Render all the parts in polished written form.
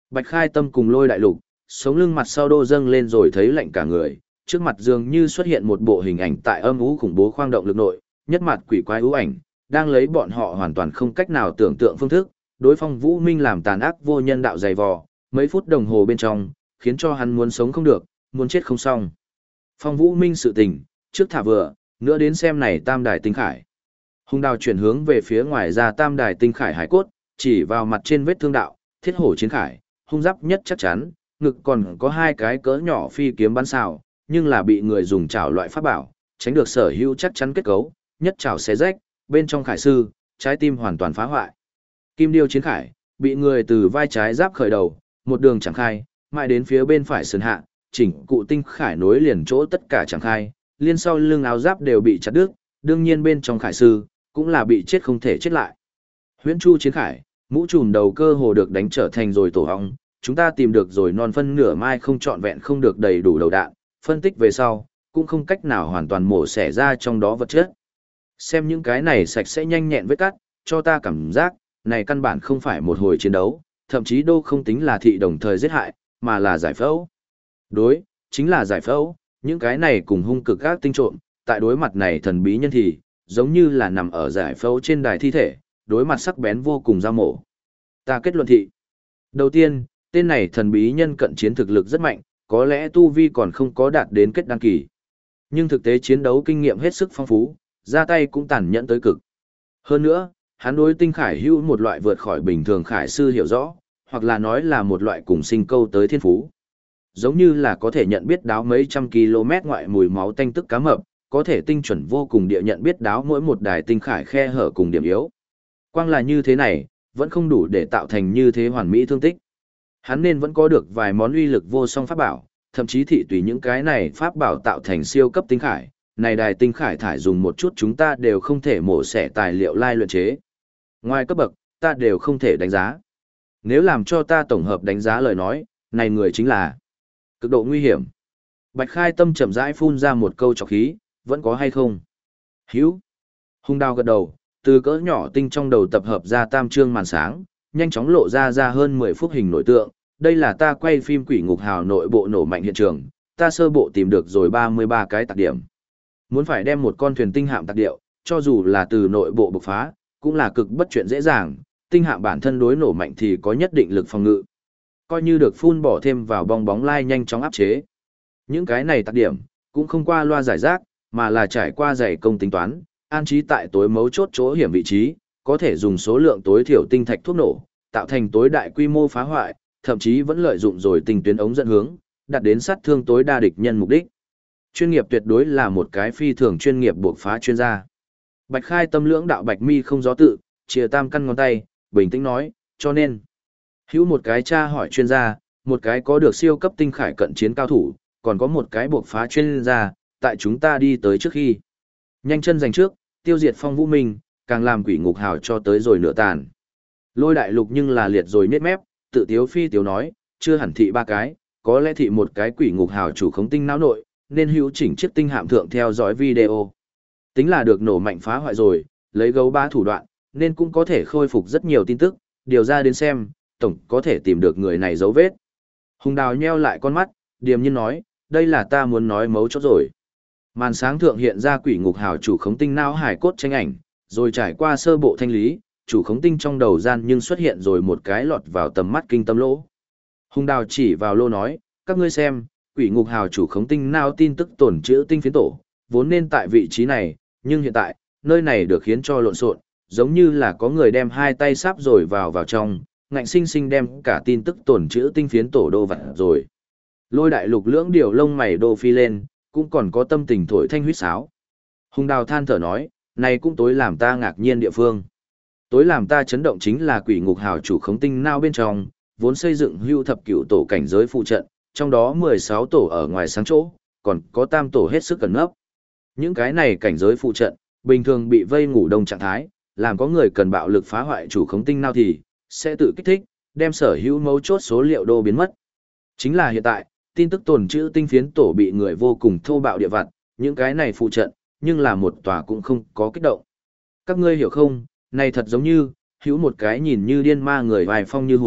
Bạch Khai Tâm cùng Lôi Đại Lục, sống lưng mặt sau đô dâng lên rồi thấy lạnh cả người, trước mặt dường như xuất hiện một bộ hình ảnh tại âm u khủng bố khoang động lực nội, nhất mặt quỷ quái ưu ảnh, đang lấy bọn họ hoàn toàn không cách nào tưởng tượng phương thức, đối Phong Vũ Minh làm tàn ác vô nhân đạo dày vò, mấy phút đồng hồ bên trong, khiến cho hắn muốn sống không được, muốn chết không xong. Phong Vũ Minh sự tình, trước thả vừa, nữa đến xem này Tam Đài Tinh Khải. Hung Đào chuyển hướng về phía ngoài ra Tam Đài Tinh Khải hải cốt, chỉ vào mặt trên vết thương đạo, thiết hổ chiến khải, hung giáp nhất chắc chắn, ngực còn có hai cái cỡ nhỏ phi kiếm bắn xào, nhưng là bị người dùng chảo loại pháp bảo, tránh được sở hữu chắc chắn kết cấu, nhất chảo xé rách, bên trong khải sư, trái tim hoàn toàn phá hoại. Kim điêu chiến khải, bị người từ vai trái giáp khởi đầu, một đường chẳng khai, mãi đến phía bên phải sườn hạ, chỉnh cụ tinh khải nối liền chỗ tất cả chẳng khai, liên sau lưng áo giáp đều bị chặt đứt, đương nhiên bên trong khải sư, cũng là bị chết không thể chết lại. Huyễn Chu chiến khải, mũ trùm đầu cơ hồ được đánh trở thành rồi tổ hong, chúng ta tìm được rồi non phân nửa mai không trọn vẹn không được đầy đủ đầu đạn, phân tích về sau, cũng không cách nào hoàn toàn mổ xẻ ra trong đó vật chất. Xem những cái này sạch sẽ nhanh nhẹn vết cắt, cho ta cảm giác, này căn bản không phải một hồi chiến đấu, thậm chí đô không tính là thị đồng thời giết hại, mà là giải phẫu. Đối, chính là giải phẫu, những cái này cùng hung cực các tinh trộm, tại đối mặt này thần bí nhân thì, giống như là nằm ở giải phẫu trên đài thi thể, đối mặt sắc bén vô cùng dao mổ. Ta kết luận thị. Đầu tiên, tên này thần bí nhân cận chiến thực lực rất mạnh, có lẽ tu vi còn không có đạt đến kết đăng kỳ. Nhưng thực tế chiến đấu kinh nghiệm hết sức phong phú, ra tay cũng tàn nhẫn tới cực. Hơn nữa, hắn đối tinh khải hữu một loại vượt khỏi bình thường khải sư hiểu rõ, hoặc là nói là một loại cùng sinh câu tới thiên phú. Giống như là có thể nhận biết đáo mấy trăm km ngoại mùi máu tanh tức cá mập, có thể tinh chuẩn vô cùng địa nhận biết đáo mỗi một đài tinh khải khe hở cùng điểm yếu. Quang là như thế này, vẫn không đủ để tạo thành như thế hoàn mỹ thương tích. Hắn nên vẫn có được vài món uy lực vô song pháp bảo, thậm chí thị tùy những cái này pháp bảo tạo thành siêu cấp tinh khải. Này đài tinh khải thải dùng một chút chúng ta đều không thể mổ xẻ tài liệu lai luyện chế. Ngoài cấp bậc, ta đều không thể đánh giá. Nếu làm cho ta tổng hợp đánh giá lời nói, này người chính là cực độ nguy hiểm. Bạch Khai Tâm chậm rãi phun ra một câu trọc khí, vẫn có hay không? Hữu. Hung Đao gật đầu, từ cỡ nhỏ tinh trong đầu tập hợp ra tam trương màn sáng, nhanh chóng lộ ra hơn 10 phút hình nội tượng. Đây là ta quay phim Quỷ Ngục Hào nội bộ nổ mạnh hiện trường, ta sơ bộ tìm được rồi 33 cái tạc điểm. Muốn phải đem một con thuyền tinh hạm tạc điệu, cho dù là từ nội bộ bộc phá, cũng là cực bất chuyện dễ dàng, tinh hạm bản thân đối nổ mạnh thì có nhất định lực phòng ngự. Coi như được phun bỏ thêm vào bong bóng lai nhanh chóng áp chế. Những cái này tạc điểm, cũng không qua loa giải rác, mà là trải qua dày công tính toán, an trí tại tối mấu chốt chỗ hiểm vị trí, có thể dùng số lượng tối thiểu tinh thạch thuốc nổ, tạo thành tối đại quy mô phá hoại, thậm chí vẫn lợi dụng rồi tình tuyến ống dẫn hướng, đạt đến sát thương tối đa địch nhân mục đích. Chuyên nghiệp tuyệt đối là một cái phi thường chuyên nghiệp buộc phá chuyên gia. Bạch Khai Tâm lưỡng đạo bạch mi không gió tự, chìa tam căn ngón tay, bình tĩnh nói, cho nên, hữu một cái tra hỏi chuyên gia, một cái có được siêu cấp tinh khải cận chiến cao thủ, còn có một cái buộc phá chuyên gia, tại chúng ta đi tới trước khi. Nhanh chân giành trước, tiêu diệt Phong Vũ Minh, càng làm Quỷ Ngục Hào cho tới rồi nửa tàn. Lôi Đại Lục nhưng là liệt rồi nết mép, tự tiếu phi tiếu nói, chưa hẳn thị ba cái, có lẽ thị một cái Quỷ Ngục Hào chủ khống tinh não nội, nên hữu chỉnh chiếc tinh hạm thượng theo dõi video. Tính là được nổ mạnh phá hoại rồi, lấy gấu ba thủ đoạn, nên cũng có thể khôi phục rất nhiều tin tức, điều ra đến xem, tổng có thể tìm được người này dấu vết. Hùng Đào nheo lại con mắt, điềm nhiên nói, đây là ta muốn nói mấu chốt rồi. Màn sáng thượng hiện ra Quỷ Ngục Hào chủ khống tinh não hải cốt tranh ảnh, rồi trải qua sơ bộ thanh lý, chủ khống tinh trong đầu gian nhưng xuất hiện rồi một cái lọt vào tầm mắt kinh tâm lỗ. Hùng Đào chỉ vào lô nói, các ngươi xem, Quỷ Ngục Hào chủ khống tinh não tin tức tổn trữ tinh phiến tổ, vốn nên tại vị trí này, nhưng hiện tại, nơi này được khiến cho lộn xộn, giống như là có người đem hai tay sáp rồi vào trong, ngạnh sinh sinh đem cả tin tức tổn trữ tinh phiến tổ đô vặt rồi. Lôi Đại Lục lưỡng điều lông mày đô phi lên, cũng còn có tâm tình thổi thanh huýt sáo. Hùng Đào than thở nói, này cũng tối làm ta ngạc nhiên địa phương. Tối làm ta chấn động chính là Quỷ Ngục Hào chủ khống tinh não bên trong, vốn xây dựng hưu thập cửu tổ cảnh giới phụ trận, trong đó 16 tổ ở ngoài sáng chỗ, còn có tam tổ hết sức cẩn nấp. Những cái này cảnh giới phụ trận, bình thường bị vây ngủ đông trạng thái, làm có người cần bạo lực phá hoại chủ khống tinh não thì, sẽ tự kích thích, đem sở hữu mấu chốt số liệu đô biến mất. Chính là hiện tại, tin tức tồn trữ tinh phiến tổ bị người vô cùng thô bạo địa vặt, những cái này phụ trận, nhưng là một tòa cũng không có kích động. Các ngươi hiểu không, này thật giống như, hữu một cái nhìn như điên ma người vài phong như hùm,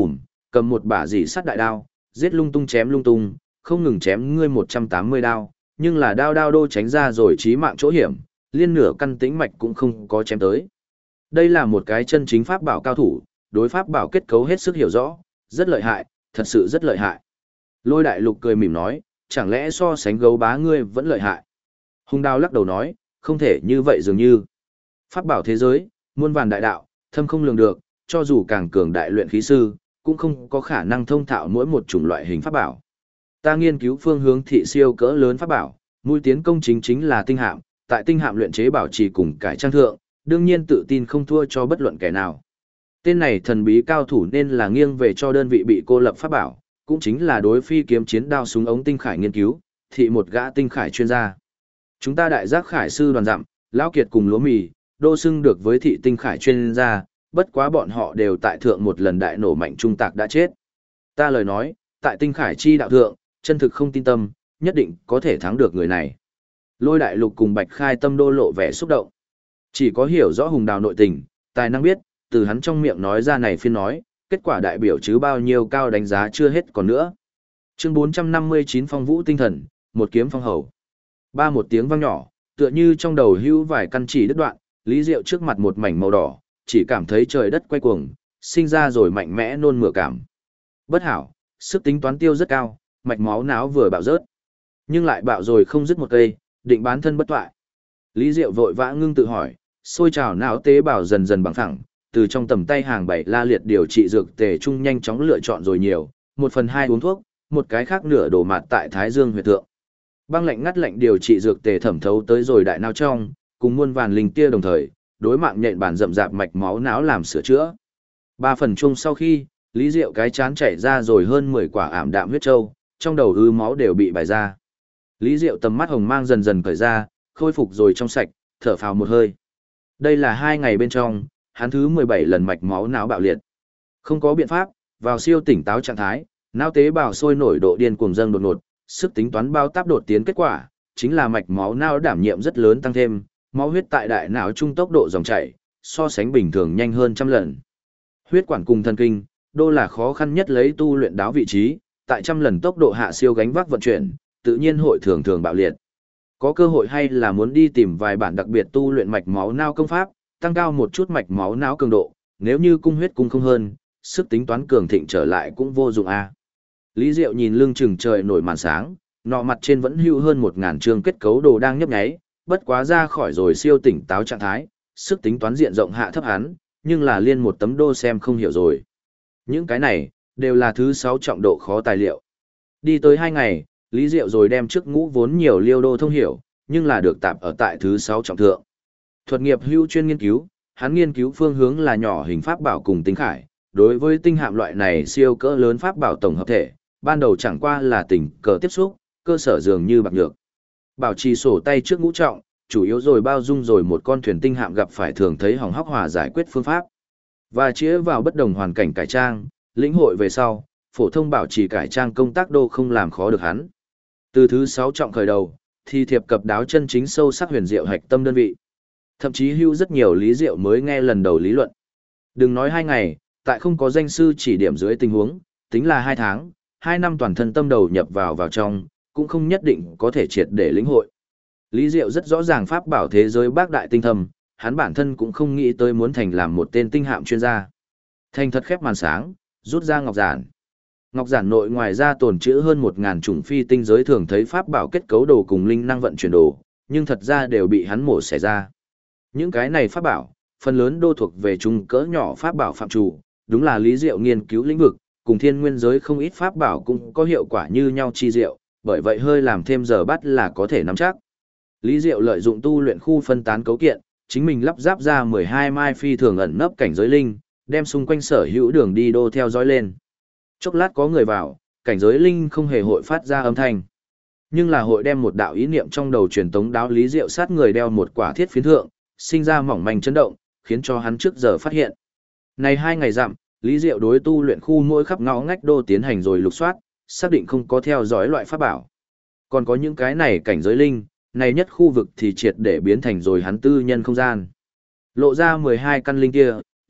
cầm một bả dỉ sắt đại đao, giết lung tung chém lung tung, không ngừng chém ngươi 180 đao, nhưng là đao đao đô tránh ra rồi chí mạng chỗ hiểm, liên nửa căn tĩnh mạch cũng không có chém tới. Đây là một cái chân chính pháp bảo cao thủ, đối pháp bảo kết cấu hết sức hiểu rõ, rất lợi hại, thật sự rất lợi hại. Lôi Đại Lục cười mỉm nói, chẳng lẽ so sánh gấu bá ngươi vẫn lợi hại. Hung Đao lắc đầu nói, không thể như vậy dường như. Pháp bảo thế giới, muôn vàn đại đạo, thâm không lường được, cho dù càng cường đại luyện khí sư, cũng không có khả năng thông thạo mỗi một chủng loại hình pháp bảo. Ta nghiên cứu phương hướng thị siêu cỡ lớn pháp bảo, mũi tiến công chính là tinh hạm, tại tinh hạm luyện chế bảo trì cùng cải trang thượng, đương nhiên tự tin không thua cho bất luận kẻ nào. Tên này thần bí cao thủ nên là nghiêng về cho đơn vị bị cô lập pháp bảo, cũng chính là đối phi kiếm chiến đao súng ống tinh khải nghiên cứu, thị một gã tinh khải chuyên gia. Chúng ta đại giác khải sư đoàn dặm, lão kiệt cùng lúa mì, đô xưng được với thị tinh khải chuyên gia, bất quá bọn họ đều tại thượng một lần đại nổ mạnh trung tạc đã chết. Ta lời nói, tại tinh khải chi đạo thượng, chân thực không tin tâm, nhất định có thể thắng được người này. Lôi Đại Lục cùng Bạch Khai Tâm đô lộ vẻ xúc động. Chỉ có hiểu rõ Hùng Đào nội tình, tài năng biết, từ hắn trong miệng nói ra này phiên nói, kết quả đại biểu chứ bao nhiêu cao đánh giá chưa hết còn nữa. Chương 459 Phong Vũ Tinh Thần, một kiếm phong hầu. Ba một tiếng vang nhỏ, tựa như trong đầu hữu vài căn chỉ đứt đoạn, Lý Diệu trước mặt một mảnh màu đỏ, chỉ cảm thấy trời đất quay cuồng, sinh ra rồi mạnh mẽ nôn mửa cảm. Bất hảo, sức tính toán tiêu rất cao, mạch máu não vừa bạo rớt. Nhưng lại bạo rồi không dứt một cây, định bán thân bất toại. Lý Diệu vội vã ngưng tự hỏi, sôi trào não tế bào dần dần bằng phẳng, từ trong tầm tay hàng bảy la liệt điều trị dược tề trung nhanh chóng lựa chọn rồi nhiều, 1/2 uống thuốc, một cái khác nửa đổ mạt tại Thái Dương huyệt thượng. Băng lạnh ngắt lạnh điều trị dược tề thẩm thấu tới rồi đại não trong, cùng muôn vàn linh tia đồng thời, đối mạng nhện bản rậm rạp mạch máu não làm sửa chữa. 3 phần chung sau khi, Lý Diệu cái chán chảy ra rồi hơn 10 quả ảm đạm huyết châu, trong đầu ứ máu đều bị bài ra. Lý Diệu tầm mắt hồng mang dần dần cởi ra, khôi phục rồi trong sạch, thở phào một hơi. Đây là 2 ngày bên trong, hắn thứ 17 lần mạch máu não bạo liệt. Không có biện pháp, vào siêu tỉnh táo trạng thái, não tế bào sôi nổi độ điên cuồng dâng đột ngột, sức tính toán bao táp đột tiến kết quả, chính là mạch máu não đảm nhiệm rất lớn tăng thêm, máu huyết tại đại não trung tốc độ dòng chảy, so sánh bình thường nhanh hơn trăm lần. Huyết quản cùng thần kinh, đô là khó khăn nhất lấy tu luyện đáo vị trí, tại trăm lần tốc độ hạ siêu gánh vác vận chuyển, tự nhiên hội thường thường bạo liệt. Có cơ hội hay là muốn đi tìm vài bản đặc biệt tu luyện mạch máu não công pháp, tăng cao một chút mạch máu não cường độ, nếu như cung huyết cung không hơn, sức tính toán cường thịnh trở lại cũng vô dụng a. Lý Diệu nhìn lưng chừng trời nổi màn sáng, nọ mặt trên vẫn hưu hơn 1000 chương kết cấu đồ đang nhấp nháy, bất quá ra khỏi rồi siêu tỉnh táo trạng thái, sức tính toán diện rộng hạ thấp hắn, nhưng là liên một tấm đô xem không hiểu rồi. Những cái này, đều là thứ 6 trọng độ khó tài liệu. Đi tới 2 ngày, Lý Diệu rồi đem trước ngũ vốn nhiều liêu đô thông hiểu, nhưng là được tạp ở tại thứ 6 trọng thượng. Thuật nghiệp hưu chuyên nghiên cứu, hắn nghiên cứu phương hướng là nhỏ hình pháp bảo cùng tinh khải, đối với tinh hạm loại này siêu cỡ lớn pháp bảo tổng hợp thể, ban đầu chẳng qua là tình cờ tiếp xúc, cơ sở dường như bạc nhược. Bảo trì sổ tay trước ngũ trọng, chủ yếu rồi bao dung rồi một con thuyền tinh hạm gặp phải thường thấy hỏng hóc hòa giải quyết phương pháp. Và chĩa vào bất đồng hoàn cảnh cải trang, lĩnh hội về sau, phổ thông bảo trì cải trang công tác đô không làm khó được hắn. Từ thứ 6 trọng khởi đầu, thì thiệp cập đáo chân chính sâu sắc huyền diệu hạch tâm đơn vị. Thậm chí hưu rất nhiều lý diệu mới nghe lần đầu lý luận. Đừng nói 2 ngày, tại không có danh sư chỉ điểm dưới tình huống, tính là 2 tháng, 2 năm toàn thân tâm đầu nhập vào trong, cũng không nhất định có thể triệt để lĩnh hội. Lý Diệu rất rõ ràng pháp bảo thế giới bác đại tinh thầm, hắn bản thân cũng không nghĩ tới muốn thành làm một tên tinh hạm chuyên gia. Thành thật khép màn sáng, rút ra ngọc giản. Ngọc giản nội ngoài ra tồn trữ hơn 1000 chủng phi tinh giới thường thấy pháp bảo kết cấu đồ cùng linh năng vận chuyển đồ, nhưng thật ra đều bị hắn mổ xẻ ra. Những cái này pháp bảo, phần lớn đô thuộc về trung cỡ nhỏ pháp bảo phạm chủ, đúng là Lý Diệu nghiên cứu lĩnh vực, cùng thiên nguyên giới không ít pháp bảo cũng có hiệu quả như nhau chi diệu, bởi vậy hơi làm thêm giờ bắt là có thể nắm chắc. Lý Diệu lợi dụng tu luyện khu phân tán cấu kiện, chính mình lắp ráp ra 12 mai phi thường ẩn nấp cảnh giới linh, đem xung quanh sở hữu đường đi đô theo dõi lên. Chốc lát có người vào, cảnh giới linh không hề hội phát ra âm thanh. Nhưng là hội đem một đạo ý niệm trong đầu truyền tống đáo Lý Diệu sát người đeo một quả thiết phiến thượng, sinh ra mỏng manh chấn động, khiến cho hắn trước giờ phát hiện. Này 2 ngày dặm, Lý Diệu đối tu luyện khu mỗi khắp ngõ ngách đô tiến hành rồi lục soát, xác định không có theo dõi loại pháp bảo. Còn có những cái này cảnh giới linh, này nhất khu vực thì triệt để biến thành rồi hắn tư nhân không gian. Lộ ra 12 căn linh kia,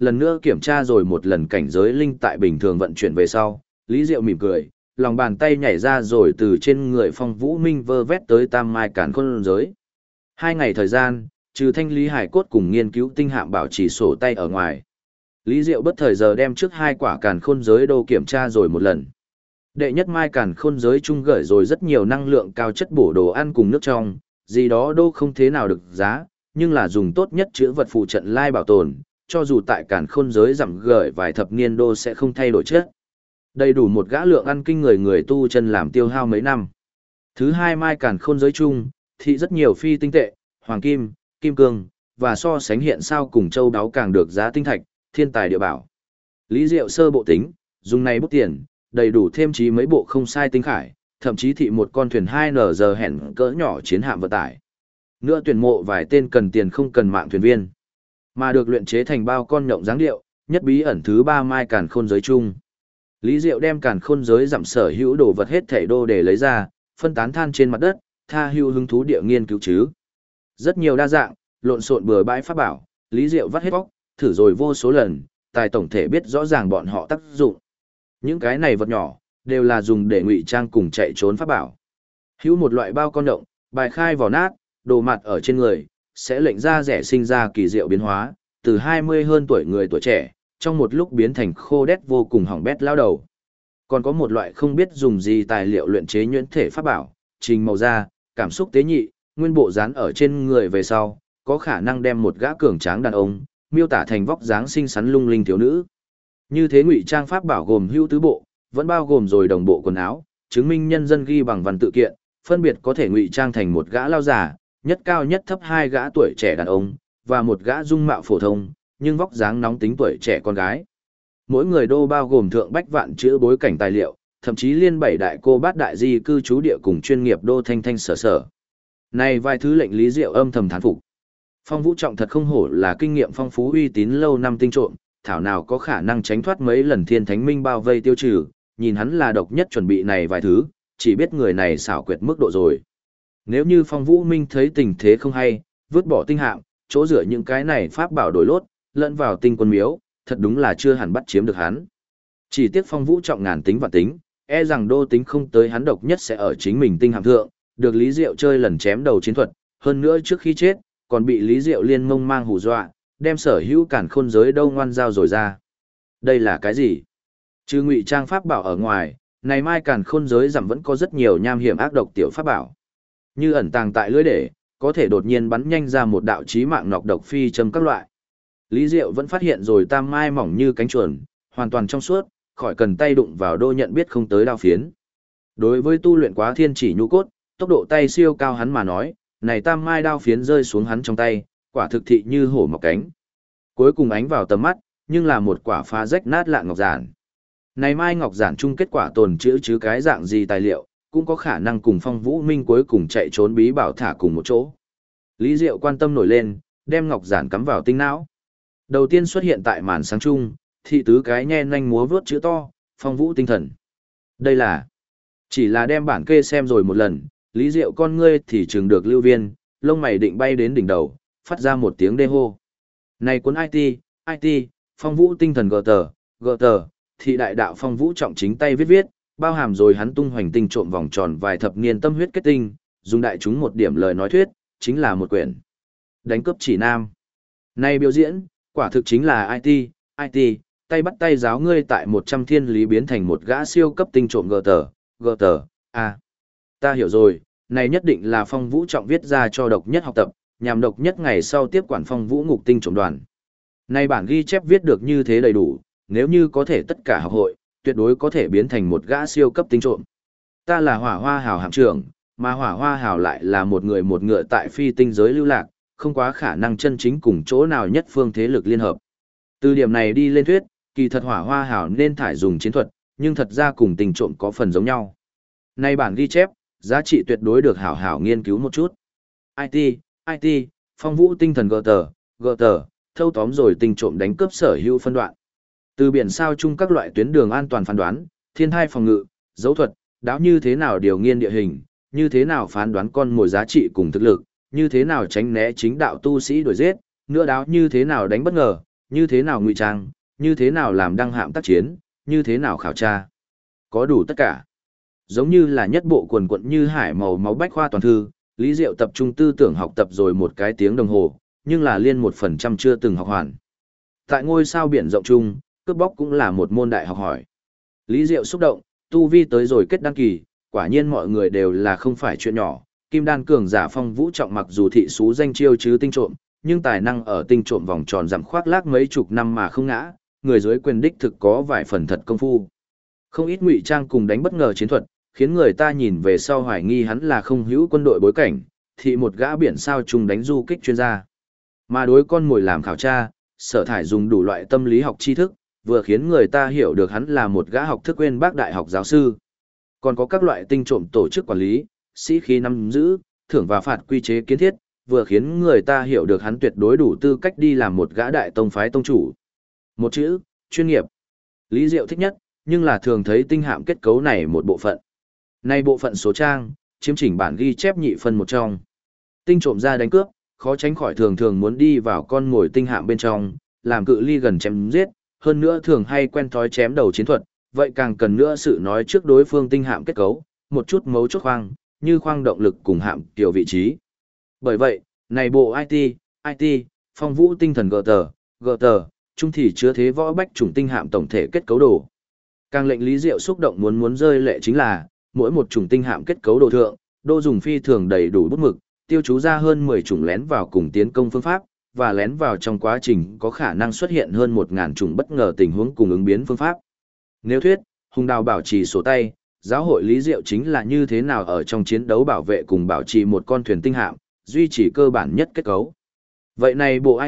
lần nữa kiểm tra rồi một lần cảnh giới linh tại bình thường vận chuyển về sau, Lý Diệu mỉm cười, lòng bàn tay nhảy ra rồi từ trên người Phong Vũ Minh vơ vét tới tam mai càn khôn giới. 2 ngày thời gian, trừ thanh lý hải cốt cùng nghiên cứu tinh hạm bảo trì sổ tay ở ngoài. Lý Diệu bất thời giờ đem trước 2 quả càn khôn giới đô kiểm tra rồi một lần. Đệ nhất mai càn khôn giới chung gửi rồi rất nhiều năng lượng cao chất bổ đồ ăn cùng nước trong, gì đó đô không thế nào được giá, nhưng là dùng tốt nhất chữa vật phụ trận lai bảo tồn, cho dù tại càn khôn giới giảm gửi vài thập niên đô sẽ không thay đổi chất. Đầy đủ một gã lượng ăn kinh người tu chân làm tiêu hao mấy năm. Thứ 2 mai càn khôn giới chung, thì rất nhiều phi tinh tệ, hoàng kim, kim cương, và so sánh hiện sao cùng châu đáo càng được giá tinh thạch, thiên tài địa bảo. Lý Diệu sơ bộ tính, dùng này bút tiền, đầy đủ thêm chí mấy bộ không sai tinh khải, thậm chí thị một con thuyền 2N giờ hẹn cỡ nhỏ chiến hạm vận tải. Nữa tuyển mộ vài tên cần tiền không cần mạng thuyền viên, mà được luyện chế thành bao con nhộng dáng điệu, nhất bí ẩn thứ 3 mai càn khôn giới chung. Lý Diệu đem càn khôn giới giảm sở hữu đồ vật hết thảy đô để lấy ra, phân tán than trên mặt đất, tha hữu hứng thú địa nghiên cứu chứ. Rất nhiều đa dạng, lộn xộn bừa bãi pháp bảo, Lý Diệu vắt hết bóc, thử rồi vô số lần, tài tổng thể biết rõ ràng bọn họ tác dụng. Những cái này vật nhỏ, đều là dùng để ngụy trang cùng chạy trốn pháp bảo. Hữu một loại bao con động, bài khai vỏ nát, đồ mặt ở trên người, sẽ lệnh da rẻ sinh ra kỳ diệu biến hóa, từ 20 hơn tuổi người tuổi trẻ, trong một lúc biến thành khô đét vô cùng hỏng bét lao đầu. Còn có một loại không biết dùng gì tài liệu luyện chế nhuyễn thể pháp bảo, trình màu da, cảm xúc tế nhị, nguyên bộ dán ở trên người về sau, có khả năng đem một gã cường tráng đàn ông, miêu tả thành vóc dáng xinh xắn lung linh thiếu nữ. Như thế ngụy trang pháp bảo gồm hữu tứ bộ, vẫn bao gồm rồi đồng bộ quần áo, chứng minh nhân dân ghi bằng văn tự kiện, phân biệt có thể ngụy trang thành một gã lao giả, nhất cao nhất thấp 2 gã tuổi trẻ đàn ông, và một gã dung mạo phổ thông, nhưng vóc dáng nóng tính tuổi trẻ con gái. Mỗi người đô bao gồm thượng bách vạn chữ bối cảnh tài liệu, thậm chí liên 7 đại cô bát đại di cư trú địa cùng chuyên nghiệp đô thanh thanh sở sở. Này vài thứ lệnh Lý Diệu âm thầm thán phục. Phong Vũ Trọng thật không hổ là kinh nghiệm phong phú uy tín lâu năm tinh trộm, thảo nào có khả năng tránh thoát mấy lần thiên thánh minh bao vây tiêu trừ, nhìn hắn là độc nhất chuẩn bị này vài thứ, chỉ biết người này xảo quyệt mức độ rồi. Nếu như Phong Vũ Minh thấy tình thế không hay, vứt bỏ tinh hạm, chỗ rửa những cái này pháp bảo đổi lốt, lẫn vào tinh quân miếu, thật đúng là chưa hẳn bắt chiếm được hắn. Chỉ tiếc Phong Vũ Trọng ngàn tính và tính, e rằng đô tính không tới hắn độc nhất sẽ ở chính mình tinh hạm thượng, được Lý Diệu chơi lần chém đầu chiến thuật, hơn nữa trước khi chết, còn bị Lý Diệu liên mông mang hù dọa, đem sở hữu cản khôn giới đâu ngoan giao rồi ra. Đây là cái gì? Trừ ngụy trang pháp bảo ở ngoài, này mai cản khôn giới giảm vẫn có rất nhiều nham hiểm ác độc tiểu pháp bảo. Như ẩn tàng tại lưỡi để, có thể đột nhiên bắn nhanh ra một đạo chí mạng nọc độc phi châm các loại. Lý Diệu vẫn phát hiện rồi tam mai mỏng như cánh chuồn, hoàn toàn trong suốt, khỏi cần tay đụng vào đô nhận biết không tới đao phiến. Đối với tu luyện quá thiên chỉ nhu cốt, tốc độ tay siêu cao hắn mà nói, này tam mai đao phiến rơi xuống hắn trong tay, quả thực thị như hổ mọc cánh. Cuối cùng ánh vào tầm mắt, nhưng là một quả phá rách nát lạ ngọc giản. Này mai ngọc giản chung kết quả tồn trữ chứ cái dạng gì tài liệu, cũng có khả năng cùng Phong Vũ Minh cuối cùng chạy trốn bí bảo thả cùng một chỗ. Lý Diệu quan tâm nổi lên, đem ngọc giản cắm vào tinh não. Đầu tiên xuất hiện tại màn sáng chung, thị tứ cái nhe nhanh múa vướt chữ to, Phong Vũ tinh thần. Đây là, chỉ là đem bản kê xem rồi một lần, Lý Diệu con ngươi thì chừng được lưu viên, lông mày định bay đến đỉnh đầu, phát ra một tiếng đê hô. Này cuốn IT, Phong Vũ tinh thần gờ tờ, thị đại đạo Phong Vũ Trọng chính tay viết, bao hàm rồi hắn tung hoành tinh trộm vòng tròn vài thập niên tâm huyết kết tinh, dùng đại chúng một điểm lời nói thuyết, chính là một quyển đánh cướp chỉ nam. Này biểu diễn, quả thực chính là IT, tay bắt tay giáo ngươi tại 100 thiên lý biến thành một gã siêu cấp tinh trộm gờ tờ, ta hiểu rồi, này nhất định là Phong Vũ Trọng viết ra cho độc nhất học tập, nhằm độc nhất ngày sau tiếp quản Phong Vũ ngục tinh trộm đoàn. Này bản ghi chép viết được như thế đầy đủ, nếu như có thể tất cả học hội, tuyệt đối có thể biến thành một gã siêu cấp tinh trộm. Ta là Hỏa Hoa Hào hạm trưởng, mà Hỏa Hoa Hào lại là một người một ngựa tại phi tinh giới lưu lạc, không quá khả năng chân chính cùng chỗ nào nhất phương thế lực liên hợp. Từ điểm này đi lên thuyết, kỳ thật Hỏa Hoa Hào nên thải dùng chiến thuật, nhưng thật ra cùng tinh trộm có phần giống nhau. Này bản ghi chép, giá trị tuyệt đối được hảo hảo nghiên cứu một chút. IT, Phong Vũ tinh thần gờ tờ, thâu tóm rồi tinh trộm đánh cướp sở hữu phân đoạn. Từ biển sao chung các loại tuyến đường an toàn phán đoán, thiên thai phòng ngự, dấu thuật, đáo như thế nào điều nghiên địa hình, như thế nào phán đoán con mồi giá trị cùng thực lực, như thế nào tránh né chính đạo tu sĩ đuổi giết, nữa đáo như thế nào đánh bất ngờ, như thế nào ngụy trang, như thế nào làm đăng hạm tác chiến, như thế nào khảo tra. Có đủ tất cả. Giống như là nhất bộ quần quận như hải màu máu bách khoa toàn thư, Lý Diệu tập trung tư tưởng học tập rồi một cái tiếng đồng hồ, nhưng là liên 1% chưa từng học hoàn. Tại ngôi sao biển rộng chung, cướp bóc cũng là một môn đại học hỏi. Lý Diệu xúc động, tu vi tới rồi kết đăng kỳ, quả nhiên mọi người đều là không phải chuyện nhỏ. Kim đan cường giả Phong Vũ Trọng mặc dù thị xú danh chiêu chứ tinh trộm, nhưng tài năng ở tinh trộm vòng tròn giảm khoác lác mấy chục năm mà không ngã, người dưới quyền đích thực có vài phần thật công phu. Không ít ngụy trang cùng đánh bất ngờ chiến thuật, khiến người ta nhìn về sau hoài nghi hắn là không hữu quân đội bối cảnh, thị một gã biển sao trùng đánh du kích chuyên gia. Mà đối con mồi làm khảo tra, Sở Thải dùng đủ loại tâm lý học tri thức, vừa khiến người ta hiểu được hắn là một gã học thức quên bác đại học giáo sư. Còn có các loại tinh trộm tổ chức quản lý, sĩ khí nắm giữ, thưởng và phạt quy chế kiến thiết, vừa khiến người ta hiểu được hắn tuyệt đối đủ tư cách đi làm một gã đại tông phái tông chủ. Một chữ, chuyên nghiệp. Lý Diệu thích nhất, nhưng là thường thấy tinh hạm kết cấu này một bộ phận. Nay bộ phận số trang, chiếm chỉnh bản ghi chép nhị phân một trong. Tinh trộm ra đánh cướp, khó tránh khỏi thường muốn đi vào con ngồi tinh hạm bên trong, làm cự ly gần chém giết, hơn nữa thường hay quen thói chém đầu chiến thuật, vậy càng cần nữa sự nói trước đối phương tinh hạm kết cấu, một chút mấu chốt khoang, như khoang động lực cùng hạm kiểu vị trí. Bởi vậy, này bộ IT, Phong Vũ tinh thần GT, trung thì chứa thế võ bách chủng tinh hạm tổng thể kết cấu đồ. Càng lệnh Lý Diệu xúc động muốn rơi lệ chính là, mỗi một chủng tinh hạm kết cấu đồ thượng, đô dùng phi thường đầy đủ bút mực, tiêu chú ra hơn 10 chủng lén vào cùng tiến công phương pháp, và lén vào trong quá trình có khả năng xuất hiện hơn 1000 chủng bất ngờ tình huống cùng ứng biến phương pháp. Nếu thuyết, Hùng Đào bảo trì sổ tay, giáo hội Lý Diệu chính là như thế nào ở trong chiến đấu bảo vệ cùng bảo trì một con thuyền tinh hạm, duy trì cơ bản nhất kết cấu. Vậy này bộ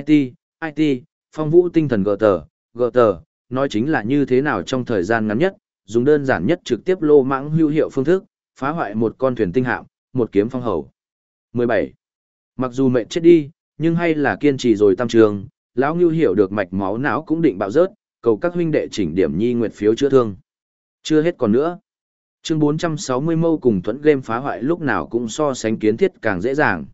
IT, Phong Vũ tinh thần GT, nói chính là như thế nào trong thời gian ngắn nhất, dùng đơn giản nhất trực tiếp lô mãng hữu hiệu phương thức, phá hoại một con thuyền tinh hạm, một kiếm phong hầu. 17. Mặc dù mệt chết đi, nhưng hay là kiên trì rồi tam trường, lão Ngưu hiểu được mạch máu não cũng định bạo rớt, cầu các huynh đệ chỉnh điểm nhi nguyệt phiếu chữa thương. Chưa hết còn nữa. Chương 460 mâu cùng thuẫn game phá hoại lúc nào cũng so sánh kiến thiết càng dễ dàng.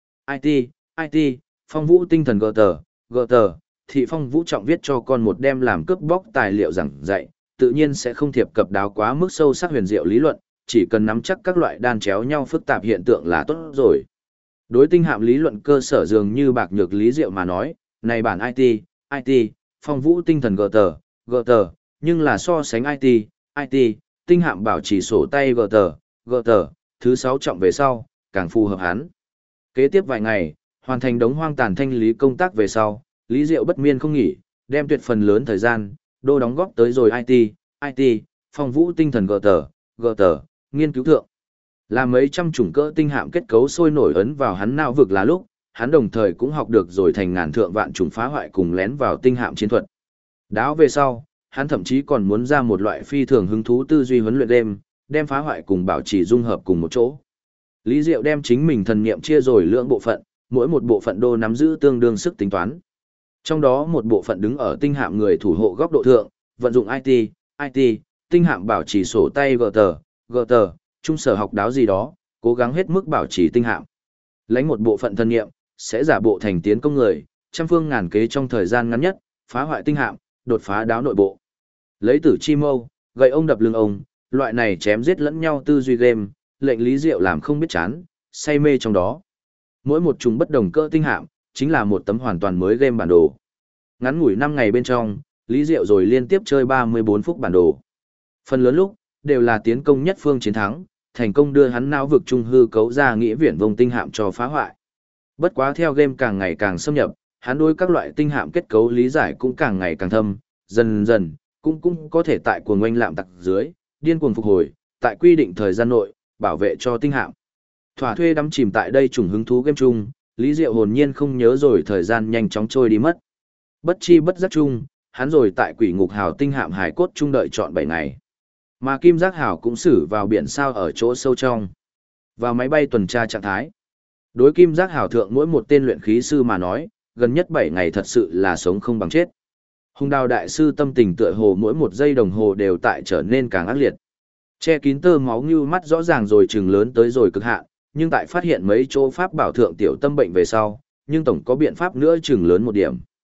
IT, Phong Vũ tinh thần GT, thị Phong Vũ Trọng viết cho con một đem làm cướp bóc tài liệu giảng dạy, tự nhiên sẽ không thiệp cập đáo quá mức sâu sắc huyền diệu lý luận, chỉ cần nắm chắc các loại đan chéo nhau phức tạp hiện tượng là tốt rồi. Đối tinh hạm lý luận cơ sở dường như bạc nhược Lý Diệu mà nói, này bản IT, Phong Vũ tinh thần GT, nhưng là so sánh IT, tinh hạm bảo trì sổ tay GT, thứ 6 trọng về sau, càng phù hợp hắn. Kế tiếp vài ngày, hoàn thành đống hoang tàn thanh lý công tác về sau, Lý Diệu bất miên không nghỉ, đem tuyệt phần lớn thời gian, đô đóng góp tới rồi IT, Phong Vũ tinh thần GT, nghiên cứu thượng. Là mấy trăm chủng cỡ tinh hạm kết cấu sôi nổi ấn vào hắn não vực là lúc, hắn đồng thời cũng học được rồi thành ngàn thượng vạn chủng phá hoại cùng lén vào tinh hạm chiến thuật. Đáo về sau, hắn thậm chí còn muốn ra một loại phi thường hứng thú tư duy huấn luyện đêm, đem phá hoại cùng bảo trì dung hợp cùng một chỗ. Lý Diệu đem chính mình thần niệm chia rồi lưỡng bộ phận, mỗi một bộ phận đô nắm giữ tương đương sức tính toán. Trong đó một bộ phận đứng ở tinh hạm người thủ hộ góc độ thượng, vận dụng IT, tinh hạm bảo trì sổ tay GT, trung sở học đáo gì đó, cố gắng hết mức bảo trì tinh hạm. Lấy một bộ phận thân nghiệm, sẽ giả bộ thành tiến công người, trăm phương ngàn kế trong thời gian ngắn nhất, phá hoại tinh hạm, đột phá đáo nội bộ. Lấy tử chi mâu, gậy ông đập lưng ông, loại này chém giết lẫn nhau tư duy game, lệnh Lý Diệu làm không biết chán, say mê trong đó. Mỗi một chủng bất đồng cỡ tinh hạm, chính là một tấm hoàn toàn mới game bản đồ. Ngắn ngủi 5 ngày bên trong, Lý Diệu rồi liên tiếp chơi 34 phút bản đồ. Phần lớn lúc, đều là tiến công nhất phương chiến thắng, thành công đưa hắn não vực trung hư cấu ra nghĩa viễn vông tinh hạm cho phá hoại. Bất quá theo game càng ngày càng xâm nhập, hắn đối các loại tinh hạm kết cấu lý giải cũng càng ngày càng thâm, dần dần, cũng có thể tại cuồng oanh lạm tặc dưới, điên cuồng phục hồi, tại quy định thời gian nội, bảo vệ cho tinh hạm. Thỏa thuê đắm chìm tại đây trùng hứng thú game chung, Lý Diệu hồn nhiên không nhớ rồi thời gian nhanh chóng trôi đi mất. Bất chi bất giác chung, hắn rồi tại Quỷ Ngục Hào tinh hạm hải cốt chung đợi trọn 7 ngày. Mà Kim Giác Hào cũng xử vào biển sao ở chỗ sâu trong. Vào máy bay tuần tra trạng thái. Đối Kim Giác Hào thượng mỗi một tên luyện khí sư mà nói, gần nhất 7 ngày thật sự là sống không bằng chết. Hùng Đào đại sư tâm tình tựa hồ mỗi một giây đồng hồ đều tại trở nên càng ác liệt. Che kín tơ máu như mắt rõ ràng rồi chừng lớn tới rồi cực hạn, nhưng tại phát hiện mấy chỗ pháp bảo thượng tiểu tâm bệnh về sau, nhưng tổng có biện pháp nữa chừng lớn một điểm.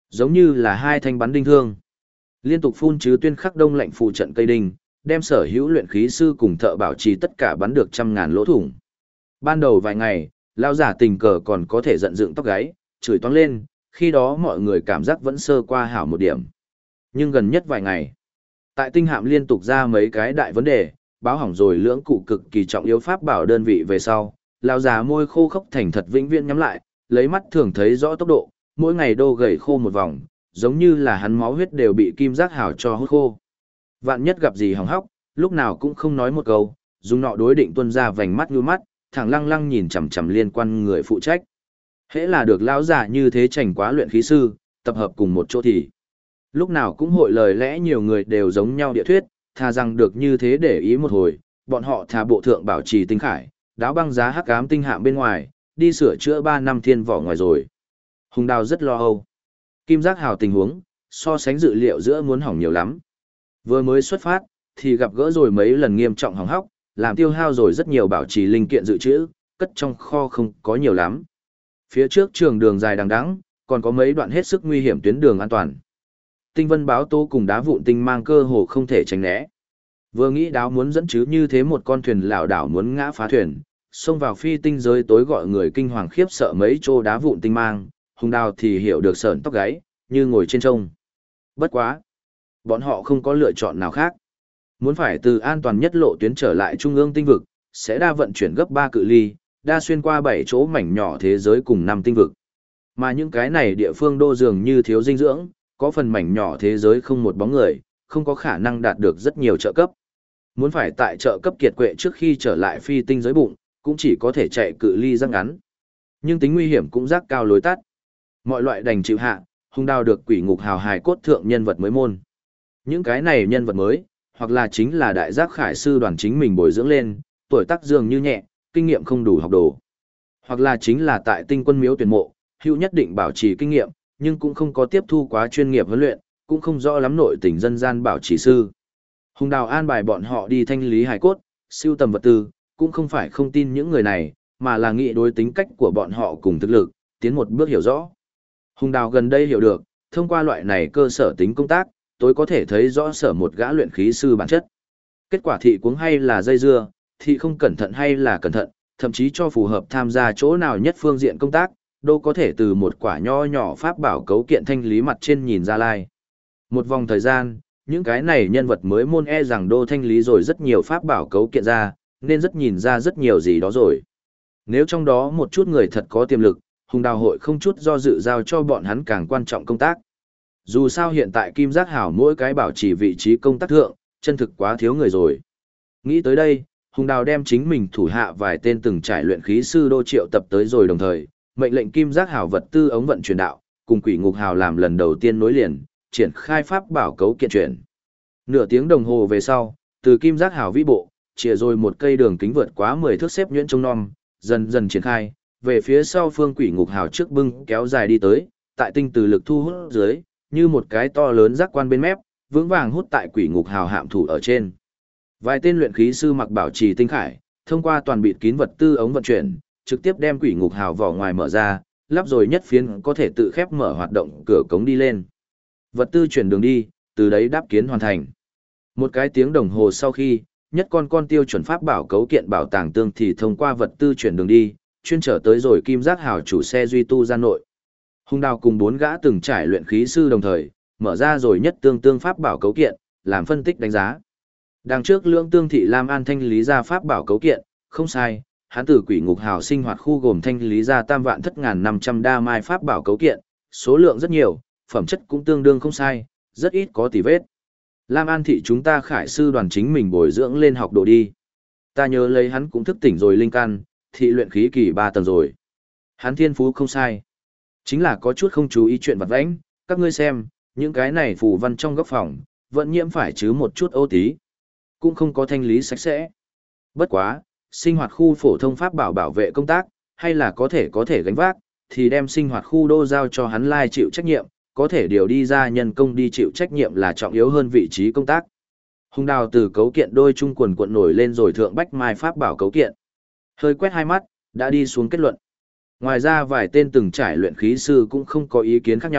Giống như là hai thanh bắn đinh thương. Liên tục phun chứ tuyên khắc đông lạnh phù trận cây đinh, đem sở hữu luyện khí sư cùng thợ bảo trì tất cả bắn được trăm ngàn lỗ thủng. Ban đầu vài ngày, lão giả tình cờ còn có thể giận dựng tóc gáy, chửi toáng lên, khi đó mọi người cảm giác vẫn sơ qua hảo một điểm. Nhưng gần nhất vài ngày, tại tinh hạm liên tục ra mấy cái đại vấn đề, báo hỏng rồi lưỡng cụ cực kỳ trọng yếu pháp bảo đơn vị về sau, lão già môi khô khốc thành thật vĩnh viễn nhắm lại, lấy mắt thường thấy rõ tốc độ, mỗi ngày đô gầy khô một vòng, giống như là hắn máu huyết đều bị kim giác hảo cho hút khô. Vạn nhất gặp gì hỏng hóc, lúc nào cũng không nói một câu, dùng nọ đối định tuân ra vành mắt như mắt, thẳng lăng lăng nhìn chằm chằm liên quan người phụ trách. Hễ là được lão giả như thế chảnh quá luyện khí sư, tập hợp cùng một chỗ thì lúc nào cũng hội lời lẽ nhiều người đều giống nhau địa thuyết, thà rằng được như thế để ý một hồi, bọn họ thà bộ thượng bảo trì tinh khải, đáo băng giá hắc ám tinh hạm bên ngoài, đi sửa chữa 3 năm thiên vỏ ngoài rồi. Hùng Đào rất lo âu. Kim giác hào tình huống, so sánh dự liệu giữa muốn hỏng nhiều lắm. Vừa mới xuất phát, thì gặp gỡ rồi mấy lần nghiêm trọng hỏng hóc, làm tiêu hao rồi rất nhiều bảo trì linh kiện dự trữ, cất trong kho không có nhiều lắm. Phía trước trường đường dài đằng đẵng, còn có mấy đoạn hết sức nguy hiểm tuyến đường an toàn. Tinh vân báo tố cùng đá vụn tinh mang cơ hồ không thể tránh né. Vừa nghĩ đáo muốn dẫn chứ như thế một con thuyền lảo đảo muốn ngã phá thuyền, xông vào phi tinh giới tối gọi người kinh hoàng khiếp sợ mấy chỗ đá vụn tinh mang, Hùng Đào thì hiểu được sởn tóc gáy, như ngồi trên trông. Bất quá, bọn họ không có lựa chọn nào khác. Muốn phải từ an toàn nhất lộ tuyến trở lại trung ương tinh vực, sẽ đa vận chuyển gấp 3 cự ly, đa xuyên qua 7 chỗ mảnh nhỏ thế giới cùng 5 tinh vực. Mà những cái này địa phương đô dường như thiếu dinh dưỡng, có phần mảnh nhỏ thế giới không một bóng người, không có khả năng đạt được rất nhiều trợ cấp. Muốn phải tại trợ cấp kiệt quệ trước khi trở lại phi tinh giới bụng, cũng chỉ có thể chạy cự ly rất ngắn. Nhưng tính nguy hiểm cũng rác cao lối tắt. Mọi loại đành chịu hạ, Hùng Đào được quỷ ngục hào hài cốt thượng nhân vật mới môn. Những cái này nhân vật mới, hoặc là chính là đại giác khải sư đoàn chính mình bồi dưỡng lên, tuổi tác dường như nhẹ, kinh nghiệm không đủ học đồ. Hoặc là chính là tại tinh quân miếu tuyển mộ, hữu nhất định bảo trì kinh nghiệm, nhưng cũng không có tiếp thu quá chuyên nghiệp huấn luyện, cũng không rõ lắm nội tình dân gian bảo trì sư. Hùng Đào an bài bọn họ đi thanh lý hài cốt, siêu tầm vật tư, cũng không phải không tin những người này, mà là nghĩ đối tính cách của bọn họ cùng thực lực, tiến một bước hiểu rõ. Hùng Đào gần đây hiểu được, thông qua loại này cơ sở tính công tác, tôi có thể thấy rõ sở một gã luyện khí sư bản chất. Kết quả thị cuống hay là dây dưa, thị không cẩn thận hay là cẩn thận, thậm chí cho phù hợp tham gia chỗ nào nhất phương diện công tác, đâu có thể từ một quả nho nhỏ pháp bảo cấu kiện thanh lý mặt trên nhìn ra lai. Một vòng thời gian, những cái này nhân vật mới môn e rằng đô thanh lý rồi rất nhiều pháp bảo cấu kiện ra, nên rất nhìn ra rất nhiều gì đó rồi. Nếu trong đó một chút người thật có tiềm lực, Hùng Đào hội không chút do dự giao cho bọn hắn càng quan trọng công tác. Dù sao hiện tại Kim Giác Hảo mỗi cái bảo trì vị trí công tác thượng, chân thực quá thiếu người rồi. Nghĩ tới đây, Hùng Đào đem chính mình thủ hạ vài tên từng trải luyện khí sư đô triệu tập tới rồi đồng thời, mệnh lệnh Kim Giác Hảo vật tư ống vận chuyển đạo, cùng Quỷ Ngục Hào làm lần đầu tiên nối liền, triển khai pháp bảo cấu kiện chuyển. Nửa tiếng đồng hồ về sau, từ Kim Giác Hảo vĩ bộ, chìa rồi một cây đường kính vượt quá 10 thước xếp nhuyễn trông non, dần dần triển khai, về phía sau phương Quỷ Ngục Hào trước bưng kéo dài đi tới, tại tinh từ lực thu hút dưới, như một cái to lớn giác quan bên mép, vững vàng hút tại Quỷ Ngục Hào hạm thủ ở trên. Vài tên luyện khí sư mặc bảo trì tinh khải, thông qua toàn bịt kín vật tư ống vận chuyển, trực tiếp đem Quỷ Ngục Hào vỏ ngoài mở ra, lắp rồi nhất phiến có thể tự khép mở hoạt động cửa cống đi lên. Vật tư chuyển đường đi, từ đấy đáp kiến hoàn thành. Một cái tiếng đồng hồ sau khi, nhất con tiêu chuẩn pháp bảo cấu kiện bảo tàng tương thì thông qua vật tư chuyển đường đi, chuyên trở tới rồi Kim Giác Hào chủ xe duy tu ra nội. Hùng Đào cùng 4 gã từng trải luyện khí sư đồng thời, mở ra rồi nhất tương pháp bảo cấu kiện, làm phân tích đánh giá. Đằng trước lưỡng tương thị Lam An thanh lý ra pháp bảo cấu kiện, không sai, hắn từ Quỷ Ngục Hào sinh hoạt khu gồm thanh lý ra tam vạn thất ngàn 500 đa mai pháp bảo cấu kiện, số lượng rất nhiều, phẩm chất cũng tương đương không sai, rất ít có tì vết. Lam An thị chúng ta khải sư đoàn chính mình bồi dưỡng lên học đồ đi. Ta nhớ lấy hắn cũng thức tỉnh rồi linh căn, thị luyện khí kỳ 3 tầng rồi. Hắn thiên phú không sai. Chính là có chút không chú ý chuyện vặt vãnh, các ngươi xem, những cái này phù văn trong góc phòng, vẫn nhiễm phải chứ một chút ô tí. Cũng không có thanh lý sạch sẽ. Bất quá, sinh hoạt khu phổ thông pháp bảo vệ công tác, hay là có thể gánh vác, thì đem sinh hoạt khu đô giao cho hắn lai chịu trách nhiệm, có thể điều đi ra nhân công đi chịu trách nhiệm là trọng yếu hơn vị trí công tác. Hùng Đào từ cấu kiện đôi trung quần cuộn nổi lên rồi thượng bách mai pháp bảo cấu kiện. Hơi quét hai mắt, đã đi xuống kết luận. Ngoài ra vài tên từng trải luyện khí sư cũng không có ý kiến khác nhau,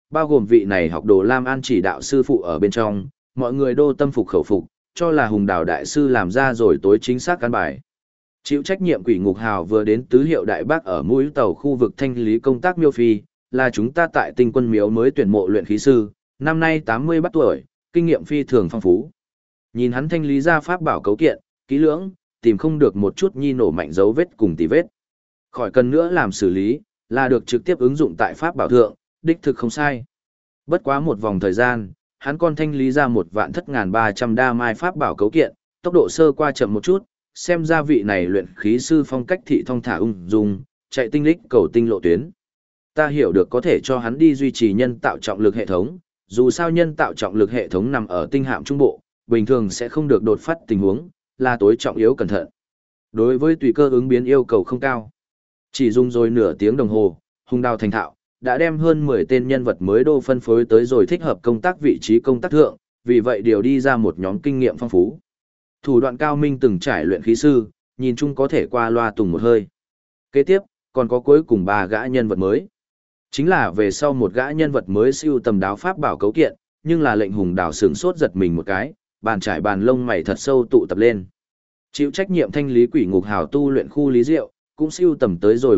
bao gồm vị này học đồ Lam An chỉ đạo sư phụ ở bên trong, mọi người đô tâm phục khẩu phục, cho là Hùng Đào đại sư làm ra rồi tối chính xác căn bài. Chịu trách nhiệm Quỷ Ngục Hào vừa đến tứ hiệu đại bác ở mũi tàu khu vực thanh lý công tác miêu phi, là chúng ta tại Tinh Quân Miếu mới tuyển mộ luyện khí sư, năm nay 80 bắt tuổi, kinh nghiệm phi thường phong phú. Nhìn hắn thanh lý ra pháp bảo cấu kiện, kỹ lưỡng, tìm không được một chút nhi nổ mạnh dấu vết cùng tì vết. Khỏi cần nữa làm xử lý, là được trực tiếp ứng dụng tại pháp bảo thượng, đích thực không sai. Bất quá một vòng thời gian, hắn còn thanh lý ra 1.300.000 đa mai pháp bảo cấu kiện, tốc độ sơ qua chậm một chút, xem ra vị này luyện khí sư phong cách thị thong thả ung dung, chạy tinh lích cầu tinh lộ tuyến. Ta hiểu được có thể cho hắn đi duy trì nhân tạo trọng lực hệ thống, dù sao nhân tạo trọng lực hệ thống nằm ở tinh hạm trung bộ, bình thường sẽ không được đột phát tình huống, là tối trọng yếu cẩn thận. Đối với tùy cơ ứng biến yêu cầu không cao. Chỉ dùng rồi nửa tiếng đồng hồ, Hùng Đào thành thạo, đã đem hơn 10 tên nhân vật mới đô phân phối tới rồi thích hợp công tác vị trí công tác thượng, vì vậy điều đi ra một nhóm kinh nghiệm phong phú. Thủ đoạn cao minh từng trải luyện khí sư, nhìn chung có thể qua loa tùng một hơi. Kế tiếp, còn có cuối cùng 3 gã nhân vật mới. Chính là về sau một gã nhân vật mới siêu tầm đáo pháp bảo cấu kiện, nhưng là lệnh Hùng Đào sửng sốt giật mình một cái, bàn trải bàn lông mày thật sâu tụ tập lên. Chịu trách nhiệm thanh lý Quỷ Ngục Hào tu luyện khu Lý Diệu, cũng siêu tầm tới rồi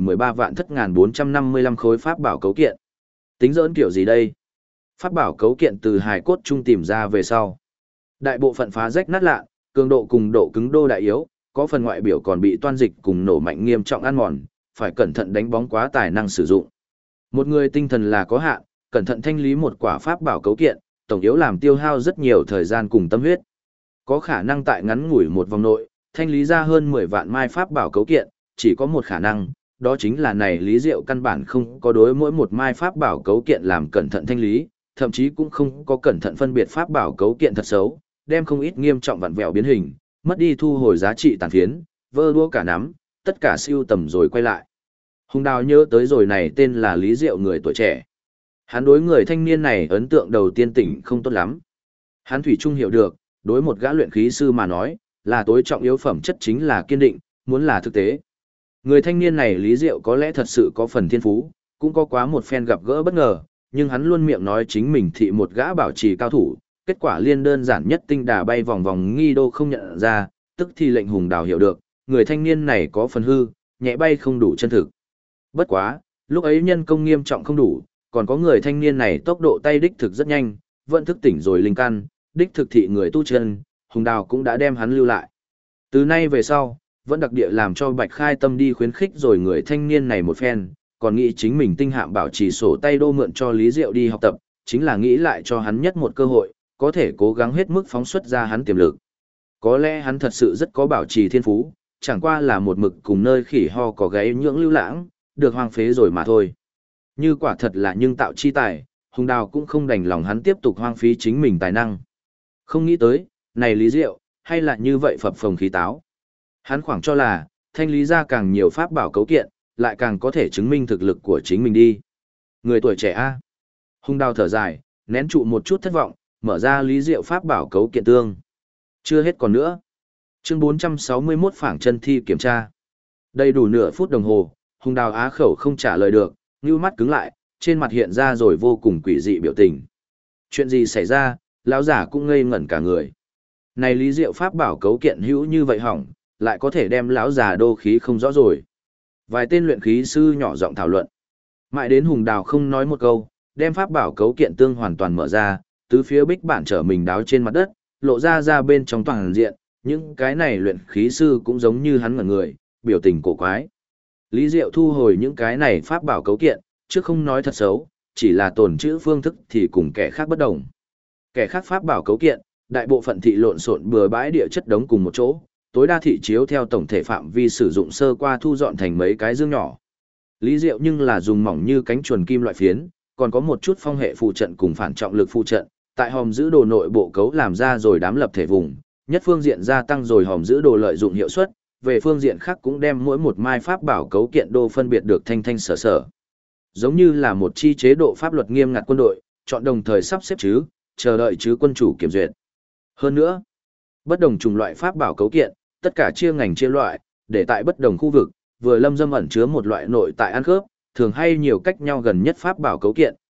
13.455 khối pháp bảo cấu kiện. Tính giỡn kiểu gì đây? Pháp bảo cấu kiện từ hài cốt trung tìm ra về sau. Đại bộ phận phá rách nát lạ, cường độ cùng độ cứng đô đại yếu, có phần ngoại biểu còn bị toan dịch cùng nổ mạnh nghiêm trọng ăn mòn, phải cẩn thận đánh bóng quá tài năng sử dụng. Một người tinh thần là có hạn, cẩn thận thanh lý một quả pháp bảo cấu kiện, tổng yếu làm tiêu hao rất nhiều thời gian cùng tâm huyết. Có khả năng tại ngắn ngủi một vòng nội, thanh lý ra hơn 10 vạn mai pháp bảo cấu kiện, chỉ có một khả năng, đó chính là này Lý Diệu căn bản không có đối mỗi một mai pháp bảo cấu kiện làm cẩn thận thanh lý, thậm chí cũng không có cẩn thận phân biệt pháp bảo cấu kiện thật xấu, đem không ít nghiêm trọng vặn vẹo biến hình, mất đi thu hồi giá trị tàn phiến, vơ đua cả nắm, tất cả siêu tầm rồi quay lại. Hùng Đào nhớ tới rồi này tên là Lý Diệu người tuổi trẻ. Hắn đối người thanh niên này ấn tượng đầu tiên tỉnh không tốt lắm. Hắn thủy chung hiểu được, đối một gã luyện khí sư mà nói, là tối trọng yếu phẩm chất chính là kiên định, muốn là thực tế. Người thanh niên này Lý Diệu có lẽ thật sự có phần thiên phú, cũng có quá một phen gặp gỡ bất ngờ, nhưng hắn luôn miệng nói chính mình thị một gã bảo trì cao thủ, kết quả liên đơn giản nhất tinh đà bay vòng vòng nghi đô không nhận ra, tức thì lệnh Hùng Đào hiểu được, người thanh niên này có phần hư, nhẹ bay không đủ chân thực. Bất quá, lúc ấy nhân công nghiêm trọng không đủ, còn có người thanh niên này tốc độ tay đích thực rất nhanh, vẫn thức tỉnh rồi linh căn, đích thực thị người tu chân, Hùng Đào cũng đã đem hắn lưu lại. Từ nay về sau, vẫn đặc địa làm cho Bạch Khai Tâm đi khuyến khích rồi người thanh niên này một phen, còn nghĩ chính mình tinh hạm bảo trì sổ tay đô mượn cho Lý Diệu đi học tập, chính là nghĩ lại cho hắn nhất một cơ hội, có thể cố gắng hết mức phóng xuất ra hắn tiềm lực. Có lẽ hắn thật sự rất có bảo trì thiên phú, chẳng qua là một mực cùng nơi khỉ ho có gáy nhưỡng lưu lãng, được hoang phế rồi mà thôi. Như quả thật là nhưng tạo chi tài, Hùng Đào cũng không đành lòng hắn tiếp tục hoang phí chính mình tài năng. Không nghĩ tới, này Lý Diệu, hay là như vậy phập phồng khí táo. Hắn khoảng cho là, thanh lý ra càng nhiều pháp bảo cấu kiện, lại càng có thể chứng minh thực lực của chính mình đi. Người tuổi trẻ A. Hùng Đào thở dài, nén trụ một chút thất vọng, mở ra Lý Diệu pháp bảo cấu kiện tương. Chưa hết còn nữa. Chương 461 phảng chân thi kiểm tra. Đầy đủ nửa phút đồng hồ, Hùng Đào á khẩu không trả lời được, nhíu mắt cứng lại, trên mặt hiện ra rồi vô cùng quỷ dị biểu tình. Chuyện gì xảy ra, lão giả cũng ngây ngẩn cả người. Này Lý Diệu pháp bảo cấu kiện hữu như vậy hỏng, lại có thể đem lão già đô khí không rõ rồi. Vài tên luyện khí sư nhỏ giọng thảo luận. Mãi đến Hùng Đào không nói một câu, đem pháp bảo cấu kiện tương hoàn toàn mở ra, tứ phía bích bản trở mình đáo trên mặt đất, lộ ra bên trong toàn diện, những cái này luyện khí sư cũng giống như hắn ngẩn người, biểu tình cổ quái. Lý Diệu thu hồi những cái này pháp bảo cấu kiện, chứ không nói thật xấu, chỉ là tồn trữ phương thức thì cùng kẻ khác bất đồng. Kẻ khác pháp bảo cấu kiện, đại bộ phận thị lộn xộn bừa bãi địa chất đống cùng một chỗ, tối đa thị chiếu theo tổng thể phạm vi sử dụng sơ qua thu dọn thành mấy cái dương nhỏ. Lý Diệu nhưng là dùng mỏng như cánh chuồn kim loại phiến, còn có một chút phong hệ phụ trận cùng phản trọng lực phụ trận, tại hòm giữ đồ nội bộ cấu làm ra rồi đám lập thể vùng, nhất phương diện gia tăng rồi hòm giữ đồ lợi dụng hiệu suất, về phương diện khác cũng đem mỗi một mai pháp bảo cấu kiện đô phân biệt được thanh thanh sở sở. Giống như là một chi chế độ pháp luật nghiêm ngặt quân đội, chọn đồng thời sắp xếp chứ, chờ đợi chứ quân chủ kiểm duyệt. Hơn nữa, bất đồng chủng loại pháp bảo cấu kiện, tất cả chia ngành chia loại, để tại bất đồng khu vực, vừa lâm dâm ẩn chứa một loại nội tại ăn khớp, thường hay nhiều cách nhau gần nhất pháp bảo cấu kiện,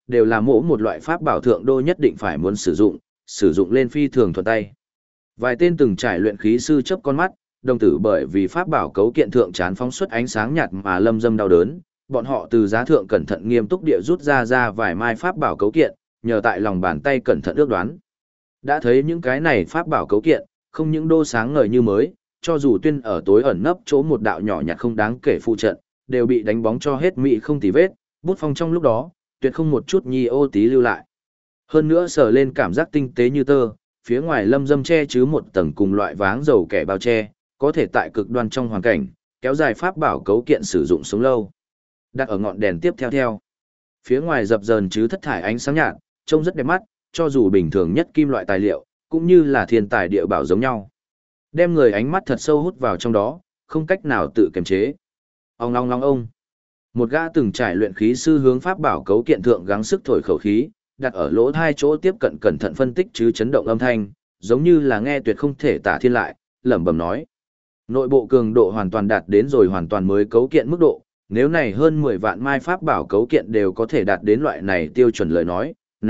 đều là mỗi một loại pháp bảo thượng đô nhất định phải muốn sử dụng lên phi thường thuận tay. Vài tên từng trải luyện khí sư chớp con mắt, đồng tử bởi vì pháp bảo cấu kiện thượng chán phóng xuất ánh sáng nhạt mà lâm dâm đau đớn, bọn họ từ giá thượng cẩn thận nghiêm túc địa rút ra vài mai pháp bảo cấu kiện, nhờ tại lòng bàn tay cẩn thận ước đoán. Đã thấy những cái này pháp bảo cấu kiện, không những đô sáng ngời như mới, cho dù tuyên ở tối ẩn nấp chỗ một đạo nhỏ nhặt không đáng kể phụ trận, đều bị đánh bóng cho hết mị không tì vết, bút phong trong lúc đó, tuyệt không một chút nhi ô tí lưu lại. Hơn nữa sờ lên cảm giác tinh tế như tơ, phía ngoài lâm dâm che chứ một tầng cùng loại váng dầu kẻ bao che, có thể tại cực đoan trong hoàn cảnh, kéo dài pháp bảo cấu kiện sử dụng sống lâu. Đặt ở ngọn đèn tiếp theo. Phía ngoài dập dờn chứ thất thải ánh sáng nhạt, trông rất đẹp mắt, cho dù bình thường nhất kim loại tài liệu, cũng như là thiên tài địa bảo giống nhau. Đem người ánh mắt thật sâu hút vào trong đó, không cách nào tự kiềm chế. Ong long long ông. Một gã từng trải luyện khí sư hướng pháp bảo cấu kiện thượng gắng sức thổi khẩu khí, đặt ở lỗ hai chỗ tiếp cận cẩn thận phân tích chứ chấn động âm thanh, giống như là nghe tuyệt không thể tả thiên lại, lẩm bẩm nói. Nội bộ cường độ hoàn toàn đạt đến rồi hoàn toàn mới cấu kiện mức độ, nếu này hơn 10 vạn mai pháp bảo cấu kiện đều có thể đạt đến loại này tiêu chuẩn lời nói,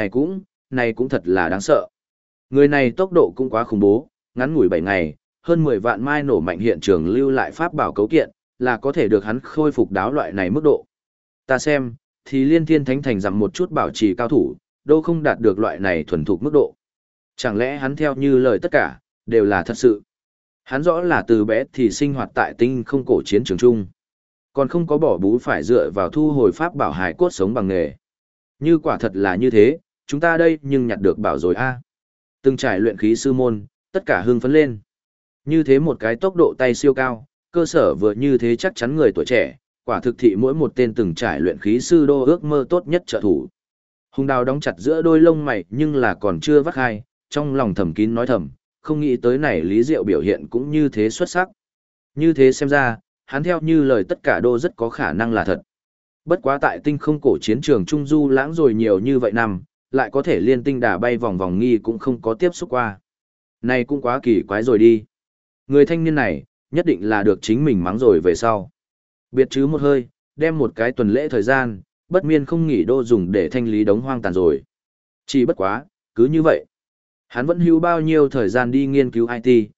này cũng thật là đáng sợ. Người này tốc độ cũng quá khủng bố, ngắn ngủi 7 ngày, hơn 10 vạn mai nổ mạnh hiện trường lưu lại pháp bảo cấu kiện, là có thể được hắn khôi phục đáo loại này mức độ. Ta xem, thì liên thiên thánh thành rằng một chút bảo trì cao thủ, đâu không đạt được loại này thuần thục mức độ. Chẳng lẽ hắn theo như lời tất cả, đều là thật sự. Hắn rõ là từ bé thì sinh hoạt tại tinh không cổ chiến trường chung. Còn không có bỏ bú phải dựa vào thu hồi pháp bảo hài cốt sống bằng nghề. Như quả thật là như thế, chúng ta đây nhưng nhặt được bảo rồi a. Từng trải luyện khí sư môn, tất cả hưng phấn lên. Như thế một cái tốc độ tay siêu cao, cơ sở vừa như thế chắc chắn người tuổi trẻ, quả thực thị mỗi một tên từng trải luyện khí sư đô ước mơ tốt nhất trợ thủ. Hùng Đào đóng chặt giữa đôi lông mày nhưng là còn chưa vắt hai, trong lòng thầm kín nói thầm, không nghĩ tới này Lý Diệu biểu hiện cũng như thế xuất sắc. Như thế xem ra, hắn theo như lời tất cả đô rất có khả năng là thật. Bất quá tại tinh không cổ chiến trường Trung Du lãng rồi nhiều như vậy năm, lại có thể liên tinh đà bay vòng vòng nghi cũng không có tiếp xúc qua. Này cũng quá kỳ quái rồi đi. Người thanh niên này, nhất định là được chính mình mắng rồi về sau. Biệt chứ một hơi, đem một cái tuần lễ thời gian, bất miên không nghỉ đô dùng để thanh lý đống hoang tàn rồi. Chỉ bất quá, cứ như vậy. Hắn vẫn hưu bao nhiêu thời gian đi nghiên cứu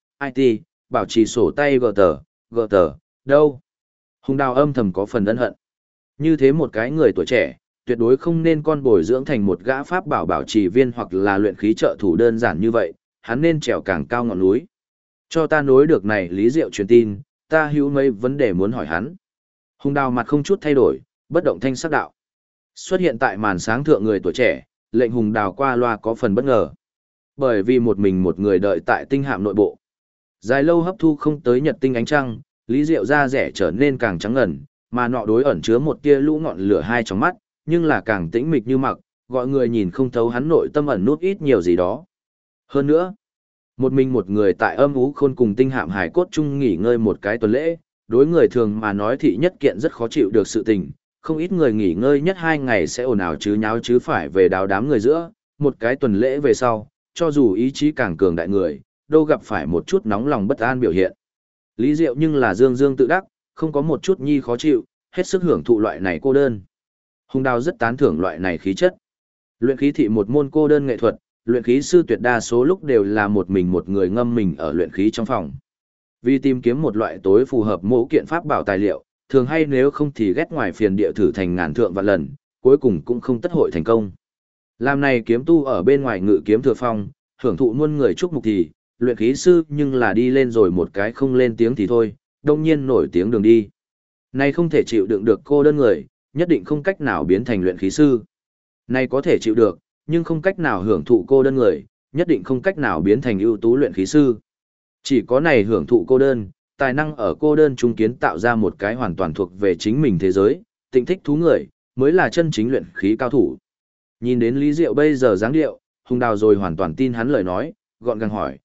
IT, bảo trì sổ tay gờ tờ, đâu. Hùng Đào âm thầm có phần ân hận. Như thế một cái người tuổi trẻ, tuyệt đối không nên con bồi dưỡng thành một gã pháp bảo trì viên hoặc là luyện khí trợ thủ đơn giản như vậy, hắn nên trèo càng cao ngọn núi. Cho ta nối được này Lý Diệu truyền tin, ta hữu mấy vấn đề muốn hỏi hắn. Hùng Đào mặt không chút thay đổi, bất động thanh sắc đạo. Xuất hiện tại màn sáng thượng người tuổi trẻ, lệnh Hùng Đào qua loa có phần bất ngờ. Bởi vì một mình một người đợi tại tinh hạm nội bộ. Dài lâu hấp thu không tới nhật tinh ánh trăng, Lý Diệu da rẻ trở nên càng trắng ngần, mà nọ đối ẩn chứa một tia lũ ngọn lửa hai trong mắt, nhưng là càng tĩnh mịch như mặc, gọi người nhìn không thấu hắn nội tâm ẩn nút ít nhiều gì đó. Hơn nữa, một mình một người tại âm ú khôn cùng tinh hạm hải cốt chung nghỉ ngơi một cái tuần lễ, đối người thường mà nói thị nhất kiện rất khó chịu được sự tình, không ít người nghỉ ngơi nhất 2 ngày sẽ ồn ào chứ nháo chứ phải về đào đám người giữa, một cái tuần lễ về sau, cho dù ý chí càng cường đại người, đâu gặp phải một chút nóng lòng bất an biểu hiện. Lý Diệu nhưng là dương dương tự đắc, không có một chút nhi khó chịu, hết sức hưởng thụ loại này cô đơn. Hùng Đào rất tán thưởng loại này khí chất. Luyện khí thị một môn cô đơn nghệ thuật, luyện khí sư tuyệt đa số lúc đều là một mình một người ngâm mình ở luyện khí trong phòng. Vì tìm kiếm một loại tối phù hợp mẫu kiện pháp bảo tài liệu, thường hay nếu không thì ghét ngoài phiền địa thử thành ngàn thượng vạn lần, cuối cùng cũng không tất hội thành công. Làm này kiếm tu ở bên ngoài ngự kiếm thừa phong, hưởng thụ muôn người chúc mục thì, luyện khí sư nhưng là đi lên rồi một cái không lên tiếng thì thôi, đông nhiên nổi tiếng đường đi. Này không thể chịu đựng được cô đơn người, nhất định không cách nào biến thành luyện khí sư. Này có thể chịu được, nhưng không cách nào hưởng thụ cô đơn người, nhất định không cách nào biến thành ưu tú luyện khí sư. Chỉ có này hưởng thụ cô đơn, tài năng ở cô đơn trung kiến tạo ra một cái hoàn toàn thuộc về chính mình thế giới, tịnh thích thú người, mới là chân chính luyện khí cao thủ. Nhìn đến Lý Diệu bây giờ dáng điệu, Hùng Đào rồi hoàn toàn tin hắn lời nói, gọn gàng hỏi,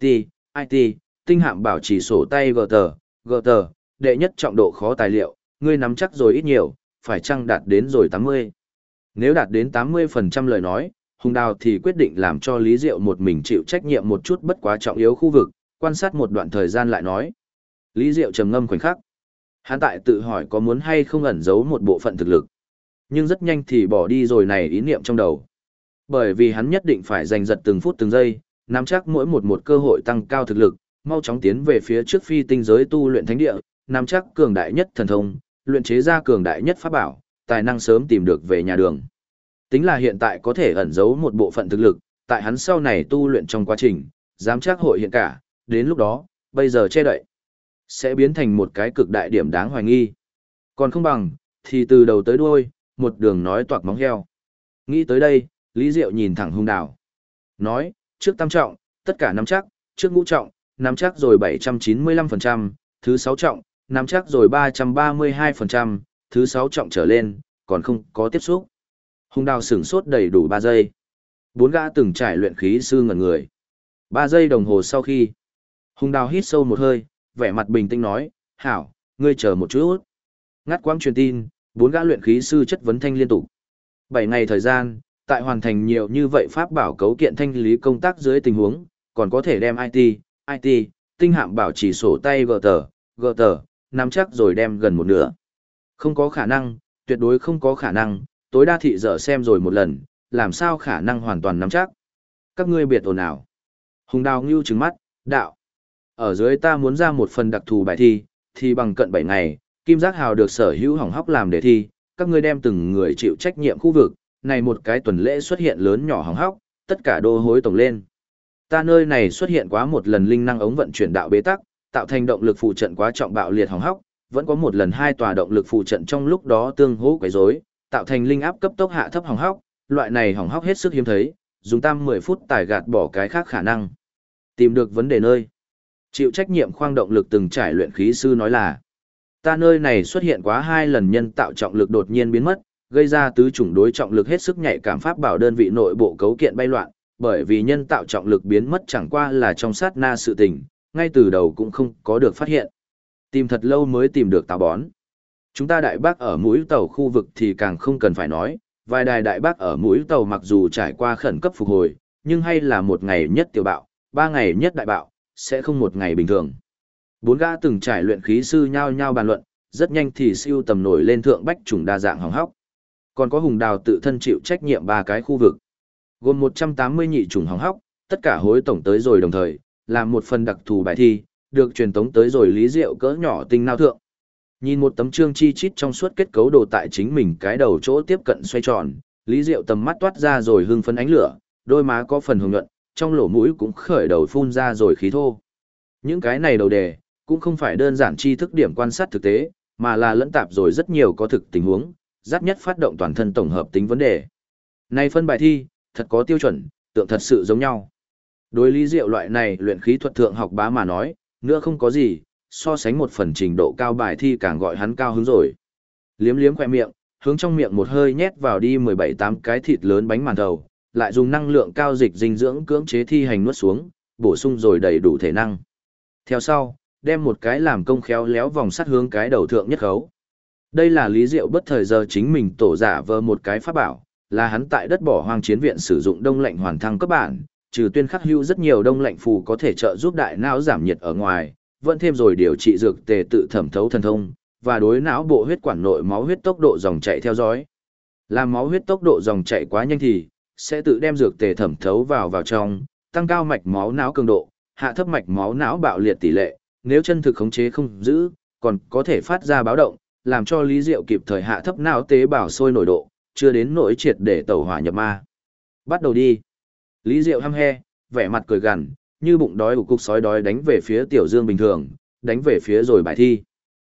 IT, tinh hạm bảo trì sổ tay gờ tờ, đệ nhất trọng độ khó tài liệu, ngươi nắm chắc rồi ít nhiều, phải chăng đạt đến rồi 80. Nếu đạt đến 80% lời nói, Hùng Đào thì quyết định làm cho Lý Diệu một mình chịu trách nhiệm một chút bất quá trọng yếu khu vực, quan sát một đoạn thời gian lại nói. Lý Diệu trầm ngâm khoảnh khắc. Hắn tại tự hỏi có muốn hay không ẩn giấu một bộ phận thực lực. Nhưng rất nhanh thì bỏ đi rồi này ý niệm trong đầu. Bởi vì hắn nhất định phải giành giật từng phút từng giây, nắm chắc mỗi một cơ hội tăng cao thực lực, mau chóng tiến về phía trước phi tinh giới tu luyện thánh địa, nắm chắc cường đại nhất thần thông, luyện chế ra cường đại nhất pháp bảo, tài năng sớm tìm được về nhà đường. Tính là hiện tại có thể ẩn giấu một bộ phận thực lực, tại hắn sau này tu luyện trong quá trình, dám chắc hội hiện cả, đến lúc đó, bây giờ che đậy, sẽ biến thành một cái cực đại điểm đáng hoài nghi. Còn không bằng, thì từ đầu tới đuôi, một đường nói toạc móng heo. Nghĩ tới đây, Lý Diệu nhìn thẳng Hung Đào. Nói, trước tam trọng, tất cả nắm chắc, trước ngũ trọng, nắm chắc rồi 795%, thứ sáu trọng, nắm chắc rồi 332%, thứ sáu trọng trở lên, còn không có tiếp xúc. Hung Đào sửng sốt đầy đủ 3 giây. 4 gã từng trải luyện khí sư ngẩn người. 3 giây đồng hồ sau khi, Hung Đào hít sâu một hơi, vẻ mặt bình tĩnh nói, hảo, ngươi chờ một chút. Ngắt quãng truyền tin, 4 gã luyện khí sư chất vấn thanh liên tục. 7 ngày thời gian, tại hoàn thành nhiều như vậy pháp bảo cấu kiện thanh lý công tác dưới tình huống, còn có thể đem IT, tinh hạm bảo chỉ sổ tay gờ tờ, nắm chắc rồi đem gần một nửa. Không có khả năng, tuyệt đối không có khả năng, tối đa thị dở xem rồi một lần, làm sao khả năng hoàn toàn nắm chắc. Các ngươi biệt ồn ào. Hùng Đào ngưu trừng mắt, đạo. Ở dưới ta muốn ra một phần đặc thù bài thi, thì bằng cận 7 ngày, Kim Giác Hào được sở hữu hỏng hóc làm đề thi, các ngươi đem từng người chịu trách nhiệm khu vực, này một cái tuần lễ xuất hiện lớn nhỏ hỏng hóc, tất cả đô hối tổng lên. Ta nơi này xuất hiện quá một lần linh năng ống vận chuyển đạo bế tắc, tạo thành động lực phụ trận quá trọng bạo liệt hỏng hóc, vẫn có một lần hai tòa động lực phụ trận trong lúc đó tương hỗ quấy rối, tạo thành linh áp cấp tốc hạ thấp hỏng hóc, loại này hỏng hóc hết sức hiếm thấy, dùng tam 10 phút tải gạt bỏ cái khác khả năng. Tìm được vấn đề nơi. Chịu trách nhiệm khoang động lực từng trải luyện khí sư nói là, ta nơi này xuất hiện quá 2 lần nhân tạo trọng lực đột nhiên biến mất, gây ra tứ chủng đối trọng lực hết sức nhạy cảm pháp bảo đơn vị nội bộ cấu kiện bay loạn, bởi vì nhân tạo trọng lực biến mất chẳng qua là trong sát na sự tình, ngay từ đầu cũng không có được phát hiện. Tìm thật lâu mới tìm được táo bón. Chúng ta đại bác ở mũi tàu khu vực thì càng không cần phải nói, vài đài đại bác ở mũi tàu mặc dù trải qua khẩn cấp phục hồi, nhưng hay là một ngày nhất tiểu bạo, 3 ngày nhất đại bạo, sẽ không một ngày bình thường. 4 gã từng trải luyện khí sư nhao nhao bàn luận, rất nhanh thì siêu tầm nổi lên thượng bách chủng đa dạng hỏng hóc. Còn có Hùng Đào tự thân chịu trách nhiệm 3 cái khu vực, gồm 180 nhị chủng hỏng hóc, tất cả hối tổng tới rồi đồng thời, làm một phần đặc thù bài thi, được truyền tống tới rồi Lý Diệu cỡ nhỏ tinh nao thượng. Nhìn một tấm trương chi chít trong suốt kết cấu đồ tại chính mình cái đầu chỗ tiếp cận xoay tròn, Lý Diệu tầm mắt toát ra rồi hưng phấn ánh lửa, đôi má có phần hồng nhuận, trong lỗ mũi cũng khởi đầu phun ra rồi khí thô. Những cái này đầu đề, cũng không phải đơn giản tri thức điểm quan sát thực tế, mà là lẫn tạp rồi rất nhiều có thực tình huống, dắt nhất phát động toàn thân tổng hợp tính vấn đề. Này phân bài thi, thật có tiêu chuẩn, tượng thật sự giống nhau. Đối Lý Diệu loại này luyện khí thuật thượng học bá mà nói, nữa không có gì, so sánh một phần trình độ cao bài thi càng gọi hắn cao hứng rồi. Liếm liếm khỏe miệng, hướng trong miệng một hơi nhét vào đi 17-8 cái thịt lớn bánh màn thầu, lại dùng năng lượng cao dịch dinh dưỡng cưỡng chế thi hành nuốt xuống, bổ sung rồi đầy đủ thể năng. Theo sau, đem một cái làm công khéo léo vòng sắt hướng cái đầu thượng nhất khấu. Đây là Lý Diệu bất thời giờ chính mình tổ giả vờ một cái pháp bảo, là hắn tại đất bỏ hoang chiến viện sử dụng đông lạnh hoàn thăng cấp bản, trừ tuyên khắc hữu rất nhiều đông lạnh phù có thể trợ giúp đại não giảm nhiệt ở ngoài, vẫn thêm rồi điều trị dược tề tự thẩm thấu thần thông, và đối não bộ huyết quản nội máu huyết tốc độ dòng chảy theo dõi. Làm máu huyết tốc độ dòng chảy quá nhanh thì sẽ tự đem dược tề thẩm thấu vào trong, tăng cao mạch máu não cường độ, hạ thấp mạch máu não bạo liệt tỷ lệ, nếu chân thực khống chế không giữ, còn có thể phát ra báo động, làm cho Lý Diệu kịp thời hạ thấp não tế bào sôi nổi độ, chưa đến nỗi triệt để tẩu hỏa nhập ma. Bắt đầu đi. Lý Diệu hăm he, vẻ mặt cười gằn, như bụng đói cục sói đói đánh về phía Tiểu Dương bình thường, đánh về phía rồi bài thi.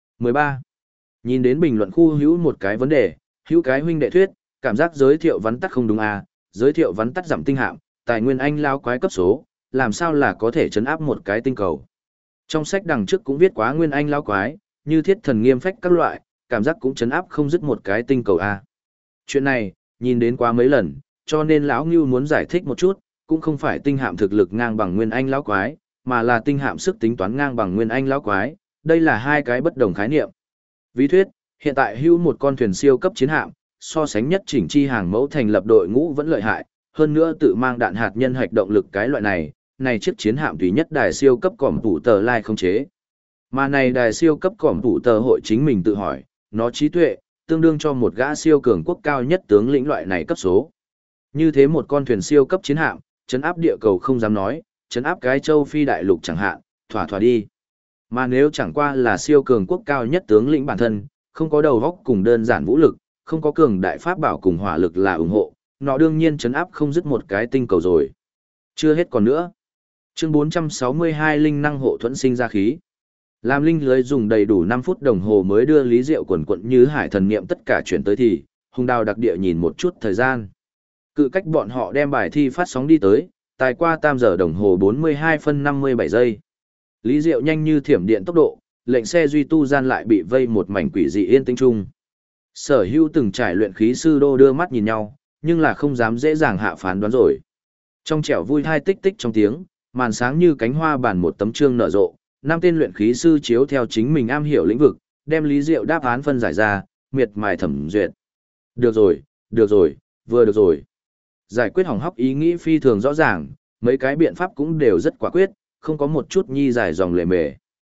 13. Nhìn đến bình luận khu hữu một cái vấn đề, hữu cái huynh đệ thuyết, cảm giác giới thiệu vắn tắt không đúng à, giới thiệu vắn tắt giảm tinh hạm, tài nguyên anh lao quái cấp số, làm sao là có thể chấn áp một cái tinh cầu. Trong sách đằng trước cũng viết quá nguyên anh lao quái, như thiết thần nghiêm phách các loại, cảm giác cũng chấn áp không dứt một cái tinh cầu a. Chuyện này, nhìn đến quá mấy lần, cho nên lão Ngưu muốn giải thích một chút, cũng không phải tinh hạm thực lực ngang bằng nguyên anh lão quái, mà là tinh hạm sức tính toán ngang bằng nguyên anh lão quái, đây là hai cái bất đồng khái niệm. Ví thuyết, hiện tại hữu một con thuyền siêu cấp chiến hạm, so sánh nhất chỉnh chi hàng mẫu thành lập đội ngũ vẫn lợi hại, hơn nữa tự mang đạn hạt nhân hạch động lực cái loại này chiếc chiến hạm tùy nhất đài siêu cấp cỏm tủ tờ lai không chế. Mà này đài siêu cấp cỏm tủ tờ hội chính mình tự hỏi, nó trí tuệ, tương đương cho một gã siêu cường quốc cao nhất tướng lĩnh loại này cấp số. Như thế một con thuyền siêu cấp chiến hạm, trấn áp địa cầu không dám nói, trấn áp cái châu Phi đại lục chẳng hạn, thỏa thỏa đi. Mà nếu chẳng qua là siêu cường quốc cao nhất tướng lĩnh bản thân, không có đầu góc cùng đơn giản vũ lực, không có cường đại pháp bảo cùng hỏa lực là ủng hộ, nó đương nhiên trấn áp không dứt một cái tinh cầu rồi. Chưa hết còn nữa. Chương 462 linh năng hộ thuẫn sinh ra khí. Làm linh lưới dùng đầy đủ 5 phút đồng hồ mới đưa Lý Diệu quần quận như hải thần niệm tất cả chuyển tới thì, Hùng Đào đặc địa nhìn một chút thời gian. Cự cách bọn họ đem bài thi phát sóng đi tới, tài qua tam giờ đồng hồ 42 phân 57 giây. Lý Diệu nhanh như thiểm điện tốc độ, lệnh xe duy tu gian lại bị vây một mảnh quỷ dị yên tĩnh chung. Sở Hữu từng trải luyện khí sư đô đưa mắt nhìn nhau, nhưng là không dám dễ dàng hạ phán đoán rồi. Trong trẻo vui hai tích tích trong tiếng, màn sáng như cánh hoa bản một tấm chương nở rộ, 5 tên luyện khí sư chiếu theo chính mình am hiểu lĩnh vực, đem Lý Diệu đáp án phân giải ra, miệt mài thẩm duyệt. Được rồi, vừa được rồi. Giải quyết hỏng hóc ý nghĩ phi thường rõ ràng, mấy cái biện pháp cũng đều rất quả quyết, không có một chút nhi dài dòng lề mề.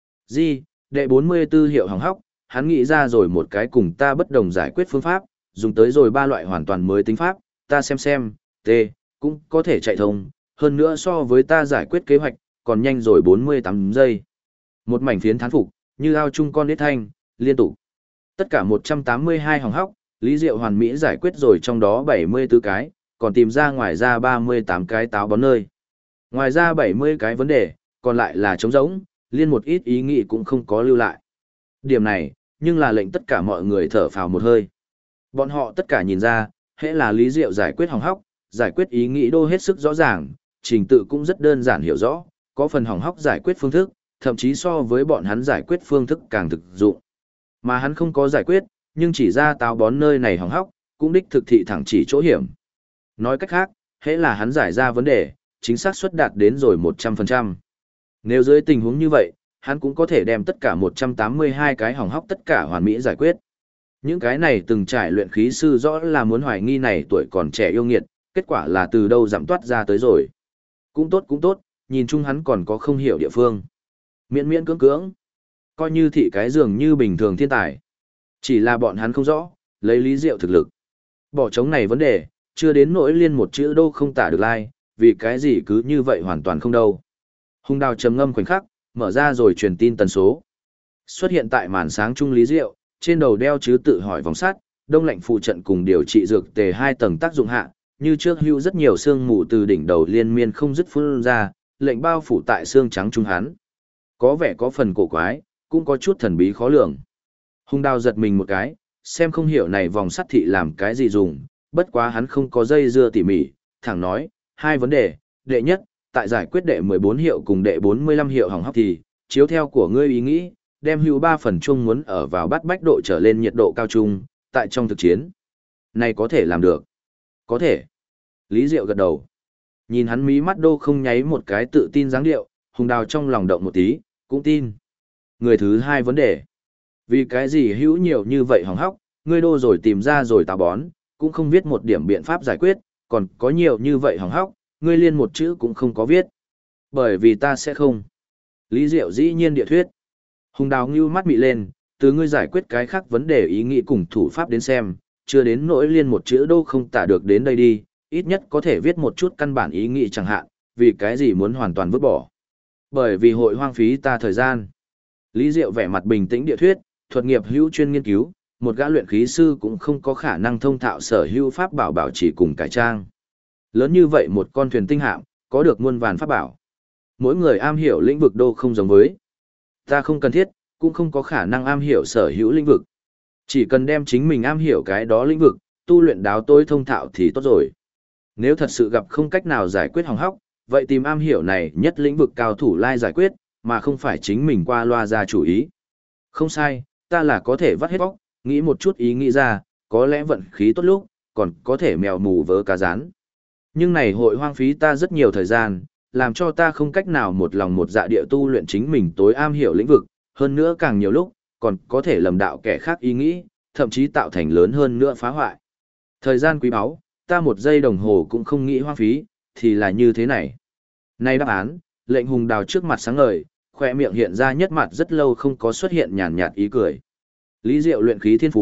Đệ 44 hiệu hỏng hóc, hắn nghĩ ra rồi một cái cùng ta bất đồng giải quyết phương pháp, dùng tới rồi 3 loại hoàn toàn mới tính pháp, ta xem, cũng có thể chạy thông, hơn nữa so với ta giải quyết kế hoạch, còn nhanh rồi 48 giây. Một mảnh phiến thán phục, như ao chung con đít thanh, liên tục. Tất cả 182 hỏng hóc, Lý Diệu hoàn mỹ giải quyết rồi trong đó 74 cái, còn tìm ra ngoài ra 38 cái táo bón nơi. Ngoài ra 70 cái vấn đề, còn lại là trống rỗng, liên một ít ý nghĩ cũng không có lưu lại. Điểm này, nhưng là lệnh tất cả mọi người thở phào một hơi. Bọn họ tất cả nhìn ra, hễ là Lý Diệu giải quyết hỏng hóc, giải quyết ý nghĩ đô hết sức rõ ràng, trình tự cũng rất đơn giản hiểu rõ, có phần hỏng hóc giải quyết phương thức, thậm chí so với bọn hắn giải quyết phương thức càng thực dụng. Mà hắn không có giải quyết, nhưng chỉ ra táo bón nơi này hỏng hóc, cũng đích thực thị thẳng chỉ chỗ hiểm. Nói cách khác, hễ là hắn giải ra vấn đề, chính xác suất đạt đến rồi 100%. Nếu dưới tình huống như vậy, hắn cũng có thể đem tất cả 182 cái hỏng hóc tất cả hoàn mỹ giải quyết. Những cái này từng trải luyện khí sư rõ là muốn hoài nghi này tuổi còn trẻ yêu nghiệt, kết quả là từ đâu giảm toát ra tới rồi. Cũng tốt, nhìn chung hắn còn có không hiểu địa phương. Miễn cưỡng. Coi như thị cái dường như bình thường thiên tài. Chỉ là bọn hắn không rõ, lấy Lý Diệu thực lực. Bỏ trống này vấn đề, chưa đến nỗi liên một chữ đô không tả được lai, vì cái gì cứ như vậy hoàn toàn không đâu. Hùng Đào trầm ngâm khoảnh khắc, mở ra rồi truyền tin tần số. Xuất hiện tại màn sáng trung Lý Diệu, trên đầu đeo chứ tự hỏi vòng sắt, đông lạnh phụ trận cùng điều trị dược tề 2 tầng tác dụng hạ, như trước hưu rất nhiều xương mù từ đỉnh đầu liên miên không dứt phun ra, lệnh bao phủ tại xương trắng trung hắn. Có vẻ có phần cổ quái, cũng có chút thần bí khó lường. Hùng Đào giật mình một cái, xem không hiểu này vòng sắt thị làm cái gì dùng, bất quá hắn không có dây dưa tỉ mỉ, thẳng nói, 2 vấn đề, đệ nhất, tại giải quyết đệ 14 hiệu cùng đệ 45 hiệu hỏng hóc thì, chiếu theo của ngươi ý nghĩ, đem hữu 3 phần chung muốn ở vào bắt bách độ trở lên nhiệt độ cao trung, tại trong thực chiến. Này có thể làm được. Có thể. Lý Diệu gật đầu. Nhìn hắn mí mắt đô không nháy một cái tự tin dáng điệu, Hùng Đào trong lòng động một tí, cũng tin. Người thứ 2 vấn đề. Vì cái gì hữu nhiều như vậy hỏng hóc, ngươi đô rồi tìm ra rồi táo bón, cũng không viết một điểm biện pháp giải quyết, còn có nhiều như vậy hỏng hóc, ngươi liên một chữ cũng không có viết. Bởi vì ta sẽ không. Lý Diệu dĩ nhiên địa thuyết. Hùng Đào ngưu mắt mị lên, từ ngươi giải quyết cái khác vấn đề ý nghĩ cùng thủ pháp đến xem, chưa đến nỗi liên một chữ đô không tả được đến đây đi, ít nhất có thể viết một chút căn bản ý nghĩ chẳng hạn, vì cái gì muốn hoàn toàn vứt bỏ. Bởi vì hội hoang phí ta thời gian. Lý Diệu vẻ mặt bình tĩnh địa thuyết, thuật nghiệp hữu chuyên nghiên cứu, một gã luyện khí sư cũng không có khả năng thông thạo sở hữu pháp bảo bảo chỉ cùng cải trang. Lớn như vậy một con thuyền tinh hạm, có được muôn vàn pháp bảo. Mỗi người am hiểu lĩnh vực đô không giống với. Ta không cần thiết, cũng không có khả năng am hiểu sở hữu lĩnh vực. Chỉ cần đem chính mình am hiểu cái đó lĩnh vực, tu luyện đáo tối thông thạo thì tốt rồi. Nếu thật sự gặp không cách nào giải quyết hỏng hóc, vậy tìm am hiểu này nhất lĩnh vực cao thủ lai giải quyết, mà không phải chính mình qua loa ra chủ ý. Không sai, ta là có thể vắt hết bóc, nghĩ một chút ý nghĩ ra, có lẽ vận khí tốt lúc, còn có thể mèo mù vớ cá rán. Nhưng này hội hoang phí ta rất nhiều thời gian, làm cho ta không cách nào một lòng một dạ địa tu luyện chính mình tối am hiểu lĩnh vực, hơn nữa càng nhiều lúc, còn có thể lầm đạo kẻ khác ý nghĩ, thậm chí tạo thành lớn hơn nữa phá hoại. Thời gian quý báu, ta 1 giây đồng hồ cũng không nghĩ hoang phí, thì là như thế này. Nay đáp án, lệnh Hùng Đào trước mặt sáng ngời, khoe miệng hiện ra nhất mặt rất lâu không có xuất hiện nhàn nhạt ý cười. Lý Diệu luyện khí thiên phú,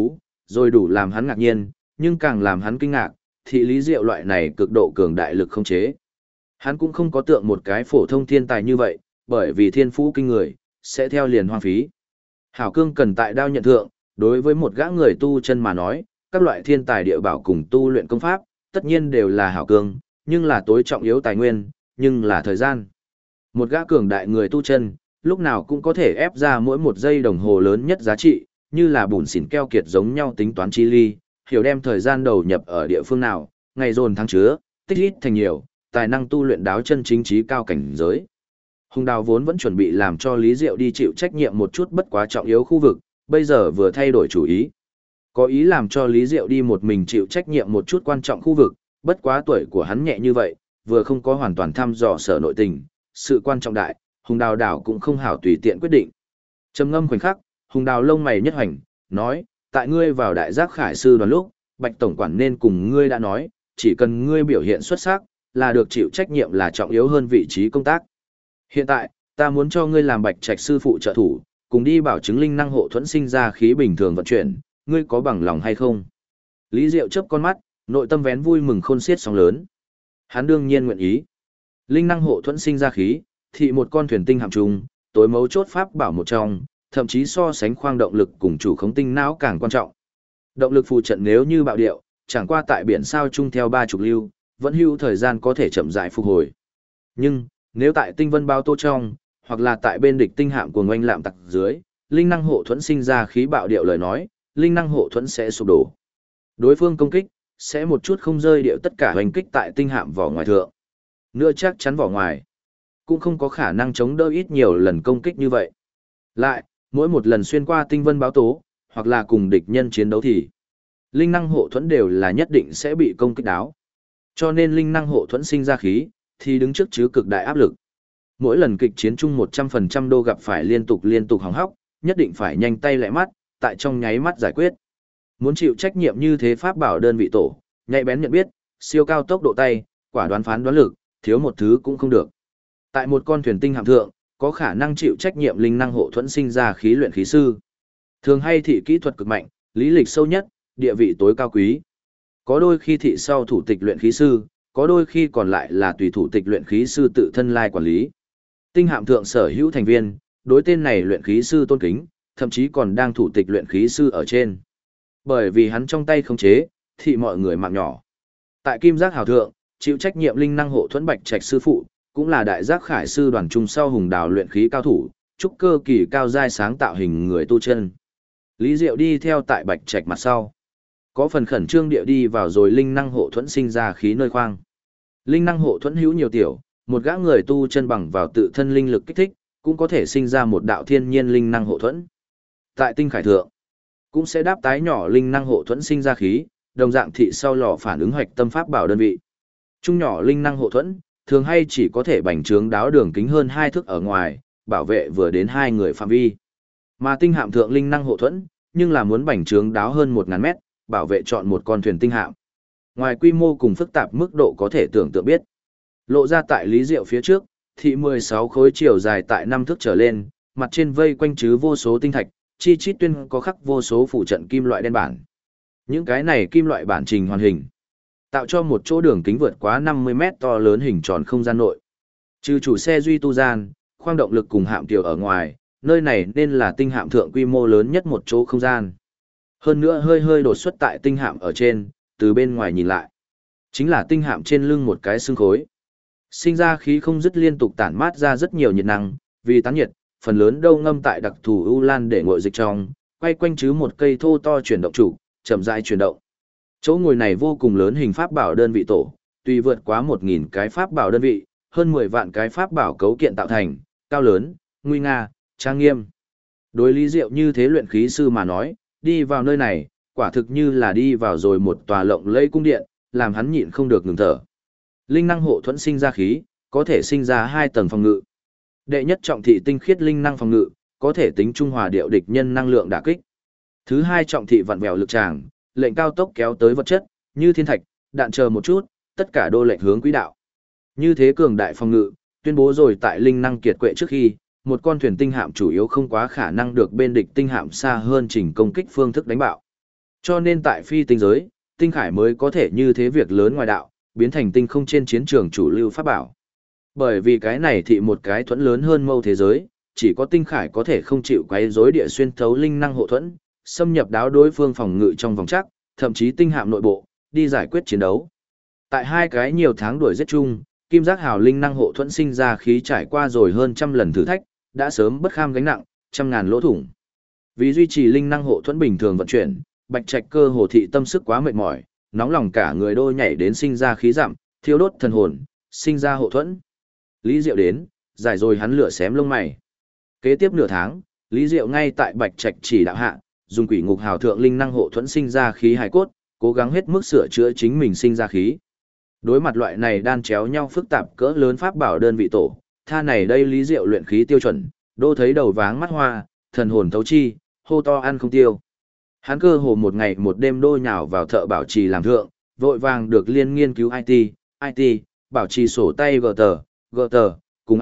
rồi đủ làm hắn ngạc nhiên, nhưng càng làm hắn kinh ngạc, thì Lý Diệu loại này cực độ cường đại lực không chế. Hắn cũng không có tượng một cái phổ thông thiên tài như vậy, bởi vì thiên phú kinh người, sẽ theo liền hoang phí. Hảo cương cần tại đao nhận thượng, đối với một gã người tu chân mà nói, các loại thiên tài địa bảo cùng tu luyện công pháp, tất nhiên đều là hảo cương, nhưng là tối trọng yếu tài nguyên, nhưng là thời gian. Một gã cường đại người tu chân, lúc nào cũng có thể ép ra mỗi một giây đồng hồ lớn nhất giá trị, như là bùn xỉn keo kiệt giống nhau tính toán chi ly, hiểu đem thời gian đầu nhập ở địa phương nào, ngày dồn tháng chứa, tích ít thành nhiều, tài năng tu luyện đáo chân chính trí cao cảnh giới. Hùng Đào vốn vẫn chuẩn bị làm cho Lý Diệu đi chịu trách nhiệm một chút bất quá trọng yếu khu vực, bây giờ vừa thay đổi chủ ý. Có ý làm cho Lý Diệu đi một mình chịu trách nhiệm một chút quan trọng khu vực, bất quá tuổi của hắn nhẹ như vậy, vừa không có hoàn toàn thăm dò sở nội tình, sự quan trọng đại, Hùng Đào đảo cũng không hảo tùy tiện quyết định. Trầm ngâm khoảnh khắc, Hùng Đào lông mày nhất hoành, nói, tại ngươi vào đại giác khải sư đoàn lúc, Bạch Tổng quản nên cùng ngươi đã nói, chỉ cần ngươi biểu hiện xuất sắc, là được chịu trách nhiệm là trọng yếu hơn vị trí công tác. Hiện tại, ta muốn cho ngươi làm Bạch Trạch sư phụ trợ thủ, cùng đi bảo chứng linh năng hộ thuẫn sinh ra khí bình thường vận chuyển, ngươi có bằng lòng hay không? Lý Diệu chớp con mắt, nội tâm vén vui mừng khôn xiết sóng lớn. Hắn đương nhiên nguyện ý. Linh năng hộ thuẫn sinh ra khí, thì một con thuyền tinh hạm trùng, tối mấu chốt pháp bảo một trong, thậm chí so sánh khoang động lực cùng chủ khống tinh não càng quan trọng. Động lực phù trận nếu như bạo điệu, chẳng qua tại biển sao chung theo 30 lưu, vẫn hữu thời gian có thể chậm rãi phục hồi. Nhưng, nếu tại tinh vân bao tô trong, hoặc là tại bên địch tinh hạm của ngoanh lạm tặc dưới, linh năng hộ thuẫn sinh ra khí bạo điệu lời nói, linh năng hộ thuẫn sẽ sụp đổ. Đối phương công kích, sẽ một chút không rơi điệu tất cả hoành kích tại tinh hạm vỏ ngoài thượng. Nữa chắc chắn vỏ ngoài, cũng không có khả năng chống đỡ ít nhiều lần công kích như vậy. Lại, mỗi một lần xuyên qua tinh vân báo tố, hoặc là cùng địch nhân chiến đấu thì, linh năng hộ thuẫn đều là nhất định sẽ bị công kích đáo. Cho nên linh năng hộ thuẫn sinh ra khí, thì đứng trước chứ cực đại áp lực. Mỗi lần kịch chiến chung 100% đô gặp phải liên tục hỏng hóc, nhất định phải nhanh tay lẹ mắt, tại trong nháy mắt giải quyết. Muốn chịu trách nhiệm như thế pháp bảo đơn vị tổ, nhạy bén nhận biết, siêu cao tốc độ tay, quả đoán phán đoán lực, thiếu một thứ cũng không được. Tại một con thuyền tinh hạm thượng, có khả năng chịu trách nhiệm linh năng hộ thuẫn sinh ra khí luyện khí sư. Thường hay thị kỹ thuật cực mạnh, lý lịch sâu nhất, địa vị tối cao quý. Có đôi khi thị sau thủ tịch luyện khí sư, có đôi khi còn lại là tùy thủ tịch luyện khí sư tự thân lai quản lý. Tinh hạm thượng sở hữu thành viên, đối tên này luyện khí sư tôn kính, thậm chí còn đang thủ tịch luyện khí sư ở trên. Bởi vì hắn trong tay khống chế, thị mọi người mạng nhỏ. Tại Kim Giác Hào thượng, chịu trách nhiệm linh năng hộ thuẫn Bạch Trạch sư phụ, cũng là đại giác khải sư đoàn trung sau hùng đào luyện khí cao thủ, trúc cơ kỳ cao giai sáng tạo hình người tu chân. Lý Diệu đi theo tại Bạch Trạch mặt sau. Có phần khẩn trương địa đi vào rồi linh năng hộ thuẫn sinh ra khí nơi khoang. Linh năng hộ thuẫn hữu nhiều tiểu, một gã người tu chân bằng vào tự thân linh lực kích thích, cũng có thể sinh ra một đạo thiên nhiên linh năng hộ thuẫn. Tại tinh khải thượng, cũng sẽ đáp tái nhỏ linh năng hộ thuẫn sinh ra khí, đồng dạng thị sau lò phản ứng hoạch tâm pháp bảo đơn vị. Trung nhỏ linh năng hộ thuẫn, thường hay chỉ có thể bành trướng đáo đường kính hơn 2 thước ở ngoài, bảo vệ vừa đến 2 người phạm vi. Mà tinh hạm thượng linh năng hộ thuẫn, nhưng là muốn bành trướng đáo hơn 1000 mét, bảo vệ chọn một con thuyền tinh hạm. Ngoài quy mô cùng phức tạp mức độ có thể tưởng tượng biết. Lộ ra tại Lý Diệu phía trước, thị 16 khối chiều dài tại 5 thước trở lên, mặt trên vây quanh chứ vô số tinh thạch, chi chít tuyên có khắc vô số phụ trận kim loại đen bản. Những cái này kim loại bản trình hoàn hình, tạo cho một chỗ đường kính vượt quá 50 mét to lớn hình tròn không gian nội. Trừ chủ xe duy tu gian, khoang động lực cùng hạm tiểu ở ngoài, nơi này nên là tinh hạm thượng quy mô lớn nhất một chỗ không gian. Hơn nữa hơi đột xuất tại tinh hạm ở trên, từ bên ngoài nhìn lại, chính là tinh hạm trên lưng một cái xương khối. Sinh ra khí không dứt liên tục tản mát ra rất nhiều nhiệt năng, vì tán nhiệt, phần lớn đâu ngâm tại đặc thù u lan để nguội dịch trong, quay quanh chứ một cây thô to chuyển động trụ, chậm rãi chuyển động. Chỗ ngồi này vô cùng lớn hình pháp bảo đơn vị tổ, tuy vượt quá 1000 cái pháp bảo đơn vị, hơn 10 vạn cái pháp bảo cấu kiện tạo thành, cao lớn, nguy nga, trang nghiêm. Đối Lý Diệu như thế luyện khí sư mà nói, đi vào nơi này, quả thực như là đi vào rồi một tòa lộng lẫy cung điện, làm hắn nhịn không được ngừng thở. Linh năng hộ thuẫn sinh ra khí, có thể sinh ra 2 tầng phòng ngự. Đệ nhất trọng thị tinh khiết linh năng phòng ngự, có thể tính trung hòa điệu địch nhân năng lượng đả kích. Thứ hai trọng thị vặn vẹo lực tràng, lệnh cao tốc kéo tới vật chất, như thiên thạch, đạn chờ một chút, tất cả đô lệnh hướng quỹ đạo. Như thế cường đại phòng ngự, tuyên bố rồi tại linh năng kiệt quệ trước khi, một con thuyền tinh hạm chủ yếu không quá khả năng được bên địch tinh hạm xa hơn trình công kích phương thức đánh bạo. Cho nên tại phi tinh giới, tinh khải mới có thể như thế việc lớn ngoài đạo, biến thành tinh không trên chiến trường chủ lưu pháp bảo. Bởi vì cái này thì một cái thuẫn lớn hơn mâu thế giới, chỉ có tinh khải có thể không chịu quấy rối địa xuyên thấu linh năng hộ thuẫn, xâm nhập đáo đối phương phòng ngự trong vòng chắc, thậm chí tinh hạm nội bộ, đi giải quyết chiến đấu. Tại hai cái nhiều tháng đuổi giết chung, Kim Giác Hào linh năng hộ thuẫn sinh ra khí trải qua rồi hơn trăm lần thử thách, đã sớm bất kham gánh nặng, trăm ngàn lỗ thủng. Vì duy trì linh năng hộ thuẫn bình thường vận chuyển, Bạch Trạch Cơ hồ thị tâm sức quá mệt mỏi, nóng lòng cả người đôi nhảy đến sinh ra khí giảm, thiêu đốt thần hồn, sinh ra hộ thuẫn. Lý Diệu đến, giải rồi hắn lửa xém lông mày. Kế tiếp nửa tháng, Lý Diệu ngay tại Bạch Trạch chỉ đạo hạ, dùng Quỷ Ngục Hào thượng linh năng hộ thuẫn sinh ra khí hài cốt, cố gắng hết mức sửa chữa chính mình sinh ra khí. Đối mặt loại này đan chéo nhau phức tạp cỡ lớn pháp bảo đơn vị tổ, tha này đây Lý Diệu luyện khí tiêu chuẩn, đô thấy đầu váng mắt hoa, thần hồn thấu chi, hô to ăn không tiêu. Hắn cơ hồ một ngày một đêm đô nhào vào thợ bảo trì làm thượng, vội vàng được liên nghiên cứu IT, bảo trì sổ tay gờ tờ, cùng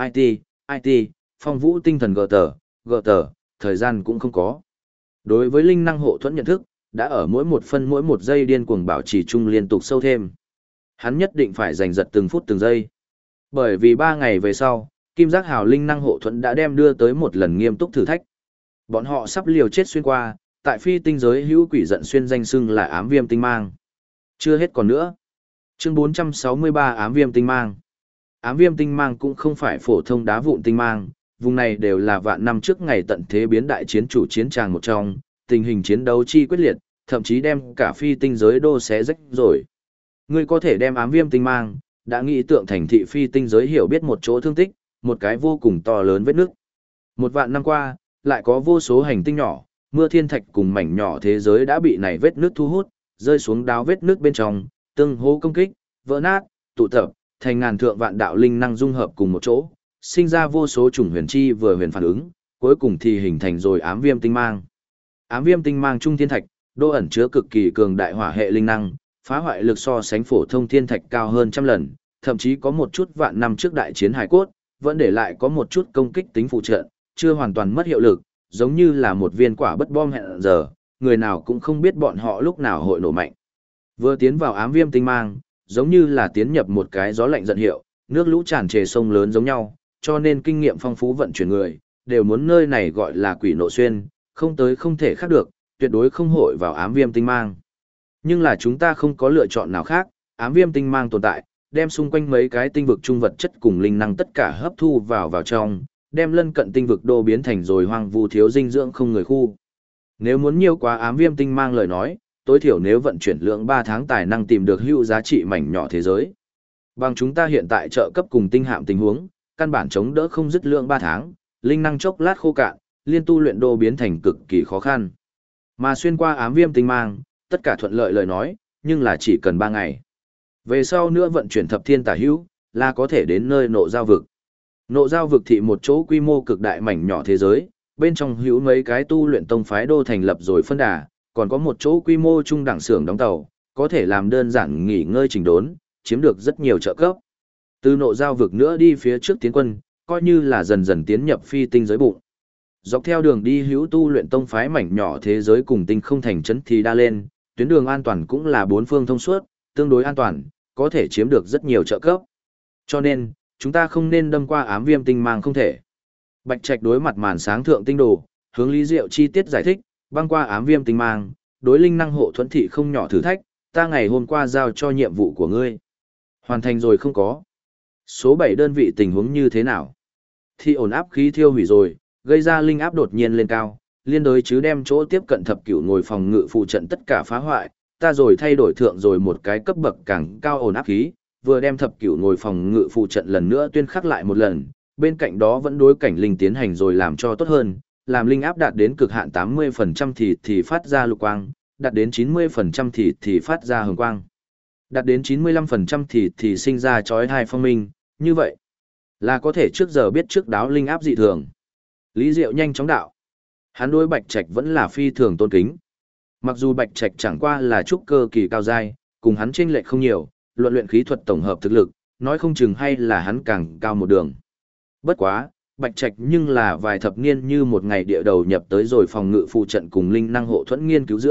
IT, phong vũ tinh thần gờ tờ, thời gian cũng không có. Đối với linh năng hộ thuẫn nhận thức, đã ở mỗi một phân mỗi một giây điên cuồng bảo trì chung liên tục sâu thêm. Hắn nhất định phải giành giật từng phút từng giây. Bởi vì 3 ngày về sau, Kim Giác Hào linh năng hộ thuẫn đã đem đưa tới một lần nghiêm túc thử thách. Bọn họ sắp liều chết xuyên qua, tại phi tinh giới hữu quỷ giận xuyên danh xưng là ám viêm tinh mang. Chưa hết còn nữa. Chương 463 ám viêm tinh mang. Ám viêm tinh mang cũng không phải phổ thông đá vụn tinh mang, vùng này đều là vạn năm trước ngày tận thế biến đại chiến chủ chiến tràng một trong, tình hình chiến đấu chi quyết liệt, thậm chí đem cả phi tinh giới đô xé rách rồi. Ngươi có thể đem ám viêm tinh mang, đã nghĩ tượng thành thị phi tinh giới hiểu biết một chỗ thương tích, một cái vô cùng to lớn vết nước. Một vạn năm qua, lại có vô số hành tinh nhỏ, mưa thiên thạch cùng mảnh nhỏ thế giới đã bị này vết nước thu hút, rơi xuống đáo vết nước bên trong, tương hô công kích, vỡ nát, tụ tập, thành ngàn thượng vạn đạo linh năng dung hợp cùng một chỗ, sinh ra vô số chủng huyền chi vừa huyền phản ứng, cuối cùng thì hình thành rồi ám viêm tinh mang. Ám viêm tinh mang trung thiên thạch, đô ẩn chứa cực kỳ cường đại hỏa hệ linh năng, phá hoại lực so sánh phổ thông thiên thạch cao hơn trăm lần, thậm chí có một chút vạn năm trước đại chiến hải cốt, vẫn để lại có một chút công kích tính phụ trợ, chưa hoàn toàn mất hiệu lực, giống như là một viên quả bất bom hẹn giờ, người nào cũng không biết bọn họ lúc nào hội nổ mạnh. Vừa tiến vào ám viêm tinh mang, giống như là tiến nhập một cái gió lạnh giận hiệu, nước lũ tràn trề sông lớn giống nhau, cho nên kinh nghiệm phong phú vận chuyển người, đều muốn nơi này gọi là quỷ nộ xuyên, không tới không thể khác được, tuyệt đối không hội vào ám viêm tinh mang. Nhưng là chúng ta không có lựa chọn nào khác, ám viêm tinh mang tồn tại, đem xung quanh mấy cái tinh vực trung vật chất cùng linh năng tất cả hấp thu vào trong, đem lân cận tinh vực đô biến thành rồi hoang vu thiếu dinh dưỡng không người khu. Nếu muốn nhiều quá ám viêm tinh mang lời nói, tối thiểu nếu vận chuyển lượng 3 tháng tài năng tìm được hữu giá trị mảnh nhỏ thế giới. Bằng chúng ta hiện tại trợ cấp cùng tinh hạm tình huống, căn bản chống đỡ không dứt lượng 3 tháng, linh năng chốc lát khô cạn, liên tu luyện đô biến thành cực kỳ khó khăn. Mà xuyên qua ám viêm tinh mang, tất cả thuận lợi lời nói, nhưng là chỉ cần 3 ngày. Về sau nữa vận chuyển thập thiên tả hữu, là có thể đến nơi nộ giao vực. Nộ giao vực thị một chỗ quy mô cực đại mảnh nhỏ thế giới, bên trong hữu mấy cái tu luyện tông phái đô thành lập rồi phân đà, còn có một chỗ quy mô trung đẳng xưởng đóng tàu, có thể làm đơn giản nghỉ ngơi chỉnh đốn, chiếm được rất nhiều trợ cấp. Từ nộ giao vực nữa đi phía trước tiến quân, coi như là dần dần tiến nhập phi tinh giới bụng. Dọc theo đường đi hữu tu luyện tông phái mảnh nhỏ thế giới cùng tinh không thành trấn thì đa lên, tuyến đường an toàn cũng là 4 phương thông suốt, tương đối an toàn, có thể chiếm được rất nhiều trợ cấp. Cho nên, chúng ta không nên đâm qua ám viêm tinh mang không thể. Bạch Trạch đối mặt màn sáng thượng tinh đồ, hướng Lý Diệu chi tiết giải thích, băng qua ám viêm tinh mang, đối linh năng hộ thuẫn thị không nhỏ thử thách, ta ngày hôm qua giao cho nhiệm vụ của ngươi. Hoàn thành rồi không có. Số 7 đơn vị tình huống như thế nào? Thị ổn áp khí thiêu hủy rồi, gây ra linh áp đột nhiên lên cao, liên đối chứ đem chỗ tiếp cận thập cửu ngồi phòng ngự phụ trận tất cả phá hoại, ta rồi thay đổi thượng rồi một cái cấp bậc càng cao ổn áp khí, vừa đem thập cửu ngồi phòng ngự phụ trận lần nữa tuyên khắc lại một lần, bên cạnh đó vẫn đối cảnh linh tiến hành rồi làm cho tốt hơn, làm linh áp đạt đến cực hạn 80% thì phát ra lục quang, đạt đến 90% thì phát ra hồng quang, đạt đến 95% thì sinh ra chói tai phong minh, như vậy là có thể trước giờ biết trước đáo linh áp dị thường. Lý Diệu nhanh chóng đạo. Hắn đối Bạch Trạch vẫn là phi thường tôn kính. Mặc dù Bạch Trạch chẳng qua là trúc cơ kỳ cao giai, cùng hắn chênh lệch không nhiều, luận luyện khí thuật tổng hợp thực lực, nói không chừng hay là hắn càng cao một đường. Bất quá, Bạch Trạch nhưng là vài thập niên như một ngày địa đầu nhập tới rồi phòng ngự phụ trận cùng linh năng hộ thuẫn nghiên cứu giữa,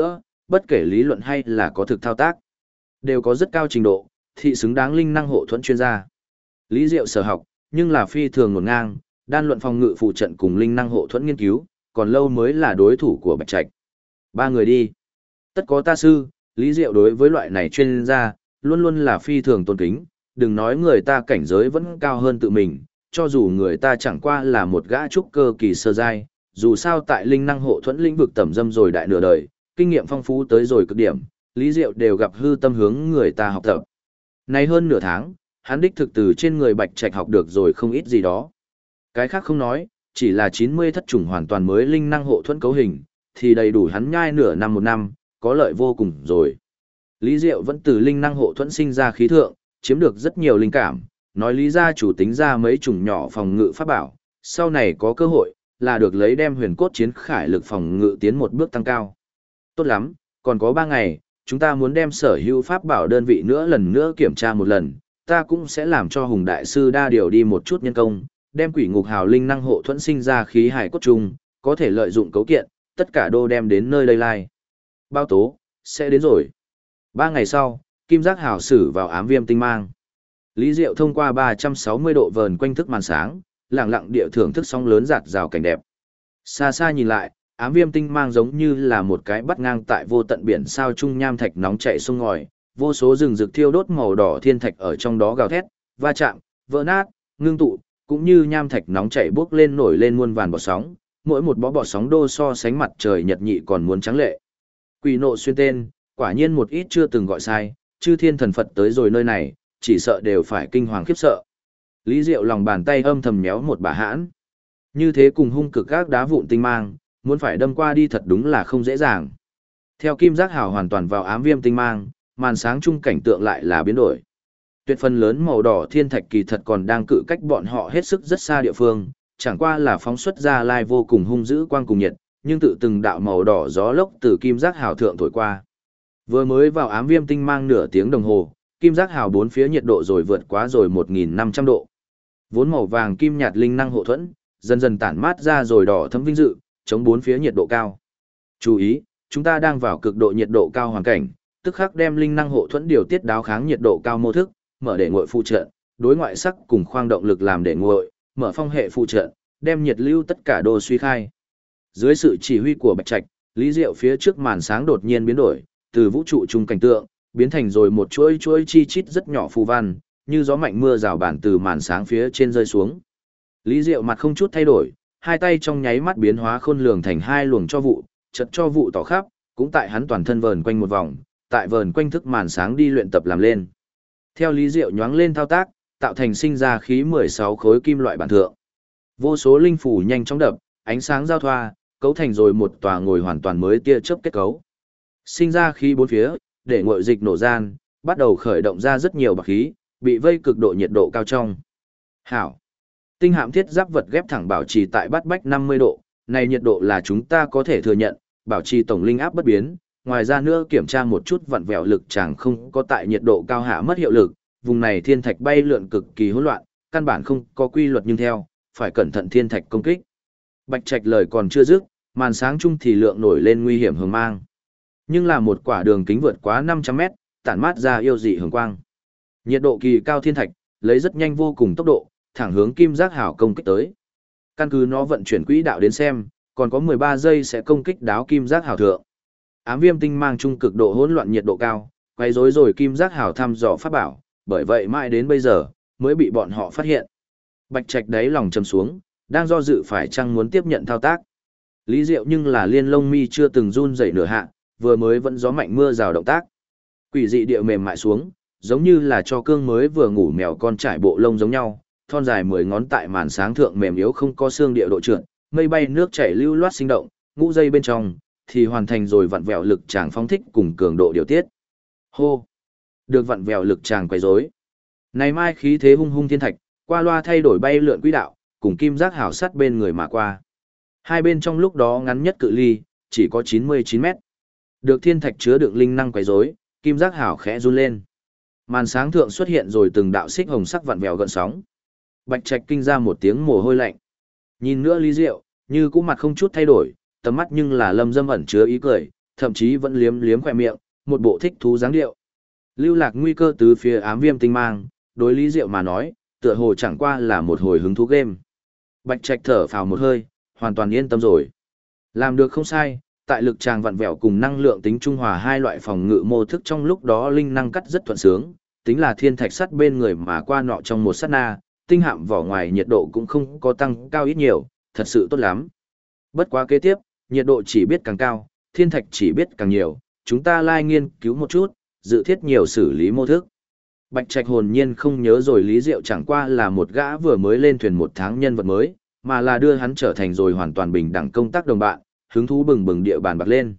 bất kể lý luận hay là có thực thao tác, đều có rất cao trình độ, thị xứng đáng linh năng hộ thuẫn chuyên gia. Lý Diệu sở học, nhưng là phi thường ngổn ngang, đan luận phòng ngự phụ trận cùng linh năng hộ thuẫn nghiên cứu, còn lâu mới là đối thủ của Bạch Trạch. Ba người đi. Tất có ta sư, Lý Diệu đối với loại này chuyên gia, luôn luôn là phi thường tôn kính, đừng nói người ta cảnh giới vẫn cao hơn tự mình, cho dù người ta chẳng qua là một gã trúc cơ kỳ sơ giai, dù sao tại linh năng hộ thuẫn lĩnh vực tẩm dâm rồi đại nửa đời, kinh nghiệm phong phú tới rồi cực điểm, Lý Diệu đều gặp hư tâm hướng người ta học tập. Nay hơn nửa tháng, hắn đích thực từ trên người Bạch Trạch học được rồi không ít gì đó. Cái khác không nói, chỉ là 90 thất chủng hoàn toàn mới linh năng hộ thuẫn cấu hình, thì đầy đủ hắn nhai nửa năm một năm, có lợi vô cùng rồi. Lý Diệu vẫn từ linh năng hộ thuẫn sinh ra khí thượng, chiếm được rất nhiều linh cảm, nói lý gia chủ tính ra mấy chủng nhỏ phòng ngự pháp bảo, sau này có cơ hội, là được lấy đem huyền cốt chiến khải lực phòng ngự tiến một bước tăng cao. Tốt lắm, còn có 3 ngày, chúng ta muốn đem sở hữu pháp bảo đơn vị nữa lần nữa kiểm tra một lần, ta cũng sẽ làm cho Hùng Đại Sư đa điều đi một chút nhân công, đem quỷ ngục hào linh năng hộ thuẫn sinh ra khí hải cốt trùng, có thể lợi dụng cấu kiện, tất cả đô đem đến nơi đây lai. Bao tố, sẽ đến rồi. 3 ngày sau, kim giác hào sử vào ám viêm tinh mang. Lý Diệu thông qua 360 độ vờn quanh thức màn sáng, lặng lặng địa thưởng thức sóng lớn giạt rào cảnh đẹp. Xa xa nhìn lại, ám viêm tinh mang giống như là một cái bắt ngang tại vô tận biển sao trung nham thạch nóng chảy sông ngòi, vô số rừng rực thiêu đốt màu đỏ thiên thạch ở trong đó gào thét, va chạm, vỡ nát, ngưng tụ, cũng như nham thạch nóng chảy bốc lên nổi lên muôn vàn bọt sóng, mỗi một bó bọt sóng đô so sánh mặt trời nhật nhị còn muốn trắng lệ. Quỷ nộ xuyên tên, quả nhiên một ít chưa từng gọi sai, chư thiên thần Phật tới rồi nơi này, chỉ sợ đều phải kinh hoàng khiếp sợ. Lý Diệu lòng bàn tay âm thầm méo một bà hãn. Như thế cùng hung cực các đá vụn tinh mang, muốn phải đâm qua đi thật đúng là không dễ dàng. Theo kim giác hào hoàn toàn vào ám viêm tinh mang, màn sáng chung cảnh tượng lại là biến đổi. Tuyệt phần lớn màu đỏ thiên thạch kỳ thật còn đang cự cách bọn họ hết sức rất xa địa phương, chẳng qua là phóng xuất ra lai vô cùng hung dữ quang cùng nhiệt, nhưng tự từng đạo màu đỏ gió lốc từ kim giác hào thượng thổi qua. Vừa mới vào ám viêm tinh mang nửa tiếng đồng hồ, kim giác hào bốn phía nhiệt độ rồi vượt quá rồi 1.500 độ. Vốn màu vàng kim nhạt linh năng hộ thuẫn, dần dần tản mát ra rồi đỏ thấm vinh dự, chống bốn phía nhiệt độ cao. Chú ý, chúng ta đang vào cực độ nhiệt độ cao hoàn cảnh, tức khắc đem linh năng hộ thuẫn điều tiết đáo kháng nhiệt độ cao mô thức, mở để nguội phụ trợ, đối ngoại sắc cùng khoang động lực làm để nguội, mở phong hệ phụ trợ, đem nhiệt lưu tất cả đồ suy khai. Dưới sự chỉ huy của Bạch Trạch, Lý Diệu phía trước màn sáng đột nhiên biến đổi, từ vũ trụ trung cảnh tượng, biến thành rồi một chuỗi chuỗi chi chít rất nhỏ phù văn, như gió mạnh mưa rào bản từ màn sáng phía trên rơi xuống. Lý Diệu mặt không chút thay đổi, hai tay trong nháy mắt biến hóa khôn lường thành hai luồng cho vụ, chật cho vụ tỏ khắp, cũng tại hắn toàn thân vờn quanh một vòng, tại vờn quanh thức màn sáng đi luyện tập làm lên. Theo Lý Diệu nhoáng lên thao tác, tạo thành sinh ra khí 16 khối kim loại bản thượng. Vô số linh phủ nhanh chóng đập, ánh sáng giao thoa, cấu thành rồi một tòa ngồi hoàn toàn mới tia chớp kết cấu. Sinh ra khí bốn phía, để nguội dịch nổ gian, bắt đầu khởi động ra rất nhiều bạc khí, bị vây cực độ nhiệt độ cao trong. Hảo. Tinh hạm thiết giáp vật ghép thẳng bảo trì tại bát bách 50 độ, này nhiệt độ là chúng ta có thể thừa nhận, bảo trì tổng linh áp bất biến, ngoài ra nữa kiểm tra một chút vặn vẹo lực chẳng không có tại nhiệt độ cao hạ mất hiệu lực, vùng này thiên thạch bay lượn cực kỳ hỗn loạn, căn bản không có quy luật nhưng theo, phải cẩn thận thiên thạch công kích. Bạch Trạch lời còn chưa dứt, màn sáng chung thì lượng nổi lên nguy hiểm hường mang. Nhưng là một quả đường kính vượt quá 500 mét, tản mát ra yêu dị hường quang. Nhiệt độ kỳ cao thiên thạch, lấy rất nhanh vô cùng tốc độ, thẳng hướng kim giác hảo công kích tới. Căn cứ nó vận chuyển quỹ đạo đến xem, còn có 13 giây sẽ công kích đáo kim giác hảo thượng. Ám viêm tinh mang chung cực độ hỗn loạn nhiệt độ cao, quay rối rồi kim giác hảo thăm dò pháp bảo, bởi vậy mãi đến bây giờ mới bị bọn họ phát hiện. Bạch Trạch đáy lòng trầm xuống, đang do dự phải chăng muốn tiếp nhận thao tác. Lý Diệu nhưng là liên lông mi chưa từng run rẩy nửa hạ, vừa mới vẫn gió mạnh mưa rào động tác. Quỷ dị địa mềm mại xuống, giống như là cho cương mới vừa ngủ mèo con trải bộ lông giống nhau, thon dài 10 ngón tại màn sáng thượng mềm yếu không có xương địa độ trượt, mây bay nước chảy lưu loát sinh động, ngũ dây bên trong thì hoàn thành rồi vặn vẹo lực tràng phóng thích cùng cường độ điều tiết. Hô! Được vặn vẹo lực tràng quấy rối. Này mai khí thế hung hung thiên thạch, qua loa thay đổi bay lượn quỹ đạo, cùng kim giác hảo sát bên người mà qua. Hai bên trong lúc đó ngắn nhất cự ly, chỉ có 99 mét. Được thiên thạch chứa đựng linh năng quấy rối, kim giác hảo khẽ run lên. Màn sáng thượng xuất hiện rồi từng đạo xích hồng sắc vặn vẹo gợn sóng. Bạch Trạch kinh ra một tiếng mồ hôi lạnh. Nhìn nữa Lý Diệu, như cũ mặt không chút thay đổi, tầm mắt nhưng là lâm dâm ẩn chứa ý cười, thậm chí vẫn liếm liếm khỏe miệng, một bộ thích thú dáng điệu. Lưu lạc nguy cơ từ phía ám viêm tinh mang, đối Lý Diệu mà nói, tựa hồ chẳng qua là một hồi hứng thú game. Bạch Trạch thở phào một hơi, hoàn toàn yên tâm rồi. Làm được không sai, tại lực tràng vặn vẹo cùng năng lượng tính trung hòa hai loại phòng ngự mô thức trong lúc đó linh năng cắt rất thuận sướng, tính là thiên thạch sắt bên người mà qua nọ trong một sát na, tinh hạm vỏ ngoài nhiệt độ cũng không có tăng cao ít nhiều, thật sự tốt lắm. Bất quá kế tiếp, nhiệt độ chỉ biết càng cao, thiên thạch chỉ biết càng nhiều, chúng ta lai nghiên cứu một chút, dự thiết nhiều xử lý mô thức. Bạch Trạch hồn nhiên không nhớ rồi Lý Diệu chẳng qua là một gã vừa mới lên thuyền 1 tháng nhân vật mới, mà là đưa hắn trở thành rồi hoàn toàn bình đẳng công tác đồng bạn, hứng thú bừng bừng địa bàn bạc lên.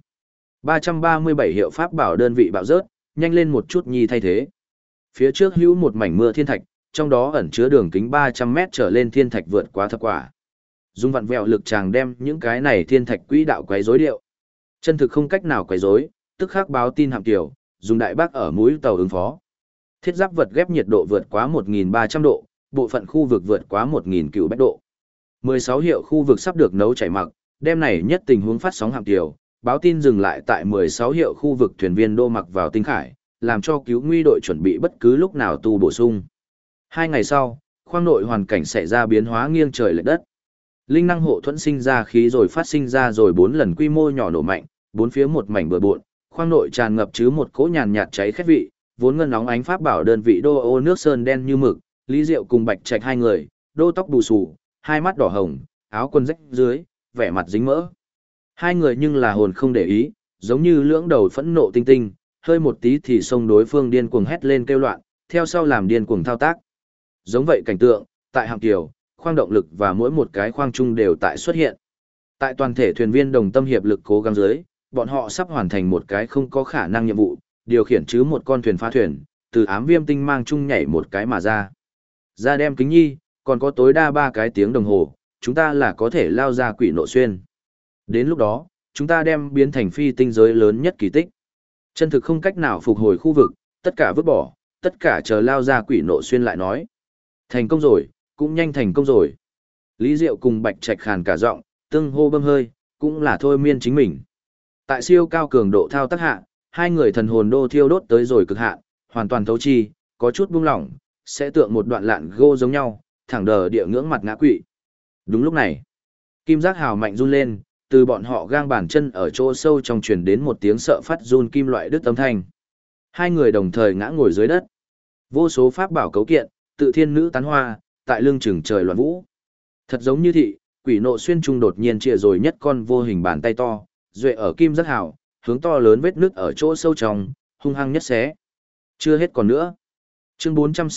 337 hiệu pháp bảo đơn vị bạo rớt, nhanh lên một chút nhi thay thế. Phía trước hữu một mảnh mưa thiên thạch, trong đó ẩn chứa đường kính 300 mét trở lên thiên thạch vượt quá thập quả. Dung vặn vẹo lực chàng đem những cái này thiên thạch quỹ đạo quấy rối điệu. Chân thực không cách nào quấy rối, tức khắc báo tin hạm tiểu, dùng đại bác ở mũi tàu ứng phó. Thiết giáp vật ghép nhiệt độ vượt quá 1.300 độ, bộ phận khu vực vượt quá 1.000 cựu bách độ. 16 hiệu khu vực sắp được nấu chảy mặc, đem này nhất tình huống phát sóng hạm tiểu, báo tin dừng lại tại 16 hiệu khu vực thuyền viên đô mặc vào tinh khải, làm cho cứu nguy đội chuẩn bị bất cứ lúc nào tu bổ sung. 2 ngày sau, khoang nội hoàn cảnh xảy ra biến hóa nghiêng trời lệch đất. Linh năng hộ thuẫn sinh ra khí rồi phát sinh ra rồi 4 lần quy mô nhỏ nổ mạnh, bốn phía một mảnh bừa bộn, khoang nội tràn ngập chứ một cỗ nhàn nhạt cháy khét vị, vốn ngân nóng ánh pháp bảo đơn vị đô ô nước sơn đen như mực, Lý Diệu cùng Bạch Trạch hai người, đô tóc bù xù, hai mắt đỏ hồng, áo quần rách dưới, vẻ mặt dính mỡ. Hai người nhưng là hồn không để ý, giống như lưỡng đầu phẫn nộ tinh tinh, hơi một tí thì xông đối phương điên cuồng hét lên kêu loạn, theo sau làm điên cuồng thao tác. Giống vậy cảnh tượng, tại hạm kiều, khoang động lực và mỗi một cái khoang chung đều tại xuất hiện. Tại toàn thể thuyền viên đồng tâm hiệp lực cố gắng dưới, bọn họ sắp hoàn thành một cái không có khả năng nhiệm vụ, điều khiển chứ một con thuyền phá thuyền, từ ám viêm tinh mang chung nhảy một cái mà ra. Ra đem kính nhi, còn có tối đa 3 cái tiếng đồng hồ, chúng ta là có thể lao ra quỷ nộ xuyên. Đến lúc đó, chúng ta đem biến thành phi tinh giới lớn nhất kỳ tích. Chân thực không cách nào phục hồi khu vực, tất cả vứt bỏ, tất cả chờ lao ra quỷ nộ xuyên lại nói. Thành công rồi, cũng nhanh thành công rồi. Lý Diệu cùng Bạch Trạch khàn cả giọng, tương hô bơm hơi, cũng là thôi miên chính mình. Tại siêu cao cường độ thao tác hạ, hai người thần hồn đô thiêu đốt tới rồi cực hạn, hoàn toàn thấu chi, có chút buông lỏng, sẽ tượng một đoạn lạn gô giống nhau, thẳng đờ địa ngưỡng mặt ngã quỵ. Đúng lúc này, kim giác hào mạnh run lên, từ bọn họ gang bàn chân ở chỗ sâu trong truyền đến một tiếng sợ phát run kim loại đứt âm thanh. Hai người đồng thời ngã ngồi dưới đất. Vô số pháp bảo cấu kiện, tự thiên nữ tán hoa, tại lưng chừng trời loạn vũ. Thật giống như thị, quỷ nộ xuyên trung đột nhiên chìa rồi nhất con vô hình bàn tay to, duệ ở kim giác hào, hướng to lớn vết nước ở chỗ sâu trong, hung hăng nhất xé. Chưa hết còn nữa. Chương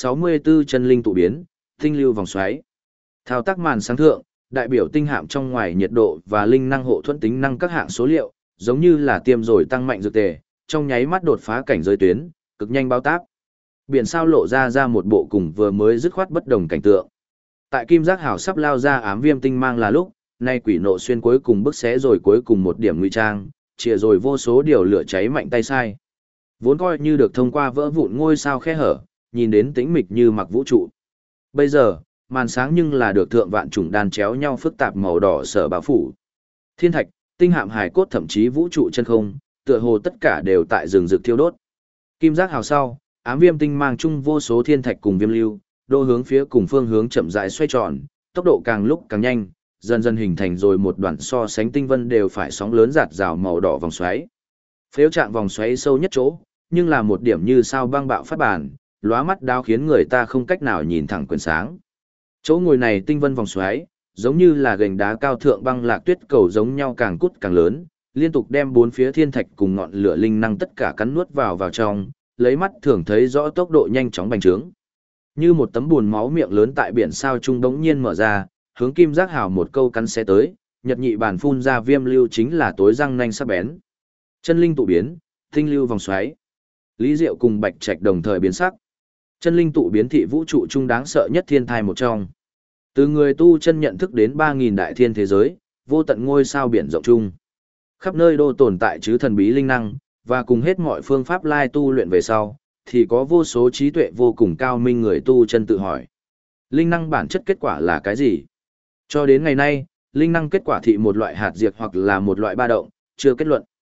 464 chân linh tụ biến, tinh lưu vòng xoáy. Thao tác màn sáng thượng, đại biểu tinh hạm trong ngoài nhiệt độ và linh năng hộ thuẫn tính năng các hạng số liệu, giống như là tiêm rồi tăng mạnh dược tề, trong nháy mắt đột phá cảnh giới tuyến, cực nhanh bao tác. Biển sao lộ ra một bộ cùng vừa mới dứt khoát bất đồng cảnh tượng. Tại kim giác hào sắp lao ra ám viêm tinh mang là lúc, nay quỷ nộ xuyên cuối cùng bức xé rồi cuối cùng một điểm nguy trang, chìa rồi vô số điều lửa cháy mạnh tay sai. Vốn coi như được thông qua vỡ vụn ngôi sao khe hở, nhìn đến tĩnh mịch như mặc vũ trụ. Bây giờ, màn sáng nhưng là được thượng vạn chủng đan chéo nhau phức tạp màu đỏ sở bao phủ. Thiên thạch, tinh hạm hải cốt thậm chí vũ trụ chân không, tựa hồ tất cả đều tại rừng rực thiêu đốt. Kim giác hào sau, ám viêm tinh mang chung vô số thiên thạch cùng viêm lưu, đô hướng phía cùng phương hướng chậm rãi xoay tròn, tốc độ càng lúc càng nhanh, dần dần hình thành rồi một đoạn so sánh tinh vân đều phải sóng lớn giạt rào màu đỏ vòng xoáy. Phếu trạng vòng xoáy sâu nhất chỗ, nhưng là một điểm như sao băng bạo phát bản, lóa mắt đao khiến người ta không cách nào nhìn thẳng quyển sáng. Chỗ ngồi này tinh vân vòng xoáy, giống như là gành đá cao thượng băng lạc tuyết cầu giống nhau càng cút càng lớn, liên tục đem bốn phía thiên thạch cùng ngọn lửa linh năng tất cả cắn nuốt vào trong, lấy mắt thường thấy rõ tốc độ nhanh chóng bành trướng. Như một tấm buồn máu miệng lớn tại biển sao trung đống nhiên mở ra, hướng kim giác hào một câu cắn xé tới, nhật nhị bàn phun ra viêm lưu chính là tối răng nanh sắc bén. Chân linh tụ biến, tinh lưu vòng xoáy. Lý Diệu cùng Bạch Trạch đồng thời biến sắc. Chân linh tụ biến thị vũ trụ trung đáng sợ nhất thiên thai một trong. Từ người tu chân nhận thức đến 3.000 đại thiên thế giới, vô tận ngôi sao biển rộng chung. Khắp nơi đô tồn tại chứ thần bí linh năng, và cùng hết mọi phương pháp lai tu luyện về sau, thì có vô số trí tuệ vô cùng cao minh người tu chân tự hỏi. Linh năng bản chất kết quả là cái gì? Cho đến ngày nay, linh năng kết quả thị một loại hạt diệt hoặc là một loại ba động, chưa kết luận.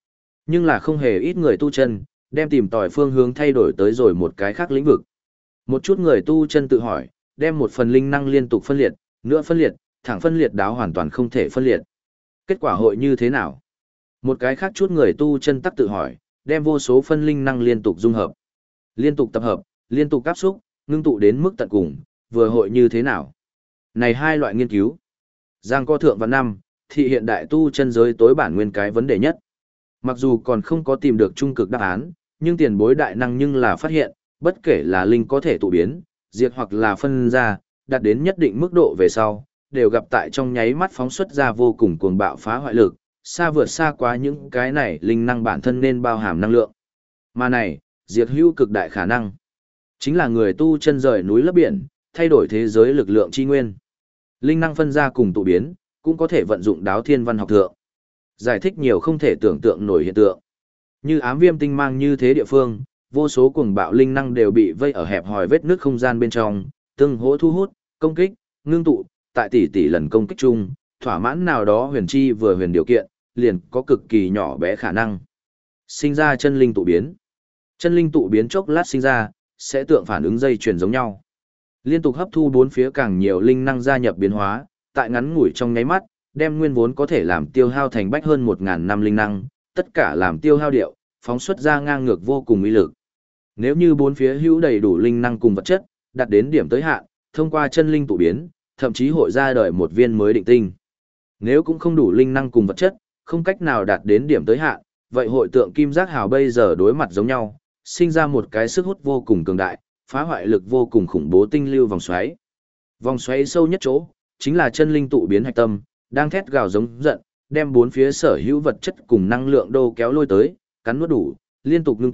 Nhưng là không hề ít người tu chân, đem tìm tòi phương hướng thay đổi tới rồi một cái khác lĩnh vực. Một chút người tu chân tự hỏi, đem một phần linh năng liên tục phân liệt, nữa phân liệt, thẳng phân liệt đáo hoàn toàn không thể phân liệt. Kết quả hội như thế nào? Một cái khác chút người tu chân tắc tự hỏi, đem vô số phân linh năng liên tục dung hợp, liên tục tập hợp, liên tục áp xúc, ngưng tụ đến mức tận cùng, vừa hội như thế nào? Này hai loại nghiên cứu. Giang co thượng và năm, thì hiện đại tu chân giới tối bản nguyên cái vấn đề nhất. Mặc dù còn không có tìm được trung cực đáp án, nhưng tiền bối đại năng nhưng là phát hiện, bất kể là linh có thể tụ biến, diệt hoặc là phân ra, đạt đến nhất định mức độ về sau, đều gặp tại trong nháy mắt phóng xuất ra vô cùng cuồng bạo phá hoại lực, xa vượt xa quá những cái này linh năng bản thân nên bao hàm năng lượng. Mà này, diệt hữu cực đại khả năng, chính là người tu chân rời núi lấp biển, thay đổi thế giới lực lượng chi nguyên. Linh năng phân ra cùng tụ biến, cũng có thể vận dụng đáo thiên văn học thượng. Giải thích nhiều không thể tưởng tượng nổi hiện tượng. Như ám viêm tinh mang như thế địa phương, vô số cuồng bạo linh năng đều bị vây ở hẹp hòi vết nước không gian bên trong, tương hỗ thu hút, công kích, ngưng tụ, tại tỷ tỷ lần công kích chung, thỏa mãn nào đó huyền chi vừa huyền điều kiện, liền có cực kỳ nhỏ bé khả năng. Sinh ra chân linh tụ biến. Chân linh tụ biến chốc lát sinh ra, sẽ tượng phản ứng dây chuyền giống nhau. Liên tục hấp thu bốn phía càng nhiều linh năng gia nhập biến hóa, tại ngắn ngủi trong nháy mắt, đem nguyên vốn có thể làm tiêu hao thành bách hơn 1000 năm linh năng, tất cả làm tiêu hao điệu, phóng xuất ra ngang ngược vô cùng uy lực. Nếu như bốn phía hữu đầy đủ linh năng cùng vật chất, đạt đến điểm tới hạn, thông qua chân linh tụ biến, thậm chí hội ra đời một viên mới định tinh. Nếu cũng không đủ linh năng cùng vật chất, không cách nào đạt đến điểm tới hạn, vậy hội tượng kim giác hào bây giờ đối mặt giống nhau, sinh ra một cái sức hút vô cùng cường đại, phá hoại lực vô cùng khủng bố tinh lưu vòng xoáy. Vòng xoáy sâu nhất chỗ, chính là chân linh tụ biến hạch tâm, đang thét gào giống giận, đem bốn phía sở hữu vật chất cùng năng lượng đô kéo lôi tới, cắn nuốt đủ, liên tục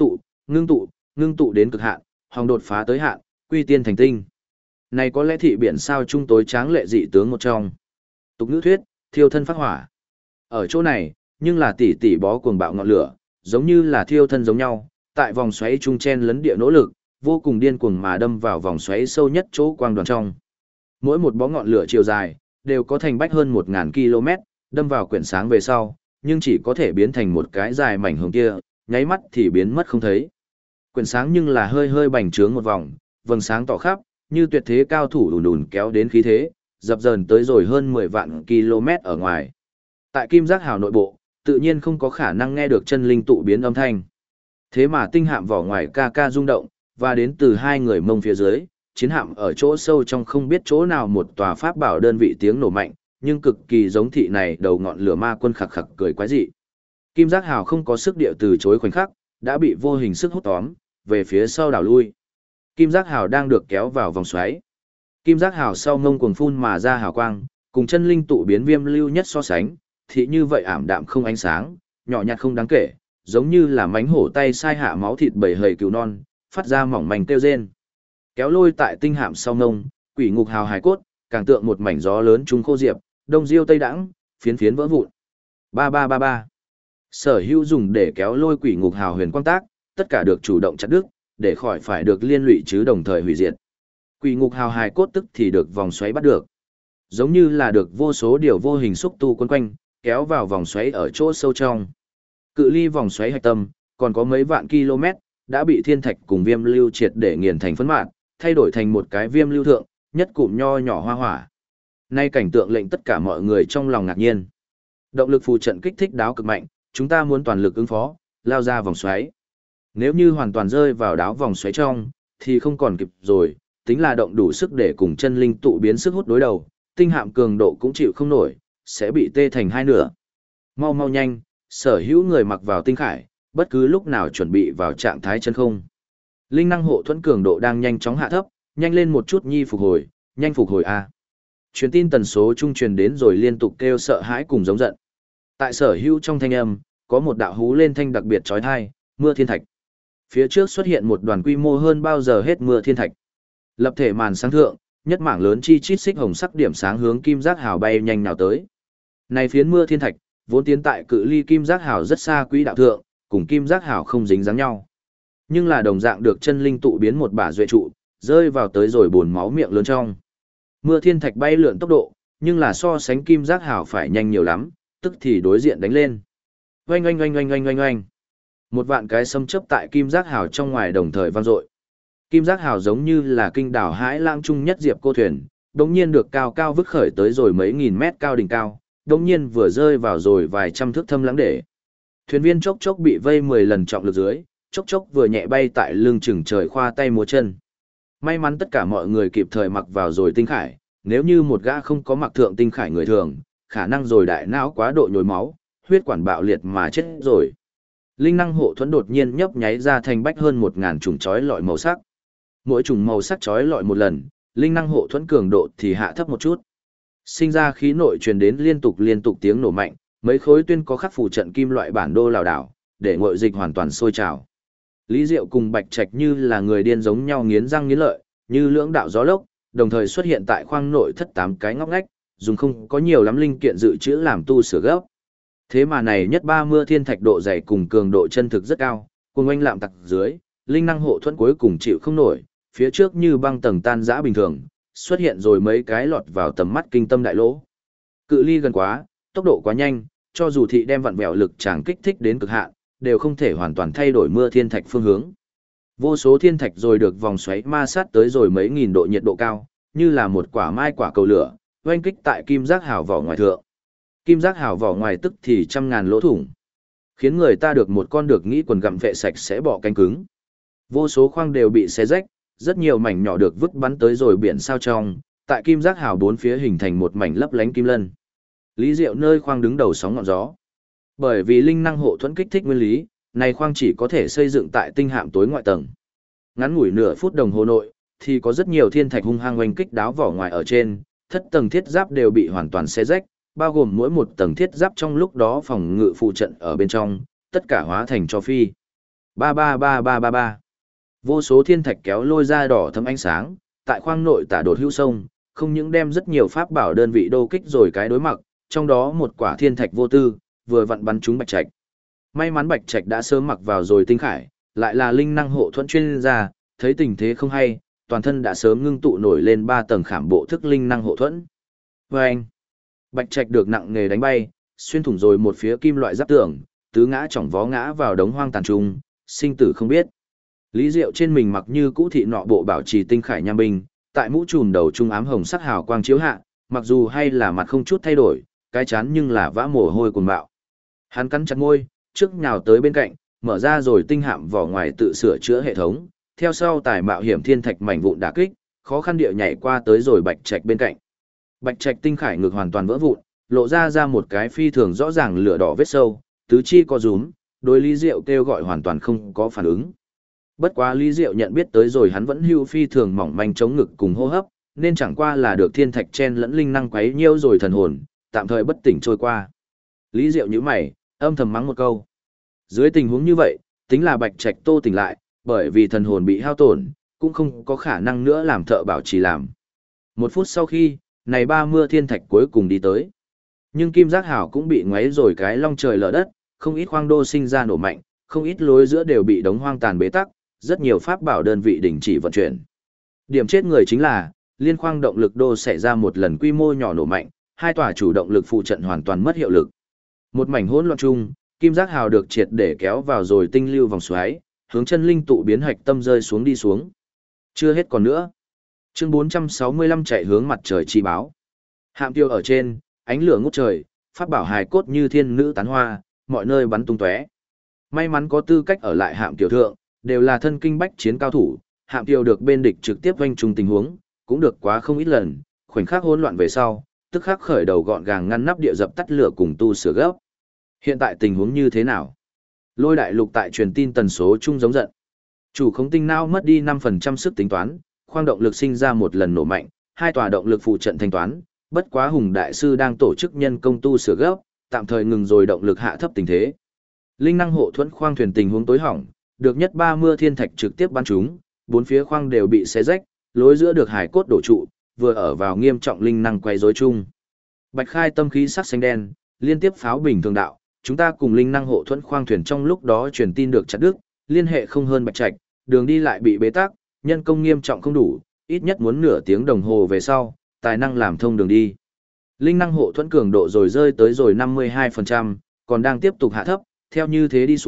ngưng tụ đến cực hạn, hòng đột phá tới hạn, quy tiên thành tinh. Này có lẽ thị biển sao trung tối tráng lệ dị tướng một trong. Tục ngữ thuyết, thiêu thân phát hỏa. Ở chỗ này, nhưng là tỷ tỷ bó cuồng bạo ngọn lửa, giống như là thiêu thân giống nhau, tại vòng xoáy trung chen lấn địa nỗ lực, vô cùng điên cuồng mà đâm vào vòng xoáy sâu nhất chỗ quang đoàn trong. Mỗi một bó ngọn lửa chiều dài, đều có thành bách hơn 1000 km, đâm vào quyển sáng về sau, nhưng chỉ có thể biến thành một cái dài mảnh hồng kia, nháy mắt thì biến mất không thấy. Quyển sáng nhưng là hơi hơi bành trướng một vòng, vầng sáng tỏ khắp, như tuyệt thế cao thủ đùn đùn kéo đến khí thế, dập dờn tới rồi hơn 10 vạn km ở ngoài. Tại kim giác hào nội bộ, tự nhiên không có khả năng nghe được chân linh tụ biến âm thanh. Thế mà tinh hạm vỏ ngoài ca ca rung động, và đến từ hai người mông phía dưới, chiến hạm ở chỗ sâu trong không biết chỗ nào một tòa pháp bảo đơn vị tiếng nổ mạnh, nhưng cực kỳ giống thị này đầu ngọn lửa ma quân khặc khặc cười quái dị. Kim giác hào không có sức điệu từ chối khoảnh khắc, đã bị vô hình sức hút tóm, về phía sau đảo lui. Kim giác hào đang được kéo vào vòng xoáy. Kim giác hào sau ngông cuồng phun mà ra hào quang, cùng chân linh tụ biến viêm lưu nhất so sánh, thì như vậy ảm đạm không ánh sáng, nhỏ nhặt không đáng kể, giống như là mánh hổ tay sai hạ máu thịt bầy hầy cứu non, phát ra mỏng manh kêu rên. Kéo lôi tại tinh hạm sau ngông, quỷ ngục hào hài cốt, càng tượng một mảnh gió lớn trung khô diệp, đông diêu tây đãng, phiến phiến vỡ vụn. Ba ba ba ba. Sở hữu dùng để kéo lôi quỷ ngục hào huyền quang tác, tất cả được chủ động chặt đứt, để khỏi phải được liên lụy chứ đồng thời hủy diệt. Quỷ ngục hào hài cốt tức thì được vòng xoáy bắt được. Giống như là được vô số điều vô hình xúc tu quấn quanh, kéo vào vòng xoáy ở chỗ sâu trong. Cự ly vòng xoáy hạch tâm, còn có mấy vạn km, đã bị thiên thạch cùng viêm lưu triệt để nghiền thành phấn mạt, thay đổi thành một cái viêm lưu thượng, nhất cụm nho nhỏ hoa hỏa. Nay cảnh tượng lệnh tất cả mọi người trong lòng ngạc nhiên. Động lực phù trận kích thích đáo cực mạnh, chúng ta muốn toàn lực ứng phó, lao ra vòng xoáy. Nếu như hoàn toàn rơi vào đáo vòng xoáy trong, thì không còn kịp rồi, tính là động đủ sức để cùng chân linh tụ biến sức hút đối đầu, tinh hạm cường độ cũng chịu không nổi, sẽ bị tê thành hai nửa. Mau mau nhanh, sở hữu người mặc vào tinh khải, bất cứ lúc nào chuẩn bị vào trạng thái chân không. Linh năng hộ thuẫn cường độ đang nhanh chóng hạ thấp, nhanh lên một chút nhi phục hồi, nhanh phục hồi a. Truyền tin tần số trung truyền đến rồi liên tục kêu sợ hãi cùng giống giận. Tại sở hữu trong thanh âm, có một đạo hú lên thanh đặc biệt chói tai, mưa thiên thạch. Phía trước xuất hiện một đoàn quy mô hơn bao giờ hết mưa thiên thạch. Lập thể màn sáng thượng, nhất mảng lớn chi chít xích hồng sắc điểm sáng hướng kim giác hào bay nhanh nào tới. Này phiến mưa thiên thạch, vốn tiến tại cự ly kim giác hào rất xa quỹ đạo thượng, cùng kim giác hào không dính dáng nhau. Nhưng là đồng dạng được chân linh tụ biến một bả duệ trụ, rơi vào tới rồi buồn máu miệng lớn trong. Mưa thiên thạch bay lượn tốc độ, nhưng là so sánh kim giác hào phải nhanh nhiều lắm, tức thì đối diện đánh lên. Oanh oanh oanh oanh oanh oanh oanh. Một vạn cái sấm chớp tại kim giác hào trong ngoài đồng thời vang dội. Kim giác hào giống như là kinh đảo hãi lãng trung nhất diệp cô thuyền, đống nhiên được cao cao vứt khởi tới rồi mấy nghìn mét cao đỉnh cao, đống nhiên vừa rơi vào rồi vài trăm thước thâm lãng để. Thuyền viên chốc chốc bị vây 10 lần trọng lực dưới, chốc chốc vừa nhẹ bay tại lưng chừng trời khoa tay múa chân. May mắn tất cả mọi người kịp thời mặc vào rồi tinh khải, nếu như một gã không có mặc thượng tinh khải người thường, khả năng rồi đại não quá độ nhồi máu, huyết quản bạo liệt mà chết rồi. Linh năng hộ thuẫn đột nhiên nhấp nháy ra thành bách hơn 1000 chủng chói lọi màu sắc. Mỗi chủng màu sắc chói lọi một lần, linh năng hộ thuẫn cường độ thì hạ thấp một chút. Sinh ra khí nội truyền đến liên tục tiếng nổ mạnh, mấy khối tuyên có khắc phù trận kim loại bản đô lảo đảo, để ngội dịch hoàn toàn sôi trào. Lý Diệu cùng Bạch Trạch như là người điên giống nhau nghiến răng nghiến lợi, như lưỡng đạo gió lốc, đồng thời xuất hiện tại khoang nội thất 8 cái ngóc ngách, dùng không có nhiều lắm linh kiện dự trữ làm tu sửa gấp. Thế mà này nhất ba mưa thiên thạch độ dày cùng cường độ chân thực rất cao, cùng oanh lạm tặc dưới, linh năng hộ thuẫn cuối cùng chịu không nổi, phía trước như băng tầng tan rã bình thường, xuất hiện rồi mấy cái lọt vào tầm mắt kinh tâm đại lỗ. Cự ly gần quá, tốc độ quá nhanh, cho dù thị đem vặn vẹo lực tràng kích thích đến cực hạn, đều không thể hoàn toàn thay đổi mưa thiên thạch phương hướng. Vô số thiên thạch rồi được vòng xoáy ma sát tới rồi mấy nghìn độ nhiệt độ cao, như là một quả mai quả cầu lửa, oanh kích tại kim giác hào vỏ ngoài thượng. Kim giác hào vỏ ngoài tức thì trăm ngàn lỗ thủng, khiến người ta được một con được nghĩ quần gặm vệ sạch sẽ bỏ cánh cứng. Vô số khoang đều bị xé rách, rất nhiều mảnh nhỏ được vứt bắn tới rồi biển sao trong, tại kim giác hào bốn phía hình thành một mảnh lấp lánh kim lân. Lý Diệu nơi khoang đứng đầu sóng ngọn gió. Bởi vì linh năng hộ thuẫn kích thích nguyên lý, này khoang chỉ có thể xây dựng tại tinh hạm tối ngoại tầng. Ngắn ngủi nửa phút đồng hồ nội, thì có rất nhiều thiên thạch hung hăng oanh kích đáo vỏ ngoài ở trên, thất tầng thiết giáp đều bị hoàn toàn xé rách, bao gồm mỗi một tầng thiết giáp trong lúc đó phòng ngự phụ trận ở bên trong, tất cả hóa thành cho phi. Ba ba ba ba ba ba. Vô số thiên thạch kéo lôi ra đỏ thấm ánh sáng, tại khoang nội tả đột hữu sông, không những đem rất nhiều pháp bảo đơn vị đô kích rồi cái đối mặt, trong đó một quả thiên thạch vô tư, vừa vặn bắn trúng Bạch Trạch. May mắn Bạch Trạch đã sớm mặc vào rồi tinh khải, lại là linh năng hộ thuẫn chuyên gia, thấy tình thế không hay, toàn thân đã sớm ngưng tụ nổi lên 3 tầng khảm bộ thức linh năng hộ thuẫn. Vâng! Bạch Trạch được nặng nghề đánh bay, xuyên thủng rồi một phía kim loại giáp tường, tứ ngã chỏng vó ngã vào đống hoang tàn trung, sinh tử không biết. Lý Diệu trên mình mặc như cũ thị nọ bộ bảo trì tinh khải nham binh, tại mũ trùm đầu trung ám hồng sắc hào quang chiếu hạ, mặc dù hay là mặt không chút thay đổi, cái chán nhưng là vã mồ hôi cuồn bạo. Hắn cắn chặt môi, trước nhào tới bên cạnh, mở ra rồi tinh hạm vỏ ngoài tự sửa chữa hệ thống, theo sau tài mạo hiểm thiên thạch mảnh vụn đả kích, khó khăn địa nhảy qua tới rồi Bạch Trạch bên cạnh. Bạch Trạch tinh khải ngực hoàn toàn vỡ vụn, lộ ra một cái phi thường rõ ràng lửa đỏ vết sâu, tứ chi co rúm, đối Lý Diệu kêu gọi hoàn toàn không có phản ứng. Bất quá Lý Diệu nhận biết tới rồi hắn vẫn hưu phi thường mỏng manh chống ngực cùng hô hấp, nên chẳng qua là được thiên thạch chen lẫn linh năng quấy nhiêu rồi thần hồn, tạm thời bất tỉnh trôi qua. Lý Diệu nhíu mày, âm thầm mắng một câu. Dưới tình huống như vậy, tính là Bạch Trạch tô tỉnh lại, bởi vì thần hồn bị hao tổn, cũng không có khả năng nữa làm thợ bảo trì làm. Một phút sau khi, này 3 mưa thiên thạch cuối cùng đi tới. Nhưng Kim Giác Hảo cũng bị ngoáy rồi cái long trời lở đất, không ít khoang đô sinh ra nổ mạnh, không ít lối giữa đều bị đống hoang tàn bế tắc, rất nhiều pháp bảo đơn vị đình chỉ vận chuyển. Điểm chết người chính là, liên khoang động lực đô xảy ra một lần quy mô nhỏ nổ mạnh, hai tòa chủ động lực phụ trận hoàn toàn mất hiệu lực. Một mảnh hỗn loạn chung, Kim Giác Hào được triệt để kéo vào rồi tinh lưu vòng xoáy, hướng chân linh tụ biến hạch tâm rơi xuống đi xuống. Chưa hết còn nữa. Chương 465 chạy hướng mặt trời chi báo. Hạm tiêu ở trên, ánh lửa ngút trời, pháp bảo hài cốt như thiên nữ tán hoa, mọi nơi bắn tung tóe. May mắn có tư cách ở lại hạm tiểu thượng, đều là thân kinh bách chiến cao thủ, hạm tiêu được bên địch trực tiếp vanh trùng tình huống, cũng được quá không ít lần, khoảnh khắc hỗn loạn về sau, tức khắc khởi đầu gọn gàng ngăn nắp địa dập tắt lửa cùng tu sửa gấp. Hiện tại tình huống như thế nào? Lôi đại lục tại truyền tin tần số chung giống giận. Chủ khống tinh não mất đi 5% sức tính toán, khoang động lực sinh ra một lần nổ mạnh, hai tòa động lực phụ trận thanh toán, bất quá Hùng đại sư đang tổ chức nhân công tu sửa gấp, tạm thời ngừng rồi động lực hạ thấp tình thế. Linh năng hộ thuẫn khoang thuyền tình huống tối hỏng, được nhất 3 mưa thiên thạch trực tiếp bắn trúng, bốn phía khoang đều bị xé rách, lối giữa được hải cốt đổ trụ, vừa ở vào nghiêm trọng linh năng quay rối chung. Bạch Khai tâm khí sắc xanh đen, liên tiếp pháo bình thường đạo, chúng ta cùng linh năng hộ thuẫn khoang thuyền trong lúc đó truyền tin được chặt đứt, liên hệ không hơn Bạch Trạch, đường đi lại bị bế tắc, nhân công nghiêm trọng không đủ, ít nhất muốn nửa tiếng đồng hồ về sau, tài năng làm thông đường đi. Linh năng hộ thuẫn cường độ rồi rơi tới rồi 52%, còn đang tiếp tục hạ thấp, theo như thế đi xuống,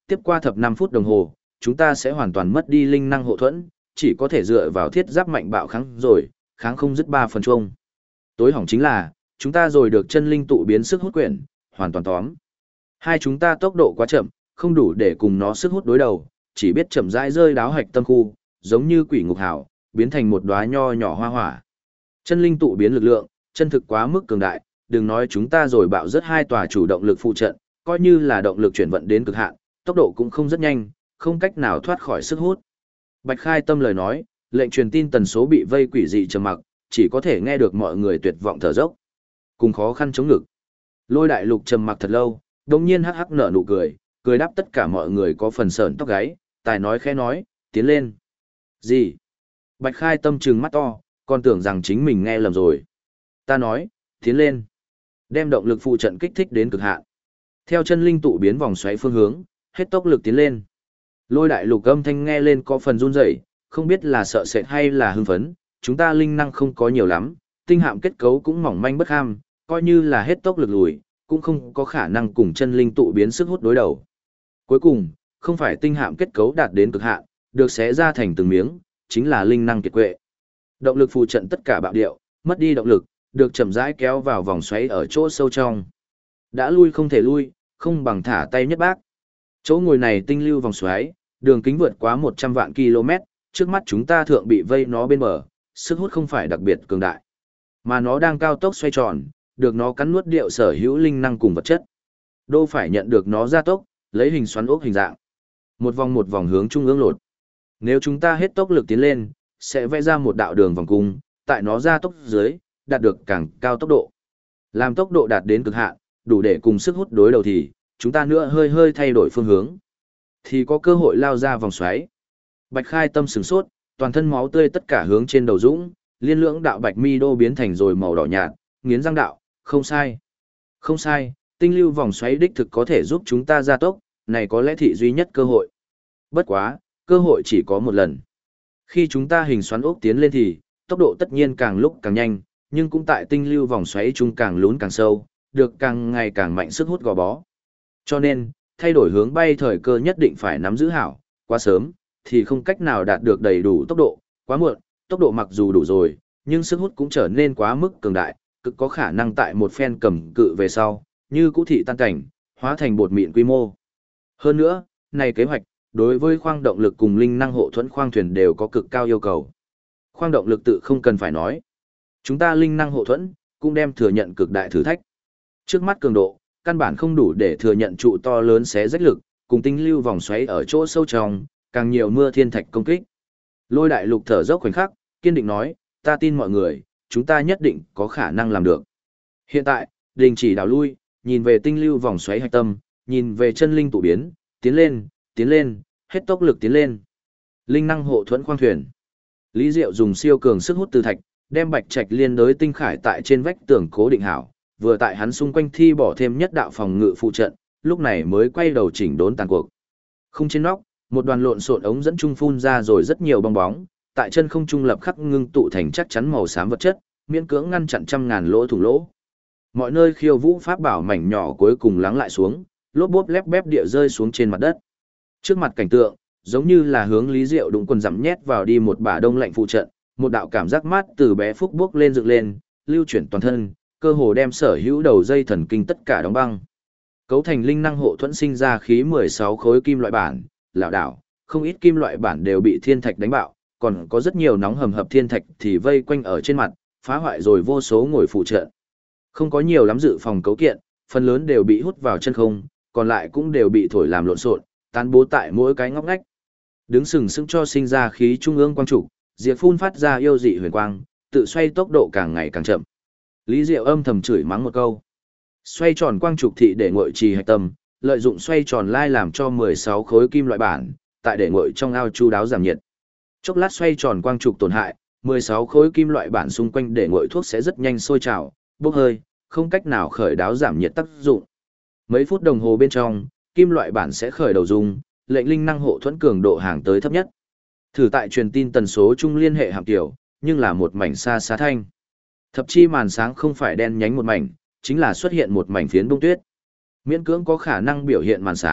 tiếp qua thập 5 phút đồng hồ, chúng ta sẽ hoàn toàn mất đi linh năng hộ thuẫn, chỉ có thể dựa vào thiết giáp mạnh bạo kháng rồi, kháng không dứt 3 phần chung. Tối hỏng chính là, chúng ta rồi được chân linh tụ biến sức hút quyển, hoàn toàn tóm. Hai chúng ta tốc độ quá chậm, không đủ để cùng nó sức hút đối đầu, chỉ biết chậm rãi rơi đáo hạch tâm khu, giống như quỷ ngục hảo, biến thành một đóa nho nhỏ hoa hỏa. Chân linh tụ biến lực lượng, chân thực quá mức cường đại, đừng nói chúng ta rồi bạo rất hai tòa chủ động lực phụ trận, coi như là động lực chuyển vận đến cực hạn, tốc độ cũng không rất nhanh, không cách nào thoát khỏi sức hút. Bạch Khai Tâm lời nói, lệnh truyền tin tần số bị vây quỷ dị trầm mặc, chỉ có thể nghe được mọi người tuyệt vọng thở dốc, cùng khó khăn chống ngực. Lôi Đại Lục trầm mặc thật lâu, đột nhiên hắc hắc nở nụ cười, cười đáp tất cả mọi người có phần sởn tóc gáy, tài nói khẽ nói, tiến lên. Gì? Bạch Khai Tâm trừng mắt to, còn tưởng rằng chính mình nghe lầm rồi. Ta nói, tiến lên. Đem động lực phụ trận kích thích đến cực hạn. Theo chân linh tụ biến vòng xoáy phương hướng, hết tốc lực tiến lên. Lôi Đại Lục âm thanh nghe lên có phần run rẩy, không biết là sợ sệt hay là hưng phấn, chúng ta linh năng không có nhiều lắm, tinh hạm kết cấu cũng mỏng manh bất ham, coi như là hết tốc lực lùi, cũng không có khả năng cùng chân linh tụ biến sức hút đối đầu. Cuối cùng, không phải tinh hạm kết cấu đạt đến cực hạn, được xé ra thành từng miếng, chính là linh năng kiệt quệ. Động lực phù trận tất cả bạo điệu, mất đi động lực, được chậm rãi kéo vào vòng xoáy ở chỗ sâu trong. Đã lui không thể lui, không bằng thả tay nhất bác. Chỗ ngồi này tinh lưu vòng xoáy, đường kính vượt quá 100 vạn km, trước mắt chúng ta thượng bị vây nó bên bờ, sức hút không phải đặc biệt cường đại. Mà nó đang cao tốc xoay tròn, được nó cắn nuốt điệu sở hữu linh năng cùng vật chất. Đô phải nhận được nó gia tốc, lấy hình xoắn ốc hình dạng. Một vòng hướng trung ương lột. Nếu chúng ta hết tốc lực tiến lên, sẽ vẽ ra một đạo đường vòng cung, tại nó gia tốc dưới, đạt được càng cao tốc độ. Làm tốc độ đạt đến cực hạn, đủ để cùng sức hút đối đầu thì, chúng ta nữa hơi thay đổi phương hướng. Thì có cơ hội lao ra vòng xoáy. Bạch Khai Tâm sửng sốt, toàn thân máu tươi tất cả hướng trên đầu dũng, liên lưỡng đạo bạch mi đô biến thành rồi màu đỏ nhạt, nghiến răng đạo, không sai. Không sai, tinh lưu vòng xoáy đích thực có thể giúp chúng ta gia tốc, này có lẽ thị duy nhất cơ hội. Bất quá, cơ hội chỉ có một lần. Khi chúng ta hình xoắn ốc tiến lên thì, tốc độ tất nhiên càng lúc càng nhanh, nhưng cũng tại tinh lưu vòng xoáy chung càng lún càng sâu, được càng ngày càng mạnh sức hút gò bó. Cho nên, thay đổi hướng bay thời cơ nhất định phải nắm giữ hảo, quá sớm, thì không cách nào đạt được đầy đủ tốc độ, quá muộn, tốc độ mặc dù đủ rồi, nhưng sức hút cũng trở nên quá mức cường đại, cực có khả năng tại một phen cầm cự về sau, như cũ thị tan cảnh, hóa thành bột mịn quy mô. Hơn nữa, này kế hoạch, đối với khoang động lực cùng linh năng hộ thuẫn khoang thuyền đều có cực cao yêu cầu. Khoang động lực tự không cần phải nói. Chúng ta linh năng hộ thuẫn, cũng đem thừa nhận cực đại thử thách. Trước mắt cường độ, căn bản không đủ để thừa nhận trụ to lớn xé rách lực, cùng tinh lưu vòng xoáy ở chỗ sâu trong, càng nhiều mưa thiên thạch công kích. Lôi Đại Lục thở dốc khoảnh khắc, kiên định nói, ta tin mọi người, chúng ta nhất định có khả năng làm được. Hiện tại, đình chỉ đảo lui, nhìn về tinh lưu vòng xoáy hạch tâm, nhìn về chân linh tụ biến, tiến lên, hết tốc lực tiến lên. Linh năng hộ thuẫn khoang thuyền. Lý Diệu dùng siêu cường sức hút từ thạch, đem bạch trạch liên đới tinh khải tại trên vách tường cố định hảo, vừa tại hắn xung quanh thi bỏ thêm nhất đạo phòng ngự phụ trận, lúc này mới quay đầu chỉnh đốn tàn cuộc. Không trên nóc, một đoàn lộn xộn ống dẫn trung phun ra rồi rất nhiều bong bóng, tại chân không trung lập khắc ngưng tụ thành chắc chắn màu xám vật chất, miễn cưỡng ngăn chặn trăm ngàn lỗ thủng lỗ. Mọi nơi khiêu vũ pháp bảo mảnh nhỏ cuối cùng lắng lại xuống, lốp bốp lép bép địa rơi xuống trên mặt đất. Trước mặt cảnh tượng, giống như là hướng Lý Diệu đụng quần dặm nhét vào đi một bả đông lạnh phụ trận, một đạo cảm giác mát từ bé phúc bước lên dựng lên, lưu chuyển toàn thân, cơ hồ đem sở hữu đầu dây thần kinh tất cả đóng băng. Cấu thành linh năng hộ thuẫn sinh ra khí 16 khối kim loại bản, lảo đảo, không ít kim loại bản đều bị thiên thạch đánh bạo, còn có rất nhiều nóng hầm hập thiên thạch thì vây quanh ở trên mặt, phá hoại rồi vô số ngồi phụ trợ. Không có nhiều lắm dự phòng cấu kiện, phần lớn đều bị hút vào chân không, còn lại cũng đều bị thổi làm lộn xộn, tán bố tại mỗi cái ngóc ngách. Đứng sừng sững cho sinh ra khí trung ương quang trụ, diệt phun phát ra yêu dị huyền quang, tự xoay tốc độ càng ngày càng chậm. Lý Diệu âm thầm chửi mắng một câu. Xoay tròn quang trục thị để ngội trì hạch tâm, lợi dụng xoay tròn lai làm cho 16 khối kim loại bản, tại để ngội trong ao chu đáo giảm nhiệt. Chốc lát xoay tròn quang trục tổn hại, 16 khối kim loại bản xung quanh để ngội thuốc sẽ rất nhanh sôi trào, bốc hơi, không cách nào khởi đáo giảm nhiệt tác dụng. Mấy phút đồng hồ bên trong, kim loại bản sẽ khởi đầu dung, lệnh linh năng hộ thuẫn cường độ hàng tới thấp nhất. Thử tại truyền tin tần số chung liên hệ hạm tiểu, nhưng là một mảnh xa xa thanh. Thậm chí màn sáng không phải đen nhánh một mảnh, chính là xuất hiện một mảnh phiến bông tuyết. Miễn cưỡng có khả năng biểu hiện màn sáng,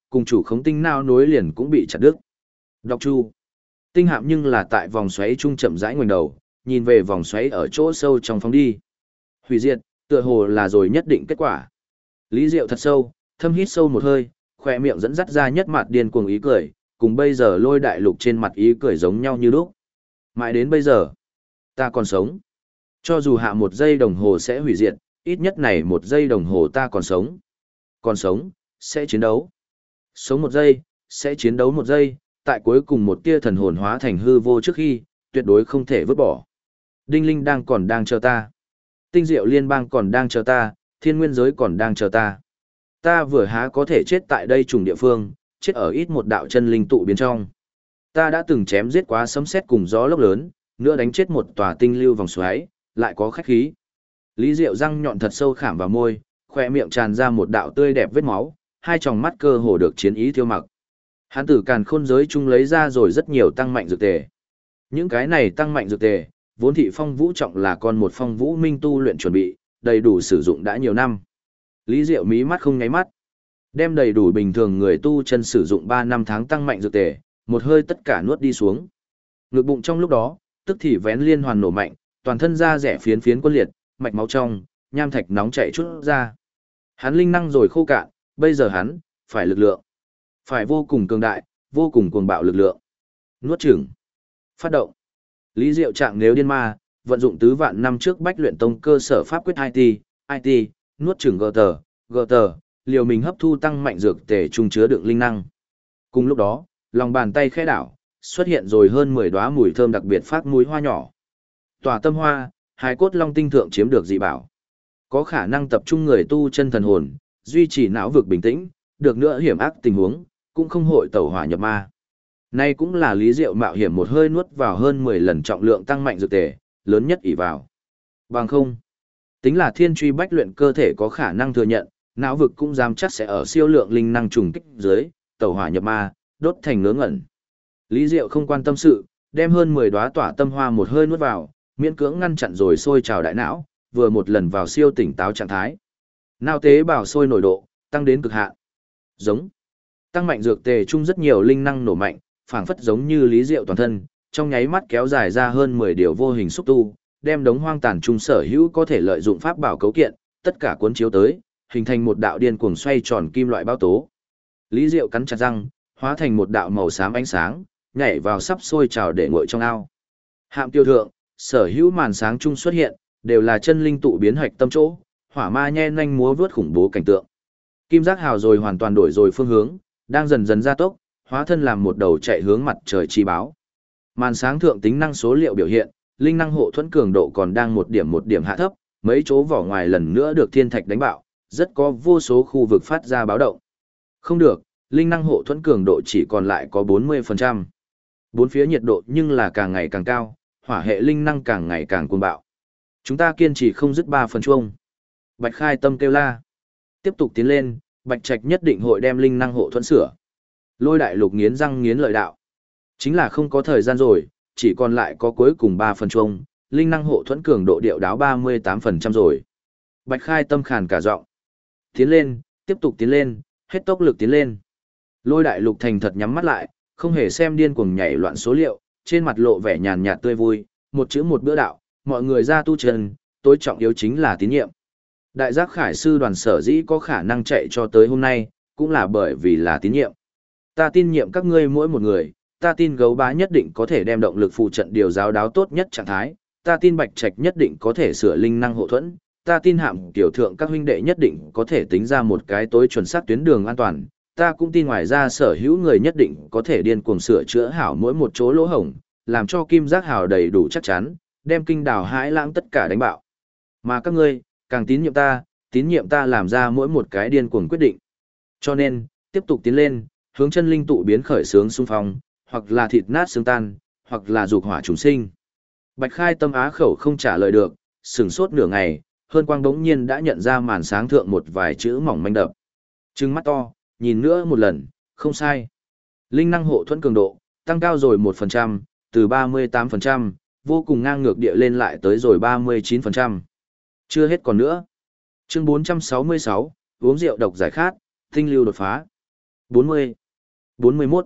cùng chủ khống tinh não nối liền cũng bị chặt đứt. Độc chu. Tinh hạm nhưng là tại vòng xoáy trung chậm rãi ngoảnh đầu, nhìn về vòng xoáy ở chỗ sâu trong phóng đi. Hủy diệt, tựa hồ là rồi nhất định kết quả. Lý Diệu thật sâu, thâm hít sâu một hơi, khỏe miệng dẫn dắt ra nhất mặt điên cuồng ý cười, cùng bây giờ Lôi Đại Lục trên mặt ý cười giống nhau như lúc. Mãi đến bây giờ, ta còn sống. Cho dù hạ 1 giây đồng hồ sẽ hủy diệt, ít nhất này 1 giây đồng hồ ta còn sống. Còn sống, sẽ chiến đấu. Sống 1 giây, sẽ chiến đấu 1 giây, tại cuối cùng một tia thần hồn hóa thành hư vô trước khi, tuyệt đối không thể vứt bỏ. Đinh Linh còn đang chờ ta. Tinh Diệu Liên bang còn đang chờ ta, Thiên Nguyên giới còn đang chờ ta. Ta vừa há có thể chết tại đây trùng địa phương, chết ở ít một đạo chân linh tụ biến trong. Ta đã từng chém giết quá sấm sét cùng gió lốc lớn, nữa đánh chết một tòa tinh lưu vòng xoáy, lại có khách khí. Lý Diệu răng nhọn thật sâu khảm vào môi, khoe miệng tràn ra một đạo tươi đẹp vết máu, hai tròng mắt cơ hồ được chiến ý thiêu mặc. Hắn từ càn khôn giới chung lấy ra rồi rất nhiều tăng mạnh dược tề. Những cái này tăng mạnh dược tề, vốn thị phong vũ trọng là con một phong vũ minh tu luyện chuẩn bị, đầy đủ sử dụng đã nhiều năm. Lý Diệu mí mắt không nháy mắt, đem đầy đủ bình thường người tu chân sử dụng 3 năm tháng tăng mạnh dược tề, một hơi tất cả nuốt đi xuống. Ngực bụng trong lúc đó, tức thì vén liên hoàn nổ mạnh, toàn thân da rẻ phiến phiến quân liệt, mạch máu trong, nham thạch nóng chảy chút ra. Hắn linh năng rồi khô cạn, bây giờ hắn phải lực lượng, phải vô cùng cường đại, vô cùng cuồng bạo lực lượng. Nuốt chửng, phát động. Lý Diệu trạng nếu điên ma, vận dụng tứ vạn năm trước Bách Luyện Tông cơ sở pháp quyết IT, nuốt chửng gờ tờ, liều mình hấp thu tăng mạnh dược tề trung chứa đựng linh năng. Cùng lúc đó, lòng bàn tay khẽ đảo, xuất hiện rồi hơn 10 đóa mùi thơm đặc biệt phát mũi hoa nhỏ. Tỏa tâm hoa, hai cốt long tinh thượng chiếm được dị bảo. Có khả năng tập trung người tu chân thần hồn, duy trì não vực bình tĩnh, được nữa hiểm ác tình huống, cũng không hội tẩu hỏa nhập ma. Nay cũng là Lý Diệu mạo hiểm một hơi nuốt vào hơn 10 lần trọng lượng tăng mạnh dược tề, lớn nhất ỷ vào. Bằng không, tính là thiên truy bách luyện cơ thể có khả năng thừa nhận, não vực cũng dám chắc sẽ ở siêu lượng linh năng trùng kích dưới, tẩu hỏa nhập ma, đốt thành ngớ ngẩn. Lý Diệu không quan tâm sự, đem hơn 10 đóa tỏa tâm hoa một hơi nuốt vào, miễn cưỡng ngăn chặn rồi sôi trào đại não, vừa một lần vào siêu tỉnh táo trạng thái. Não tế bào sôi nổi độ, tăng đến cực hạn. Giống. Tăng mạnh dược tề chung rất nhiều linh năng nổ mạnh, phảng phất giống như Lý Diệu toàn thân, trong nháy mắt kéo dài ra hơn 10 điều vô hình xúc tu, đem đống hoang tàn trung sở hữu có thể lợi dụng pháp bảo cấu kiện, tất cả cuốn chiếu tới, hình thành một đạo điên cuồng xoay tròn kim loại bao tố. Lý Diệu cắn chặt răng, hóa thành một đạo màu xám ánh sáng, nhảy vào sắp sôi trào để nguội trong ao. Hạm tiêu thượng, sở hữu màn sáng chung xuất hiện, đều là chân linh tụ biến hạch tâm chỗ, hỏa ma nhe nhanh múa vướt khủng bố cảnh tượng. Kim giác hào rồi hoàn toàn đổi rồi phương hướng, đang dần dần gia tốc, hóa thân làm một đầu chạy hướng mặt trời chi báo. Màn sáng thượng tính năng số liệu biểu hiện, linh năng hộ thuẫn cường độ còn đang một điểm hạ thấp, mấy chỗ vỏ ngoài lần nữa được thiên thạch đánh bạo, rất có vô số khu vực phát ra báo động. Không được, linh năng hộ thuẫn cường độ chỉ còn lại có 40%. Bốn phía nhiệt độ nhưng là càng ngày càng cao, hỏa hệ linh năng càng ngày càng cuồng bạo. Chúng ta kiên trì không dứt 3 phần chuông. Bạch Khai tâm kêu la. Tiếp tục tiến lên, Bạch Trạch nhất định hội đem linh năng hộ thuẫn sửa. Lôi Đại Lục nghiến răng nghiến lợi đạo. Chính là không có thời gian rồi, chỉ còn lại có cuối cùng 3 phần chuông, linh năng hộ thuẫn cường độ điệu đáo 38% rồi. Bạch Khai tâm khàn cả giọng. Tiến lên, tiếp tục tiến lên, hết tốc lực tiến lên. Lôi Đại Lục thành thật nhắm mắt lại, không hề xem điên cuồng nhảy loạn số liệu, trên mặt lộ vẻ nhàn nhạt tươi vui, một chữ một bữa đạo, mọi người ra tu chân, tối trọng yếu chính là tín nhiệm. Đại giác khải sư đoàn sở dĩ có khả năng chạy cho tới hôm nay, cũng là bởi vì là tín nhiệm. Ta tin nhiệm các ngươi mỗi một người, ta tin gấu bá nhất định có thể đem động lực phụ trận điều giáo đáo tốt nhất trạng thái, ta tin Bạch Trạch nhất định có thể sửa linh năng hộ thuẫn, ta tin Hạm tiểu thượng các huynh đệ nhất định có thể tính ra một cái tối chuẩn xác tuyến đường an toàn, ta cũng tin ngoài ra sở hữu người nhất định có thể điên cuồng sửa chữa hảo mỗi một chỗ lỗ hổng, làm cho kim giác hào đầy đủ chắc chắn, đem kinh đào hãi lãng tất cả đánh bạo. Mà các ngươi, càng tín nhiệm ta làm ra mỗi một cái điên cuồng quyết định. Cho nên, tiếp tục tiến lên, hướng chân linh tụ biến khởi sướng xung phong, hoặc là thịt nát xương tan, hoặc là dục hỏa chúng sinh. Bạch Khai tâm á khẩu không trả lời được, sửng sốt nửa ngày, hơn quang đống nhiên đã nhận ra màn sáng thượng một vài chữ mỏng manh đập. Trừng mắt to, nhìn nữa một lần, không sai. Linh năng hộ thuẫn cường độ, tăng cao rồi 1%, từ 38%, vô cùng ngang ngược địa lên lại tới rồi 39%. Chưa hết còn nữa. Chương 466, uống rượu độc giải khát, tinh lưu đột phá. 40, 41,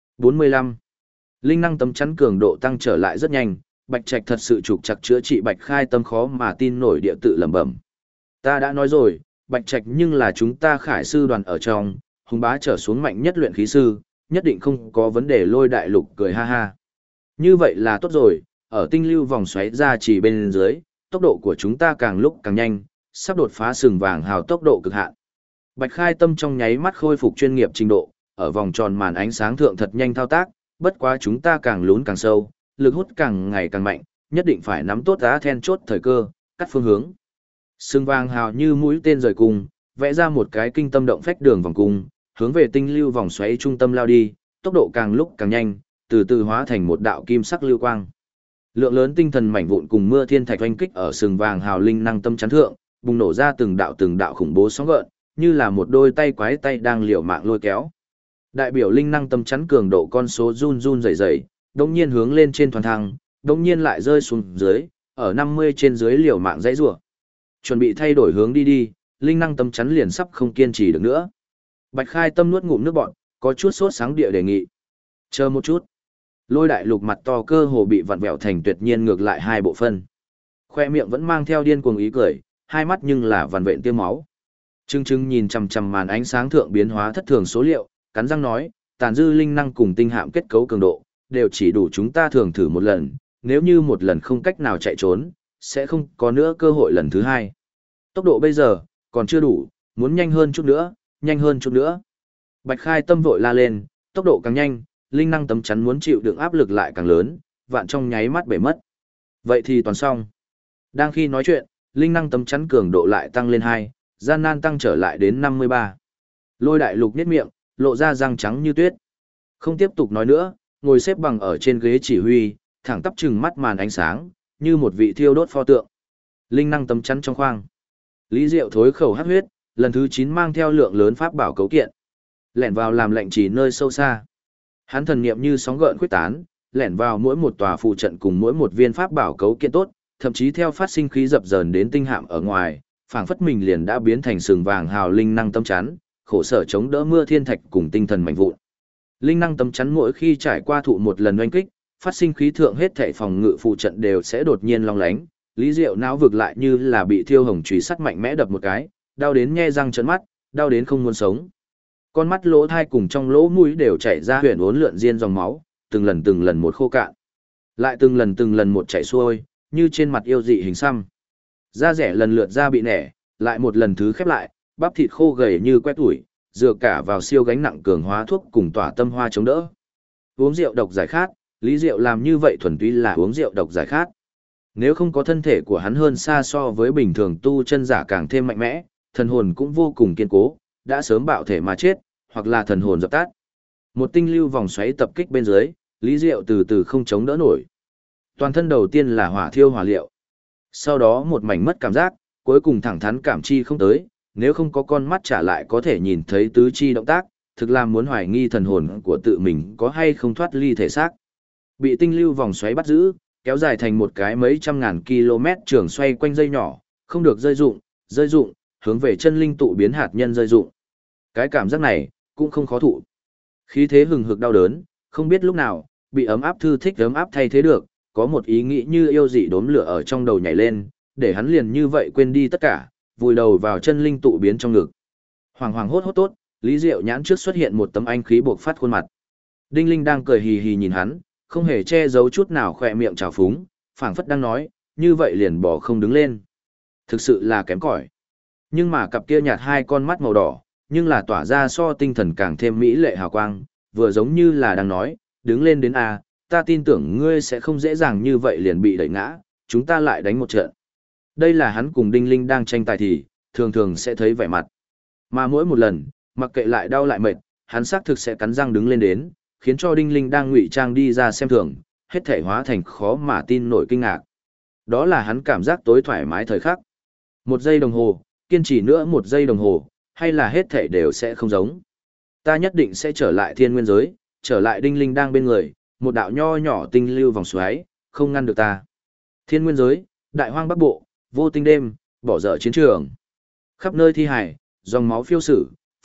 45. Linh năng tấm chắn cường độ tăng trở lại rất nhanh, Bạch Trạch thật sự trục trặc chữa trị Bạch Khai Tâm khó mà tin nổi địa tự lẩm bẩm. Ta đã nói rồi, Bạch Trạch nhưng là chúng ta Khải sư đoàn ở trong, hùng bá trở xuống mạnh nhất luyện khí sư, nhất định không có vấn đề. Lôi Đại Lục cười ha ha. Như vậy là tốt rồi, ở tinh lưu vòng xoáy ra chỉ bên dưới, tốc độ của chúng ta càng lúc càng nhanh, sắp đột phá sừng vàng hào tốc độ cực hạn. Bạch Khai Tâm trong nháy mắt khôi phục chuyên nghiệp trình độ, ở vòng tròn màn ánh sáng thượng thật nhanh thao tác, bất quá chúng ta càng lún càng sâu, lực hút càng ngày càng mạnh, nhất định phải nắm tốt đá then chốt thời cơ, cắt phương hướng. Sừng vàng hào như mũi tên rời cung, vẽ ra một cái kinh tâm động phách đường vòng cung, hướng về tinh lưu vòng xoáy trung tâm lao đi, tốc độ càng lúc càng nhanh, từ từ hóa thành một đạo kim sắc lưu quang. Lượng lớn tinh thần mảnh vụn cùng mưa thiên thạch oanh kích ở sừng vàng hào linh năng tâm chắn thượng, bùng nổ ra từng đạo khủng bố sóng gợn, như là một đôi tay quái tay đang liều mạng lôi kéo. Đại biểu linh năng tâm chắn cường độ con số run run rẩy rẩy, đột nhiên hướng lên trên toàn thăng, đột nhiên lại rơi xuống dưới, ở 50 trên dưới liều mạng dãy rủa. Chuẩn bị thay đổi hướng đi, linh năng tâm chắn liền sắp không kiên trì được nữa. Bạch Khai Tâm nuốt ngụm nước bọt, có chút sốt sáng địa đề nghị. Chờ một chút. Lôi Đại Lục mặt to cơ hồ bị vặn vẹo thành tuyệt nhiên ngược lại hai bộ phân. Khoe miệng vẫn mang theo điên cuồng ý cười, hai mắt nhưng là vằn vện tiêu máu. Trưng trưng nhìn chằm chằm màn ánh sáng thượng biến hóa thất thường số liệu, cắn răng nói, tàn dư linh năng cùng tinh hạm kết cấu cường độ, đều chỉ đủ chúng ta thường thử một lần, nếu như một lần không cách nào chạy trốn, sẽ không có nữa cơ hội lần thứ hai. Tốc độ bây giờ, còn chưa đủ, muốn nhanh hơn chút nữa, nhanh hơn chút nữa. Bạch Khai Tâm vội la lên, tốc độ càng nhanh, linh năng tấm chắn muốn chịu đựng áp lực lại càng lớn, vạn trong nháy mắt bể mất. Vậy thì toàn xong. Đang khi nói chuyện, linh năng tấm chắn cường độ lại tăng lên 2, gian nan tăng trở lại đến 53. Lôi Đại Lục nhếch miệng, lộ ra răng trắng như tuyết. Không tiếp tục nói nữa, ngồi xếp bằng ở trên ghế chỉ huy, thẳng tắp trừng mắt màn ánh sáng, như một vị thiêu đốt pho tượng. Linh năng tấm chắn trong khoang. Lý Diệu thối khẩu hắc huyết, lần thứ 9 mang theo lượng lớn pháp bảo cấu kiện. Lẻn vào làm lệnh chỉ nơi sâu xa. Hắn thần niệm như sóng gợn khuếch tán, lẻn vào mỗi một tòa phụ trận cùng mỗi một viên pháp bảo cấu kiện tốt, thậm chí theo phát sinh khí dập dờn đến tinh hạm ở ngoài, phảng phất mình liền đã biến thành sừng vàng hào linh năng tâm chắn, khổ sở chống đỡ mưa thiên thạch cùng tinh thần mạnh vụn. Linh năng tâm chắn mỗi khi trải qua thụ một lần oanh kích, phát sinh khí thượng hết thảy phòng ngự phụ trận đều sẽ đột nhiên long lánh, Lý Diệu não vực lại như là bị thiêu hồng chùy sắt mạnh mẽ đập một cái, đau đến nhe răng trợn mắt, đau đến không muốn sống. Con mắt lỗ thai cùng trong lỗ mũi đều chảy ra huyền uốn lượn diên dòng máu, từng lần một khô cạn. Lại từng lần một chảy xuôi, như trên mặt yêu dị hình xăm. Da rẻ lần lượt da bị nẻ, lại một lần thứ khép lại, bắp thịt khô gầy như que tuổi, dựa cả vào siêu gánh nặng cường hóa thuốc cùng tỏa tâm hoa chống đỡ. Uống rượu độc giải khát, Lý Diệu làm như vậy thuần túy là uống rượu độc giải khát. Nếu không có thân thể của hắn hơn xa so với bình thường tu chân giả càng thêm mạnh mẽ, thần hồn cũng vô cùng kiên cố, đã sớm bạo thể mà chết, hoặc là thần hồn dập tắt. Một tinh lưu vòng xoáy tập kích bên dưới, Lý Diệu từ từ không chống đỡ nổi. Toàn thân đầu tiên là hỏa thiêu hỏa liệu. Sau đó một mảnh mất cảm giác, cuối cùng thẳng thắn cảm chi không tới, nếu không có con mắt trả lại có thể nhìn thấy tứ chi động tác, thực làm muốn hoài nghi thần hồn của tự mình có hay không thoát ly thể xác. Bị tinh lưu vòng xoáy bắt giữ, kéo dài thành một cái mấy trăm ngàn km trường xoay quanh dây nhỏ, không được rơi dụng, hướng về chân linh tụ biến hạt nhân rơi dụng. Cái cảm giác này, cũng không khó thụ. Khí thế hừng hực đau đớn, không biết lúc nào, bị ấm áp thư thích ấm áp thay thế được, có một ý nghĩ như yêu dị đốm lửa ở trong đầu nhảy lên, để hắn liền như vậy quên đi tất cả, vùi đầu vào chân linh tụ biến trong ngực. Hoàng hoàng hốt hốt tốt, Lý Diệu nhãn trước xuất hiện một tấm anh khí buộc phát khuôn mặt. Đinh Linh đang cười hì hì nhìn hắn, không hề che giấu chút nào khỏe miệng trào phúng, phảng phất đang nói, như vậy liền bỏ không đứng lên. Thực sự là kém cỏi. Nhưng mà cặp kia nhạt hai con mắt màu đỏ, nhưng là tỏa ra so tinh thần càng thêm mỹ lệ hào quang, vừa giống như là đang nói, đứng lên đến a, ta tin tưởng ngươi sẽ không dễ dàng như vậy liền bị đẩy ngã, chúng ta lại đánh một trận. Đây là hắn cùng Đinh Linh đang tranh tài thì, thường thường sẽ thấy vẻ mặt. Mà mỗi một lần, mặc kệ lại đau lại mệt, hắn xác thực sẽ cắn răng đứng lên đến, khiến cho Đinh Linh đang ngụy trang đi ra xem thường, hết thể hóa thành khó mà tin nổi kinh ngạc. Đó là hắn cảm giác tối thoải mái thời khắc. Một giây đồng hồ, kiên trì nữa một giây đồng hồ, hay là hết thể đều sẽ không giống. Ta nhất định sẽ trở lại thiên nguyên giới, trở lại Đinh Linh đang bên người, một đạo nho nhỏ tinh lưu vòng xoáy, không ngăn được ta. Thiên nguyên giới, đại hoang bắc bộ, vô tinh đêm, bỏ dở chiến trường. Khắp nơi thi hải, dòng máu phiêu sử,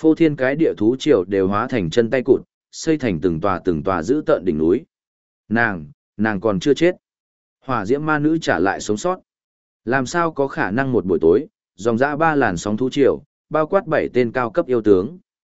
Phô thiên cái địa thú triều đều hóa thành chân tay cụt, xây thành từng tòa giữ tợn đỉnh núi. Nàng còn chưa chết. Hỏa diễm ma nữ trả lại sống sót. Làm sao có khả năng một buổi tối, dòng dã 3 làn sóng thú triều, bao quát 7 tên cao cấp yêu tướng.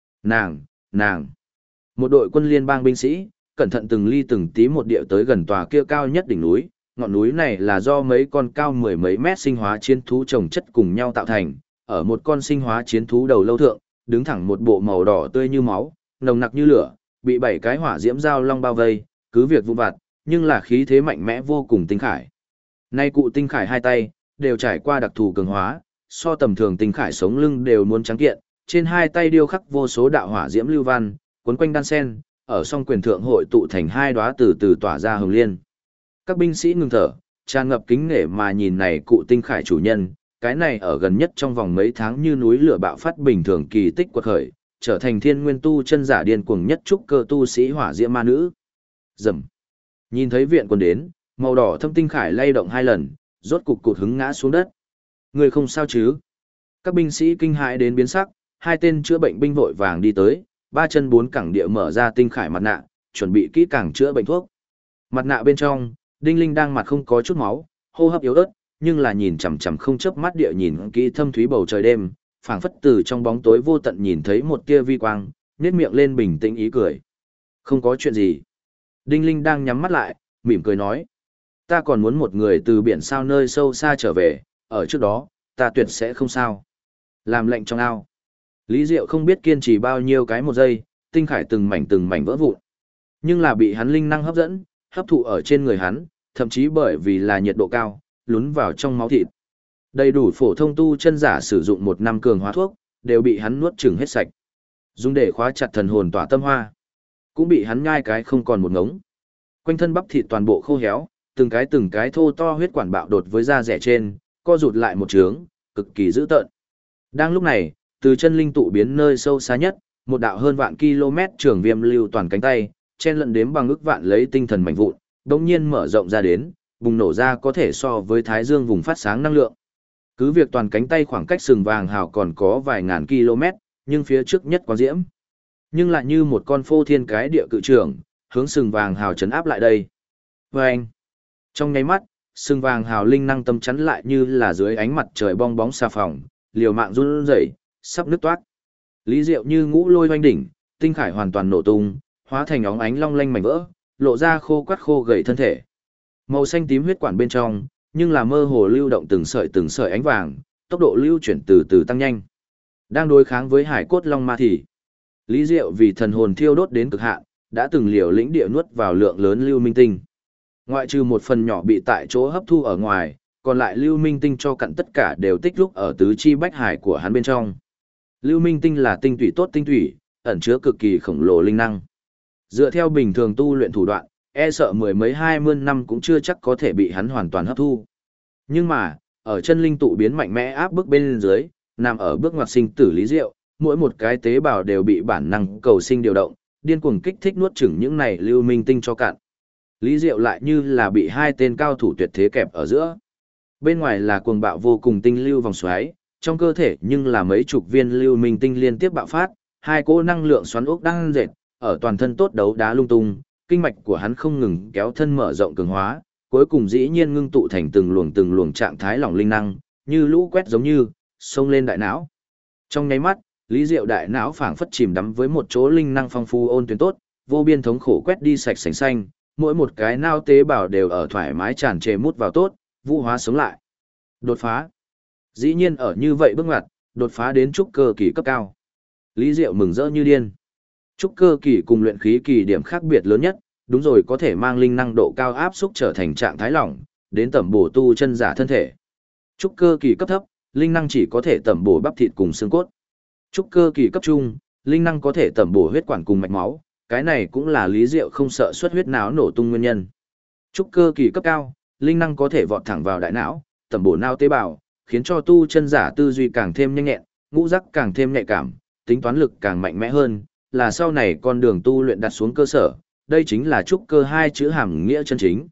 Nàng. Một đội quân liên bang binh sĩ, cẩn thận từng ly từng tí một điệu tới gần tòa kia cao nhất đỉnh núi. Ngọn núi này là do mấy con cao mười mấy mét sinh hóa chiến thú chồng chất cùng nhau tạo thành. Ở một con sinh hóa chiến thú đầu lâu thượng, đứng thẳng một bộ màu đỏ tươi như máu, nồng nặc như lửa, bị 7 cái hỏa diễm giao long bao vây, cứ việc vụn vặt, nhưng là khí thế mạnh mẽ vô cùng tinh khải. Nay cụ tinh khải hai tay, đều trải qua đặc thù cường hóa, so tầm thường tinh khải sống lưng đều muốn trắng kiện, trên hai tay điêu khắc vô số đạo hỏa diễm lưu văn, quấn quanh đan sen, ở song quyền thượng hội tụ thành hai đóa từ từ tỏa ra hồng liên. Các binh sĩ ngừng thở, tràn ngập kính nể mà nhìn này cụ tinh khải chủ nhân, cái này ở gần nhất trong vòng mấy tháng như núi lửa bạo phát bình thường kỳ tích quật khởi, trở thành thiên nguyên tu chân giả điên cuồng nhất trúc cơ tu sĩ hỏa diễm ma nữ. Rầm. Nhìn thấy viện quân đến, màu đỏ thâm tinh khải lay động 2 lần, rốt cục cụt hứng ngã xuống đất. Người không sao chứ? Các binh sĩ kinh hãi đến biến sắc, 2 tên chữa bệnh binh vội vàng đi tới, 3 chân 4 cẳng địa mở ra tinh khải mặt nạ, chuẩn bị kỹ càng chữa bệnh thuốc. Mặt nạ bên trong, Đinh Linh đang mặt không có chút máu, hô hấp yếu ớt, nhưng là nhìn chằm chằm không chớp mắt địa nhìn kỹ thâm thúy bầu trời đêm, phảng phất từ trong bóng tối vô tận nhìn thấy một tia vi quang, nhếch miệng lên bình tĩnh ý cười. Không có chuyện gì. Đinh Linh đang nhắm mắt lại, mỉm cười nói. Ta còn muốn một người từ biển sao nơi sâu xa trở về, ở trước đó, ta tuyệt sẽ không sao. Làm lệnh trong ao. Lý Diệu không biết kiên trì bao nhiêu cái một giây, tinh khải từng mảnh vỡ vụn. Nhưng là bị hắn linh năng hấp dẫn, hấp thụ ở trên người hắn, thậm chí bởi vì là nhiệt độ cao, lún vào trong máu thịt. Đầy đủ phổ thông tu chân giả sử dụng 1 năm cường hóa thuốc, đều bị hắn nuốt chửng hết sạch. Dùng để khóa chặt thần hồn tỏa tâm hoa, cũng bị hắn nhai cái không còn một ngống. Quanh thân bắp thịt toàn bộ khô héo, từng cái thô to huyết quản bạo đột với da rẻ trên, co rụt lại một trướng, cực kỳ dữ tợn. Đang lúc này, từ chân linh tụ biến nơi sâu xa nhất, một đạo hơn vạn km trường viêm lưu toàn cánh tay, chen lẫn đếm bằng ức vạn lấy tinh thần mạnh vụn, đống nhiên mở rộng ra đến, bùng nổ ra có thể so với thái dương vùng phát sáng năng lượng. Cứ việc toàn cánh tay khoảng cách sừng vàng hào còn có vài ngàn km, nhưng phía trước nhất quang diễm. Nhưng lại như một con phô thiên cái địa cự trường, hướng sừng vàng hào chấn áp lại đây. Vâng! Trong nháy mắt, sừng vàng hào linh năng tâm chắn lại như là dưới ánh mặt trời bong bóng xà phòng, liều mạng run rẩy, sắp nứt toát. Lý Diệu như ngũ lôi hoanh đỉnh, tinh khải hoàn toàn nổ tung, hóa thành óng ánh long lanh mảnh vỡ, lộ ra khô quắt khô gầy thân thể. Màu xanh tím huyết quản bên trong, nhưng là mơ hồ lưu động từng sợi ánh vàng, tốc độ lưu chuyển từ từ tăng nhanh. Đang đối kháng với hải cốt long ma thì, Lý Diệu vì thần hồn thiêu đốt đến cực hạn, đã từng liều lĩnh địa nuốt vào lượng lớn lưu minh tinh. Ngoại trừ một phần nhỏ bị tại chỗ hấp thu ở ngoài, còn lại lưu minh tinh cho cặn tất cả đều tích rúc ở tứ chi bách hải của hắn bên trong. Lưu minh tinh là tinh tủy tốt tinh tủy, ẩn chứa cực kỳ khổng lồ linh năng. Dựa theo bình thường tu luyện thủ đoạn, e sợ 10 mấy 20 năm cũng chưa chắc có thể bị hắn hoàn toàn hấp thu. Nhưng mà, ở chân linh tụ biến mạnh mẽ áp bức bên dưới, nằm ở bước ngoặt sinh tử Lý Diệu, mỗi một cái tế bào đều bị bản năng cầu sinh điều động, điên cuồng kích thích nuốt chửng những này lưu minh tinh cho cạn. Lý Diệu lại như là bị 2 tên cao thủ tuyệt thế kẹp ở giữa. Bên ngoài là cuồng bạo vô cùng tinh lưu vòng xoáy, trong cơ thể nhưng là mấy chục viên lưu minh tinh liên tiếp bạo phát, 2 cỗ năng lượng xoắn ốc đang dệt, ở toàn thân tốt đấu đá lung tung, kinh mạch của hắn không ngừng kéo thân mở rộng cường hóa, cuối cùng dĩ nhiên ngưng tụ thành từng luồng trạng thái lỏng linh năng, như lũ quét giống như xông lên đại não. Trong nháy mắt, Lý Diệu đại não phảng phất chìm đắm với một chỗ linh năng phong phú ôn tuyến tốt, vô biên thống khổ quét đi sạch sành xanh, mỗi một cái nao tế bào đều ở thoải mái tràn trề mút vào tốt, vũ hóa sống lại. Đột phá. Dĩ nhiên ở như vậy bước ngoặt, đột phá đến trúc cơ kỳ cấp cao. Lý Diệu mừng rỡ như điên. Trúc cơ kỳ cùng luyện khí kỳ điểm khác biệt lớn nhất, đúng rồi có thể mang linh năng độ cao áp xúc trở thành trạng thái lỏng, đến tẩm bổ tu chân giả thân thể. Trúc cơ kỳ cấp thấp, linh năng chỉ có thể tẩm bổ bắp thịt cùng xương cốt. Trúc cơ kỳ cấp trung, linh năng có thể tẩm bổ huyết quản cùng mạch máu, cái này cũng là Lý Diệu không sợ xuất huyết não nổ tung nguyên nhân. Trúc cơ kỳ cấp cao, linh năng có thể vọt thẳng vào đại não, tẩm bổ não tế bào, khiến cho tu chân giả tư duy càng thêm nhanh nhẹn, ngũ giác càng thêm nhạy cảm, tính toán lực càng mạnh mẽ hơn, là sau này con đường tu luyện đặt xuống cơ sở, đây chính là trúc cơ 2 chữ hàm nghĩa chân chính.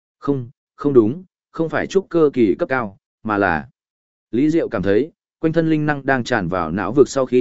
Không đúng, không phải trúc cơ kỳ cấp cao, mà là Lý Diệu cảm thấy, quanh thân linh năng đang tràn vào não vực sau khi,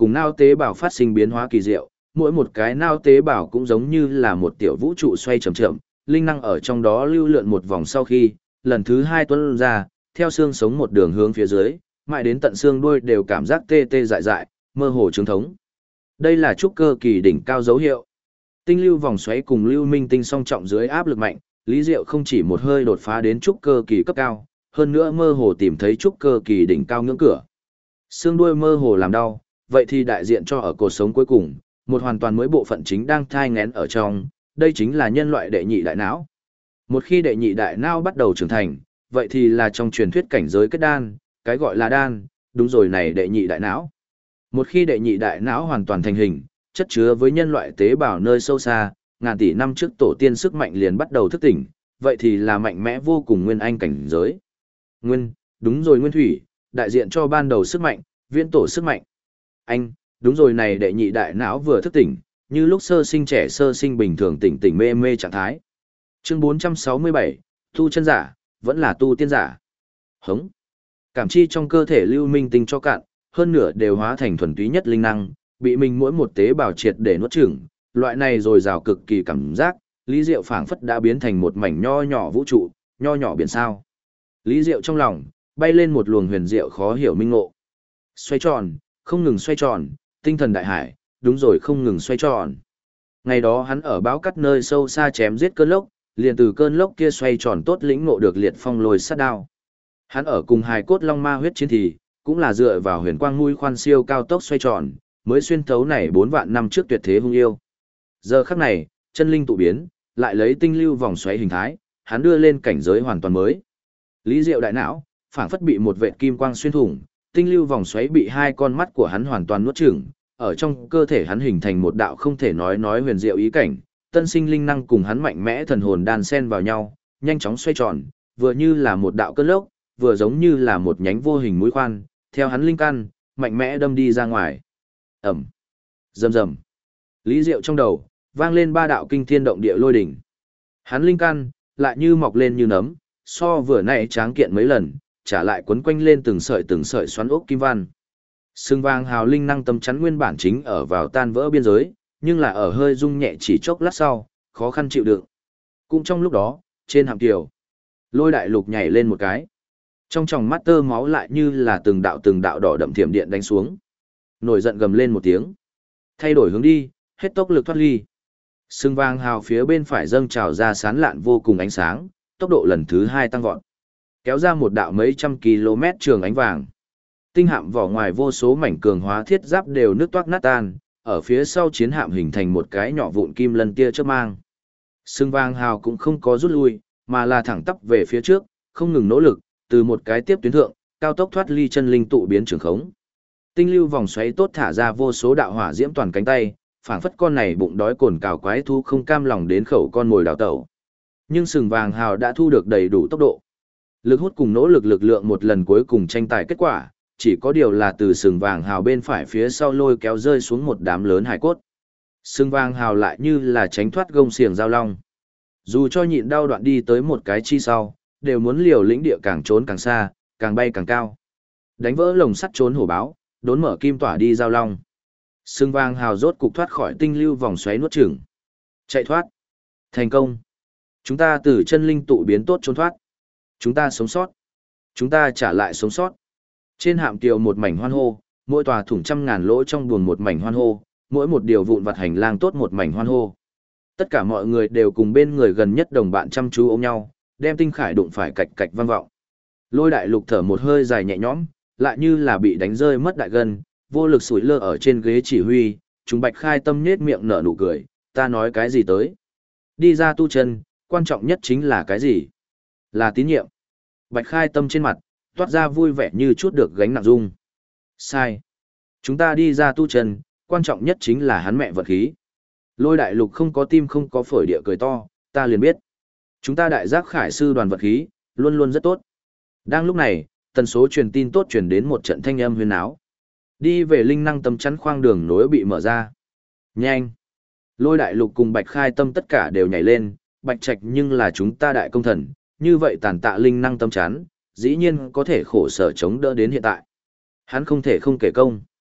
cùng nao tế bào phát sinh biến hóa kỳ diệu, mỗi một cái nao tế bào cũng giống như là một tiểu vũ trụ xoay chậm chậm, linh năng ở trong đó lưu lượn một vòng sau khi, lần thứ hai tuôn ra, theo xương sống một đường hướng phía dưới, mãi đến tận xương đuôi đều cảm giác tê tê dại dại, mơ hồ chứng thống. Đây là trúc cơ kỳ đỉnh cao dấu hiệu. Tinh lưu vòng xoáy cùng lưu minh tinh song trọng dưới áp lực mạnh, Lý Diệu không chỉ một hơi đột phá đến trúc cơ kỳ cấp cao, hơn nữa mơ hồ tìm thấy trúc cơ kỳ đỉnh cao ngưỡng cửa. Xương đuôi mơ hồ làm đau, vậy thì đại diện cho ở cột sống cuối cùng, một hoàn toàn mới bộ phận chính đang thai nghén ở trong, đây chính là nhân loại đệ nhị đại não. Một khi đệ nhị đại não bắt đầu trưởng thành, vậy thì là trong truyền thuyết cảnh giới kết đan, cái gọi là đan, đúng rồi này đệ nhị đại não. Một khi đệ nhị đại não hoàn toàn thành hình, chất chứa với nhân loại tế bào nơi sâu xa, ngàn tỷ năm trước tổ tiên sức mạnh liền bắt đầu thức tỉnh, vậy thì là mạnh mẽ vô cùng nguyên anh cảnh giới. Nguyên, đúng rồi nguyên thủy, đại diện cho ban đầu sức mạnh, viễn tổ sức mạnh. Anh, đúng rồi này đệ nhị đại não vừa thức tỉnh, như lúc sơ sinh trẻ sơ sinh bình thường tỉnh tỉnh mê mê trạng thái. Chương 467, tu chân giả, vẫn là tu tiên giả. Hống. Cảm chi trong cơ thể lưu minh tinh cho cạn, hơn nửa đều hóa thành thuần túy nhất linh năng, bị mình mỗi một tế bào triệt để nuốt chửng, loại này rồi rào cực kỳ cảm giác, Lý Diệu phảng phất đã biến thành một mảnh nho nhỏ vũ trụ, nho nhỏ biển sao. Lý Diệu trong lòng, bay lên một luồng huyền diệu khó hiểu minh ngộ. Xoay tròn, không ngừng xoay tròn, tinh thần đại hải, đúng rồi không ngừng xoay tròn. Ngày đó hắn ở báo cắt nơi sâu xa chém giết cơn lốc, liền từ cơn lốc kia xoay tròn tốt lĩnh ngộ được liệt phong lôi sát đao. Hắn ở cùng hài cốt long ma huyết chiến thì, cũng là dựa vào huyền quang mũi khoan siêu cao tốc xoay tròn, mới xuyên thấu này 4 vạn năm trước tuyệt thế hung yêu. Giờ khắc này, chân linh tụ biến, lại lấy tinh lưu vòng xoáy hình thái, hắn đưa lên cảnh giới hoàn toàn mới. Lý Diệu đại não, phảng phất bị một vệt kim quang xuyên thủng, tinh lưu vòng xoáy bị hai con mắt của hắn hoàn toàn nuốt chửng, ở trong cơ thể hắn hình thành một đạo không thể nói huyền diệu ý cảnh, tân sinh linh năng cùng hắn mạnh mẽ thần hồn đan xen vào nhau, nhanh chóng xoay tròn, vừa như là một đạo cơn lốc, vừa giống như là một nhánh vô hình mũi khoan, theo hắn linh căn, mạnh mẽ đâm đi ra ngoài. Ầm. Rầm rầm. Lý Diệu trong đầu vang lên 3 đạo kinh thiên động địa lôi đỉnh. Hắn linh căn lại như mọc lên như nấm, so vừa nãy tráng kiện mấy lần, trả lại quấn quanh lên từng sợi xoắn ốc kim văn. Sừng vàng hào linh năng tâm chắn nguyên bản chính ở vào tan vỡ biên giới, nhưng là ở hơi rung nhẹ chỉ chốc lát sau, khó khăn chịu đựng. Cũng trong lúc đó, trên hạm kiều, Lôi Đại Lục nhảy lên một cái. Trong tròng mắt tơ máu lại như là từng đạo đỏ đậm thiểm điện đánh xuống. Nổi giận gầm lên một tiếng. Thay đổi hướng đi, hết tốc lực thoát ly. Sừng vàng hào phía bên phải dâng trào ra sán lạn vô cùng ánh sáng, tốc độ lần thứ 2 tăng vọt. Kéo ra một đạo mấy trăm km trường ánh vàng. Tinh hạm vỏ ngoài vô số mảnh cường hóa thiết giáp đều nứt toác nát tan, ở phía sau chiến hạm hình thành một cái nhỏ vụn kim lân tia chớp mang. Sừng vàng hào cũng không có rút lui, mà là thẳng tắp về phía trước, không ngừng nỗ lực, từ một cái tiếp tuyến thượng, cao tốc thoát ly chân linh tụ biến trường khống. Tinh lưu vòng xoáy tốt thả ra vô số đạo hỏa diễm toàn cánh tay, phảng phất con này bụng đói cồn cào quái thú không cam lòng đến khẩu con mồi đào tẩu. Nhưng sừng vàng hào đã thu được đầy đủ tốc độ. Lực hút cùng nỗ lực lực lượng một lần cuối cùng tranh tài kết quả, chỉ có điều là từ sừng vàng hào bên phải phía sau lôi kéo rơi xuống một đám lớn hải cốt. Sừng vàng hào lại như là tránh thoát gông xiềng giao long. Dù cho nhịn đau đoạn đi tới một cái chi sau, đều muốn liều lĩnh địa càng trốn càng xa, càng bay càng cao. Đánh vỡ lồng sắt trốn hổ báo, đốn mở kim tỏa đi giao long. Sừng vàng hào rốt cục thoát khỏi tinh lưu vòng xoáy nuốt chửng. Chạy thoát. Thành công. Chúng ta từ chân linh tụ biến tốt trốn thoát. Chúng ta sống sót. Chúng ta trả lại sống sót. Trên hạm kiều một mảnh hoan hô, mỗi tòa thủng trăm ngàn lỗ trong buồng một mảnh hoan hô, mỗi một điều vụn vặt hành lang tốt một mảnh hoan hô. Tất cả mọi người đều cùng bên người gần nhất đồng bạn chăm chú ôm nhau, đem tinh khải đụng phải cạch cạch vang vọng. Lôi Đại Lục thở một hơi dài nhẹ nhõm, lại như là bị đánh rơi mất đại gân, vô lực sủi lơ ở trên ghế chỉ huy, chúng Bạch Khai Tâm nhếch miệng nở nụ cười, ta nói cái gì tới? Đi ra tu chân, quan trọng nhất chính là cái gì? Là tín nhiệm. Bạch Khai Tâm trên mặt toát ra vui vẻ như chút được gánh nặng dung. Sai. Chúng ta đi ra tu chân, quan trọng nhất chính là hắn mẹ vật khí. Lôi Đại Lục không có tim không có phổi địa cười to, ta liền biết. Chúng ta đại giác khải sư đoàn vật khí, luôn luôn rất tốt. Đang lúc này, tần số truyền tin tốt truyền đến một trận thanh âm huyên áo. Đi về linh năng tâm chắn khoang đường nối bị mở ra. Nhanh. Lôi Đại Lục cùng Bạch Khai Tâm tất cả đều nhảy lên, Bạch Trạch nhưng là chúng ta đại công thần, như vậy tàn tạ linh năng tâm chắn, dĩ nhiên có thể khổ sở chống đỡ đến hiện tại. Hắn không thể không kể công.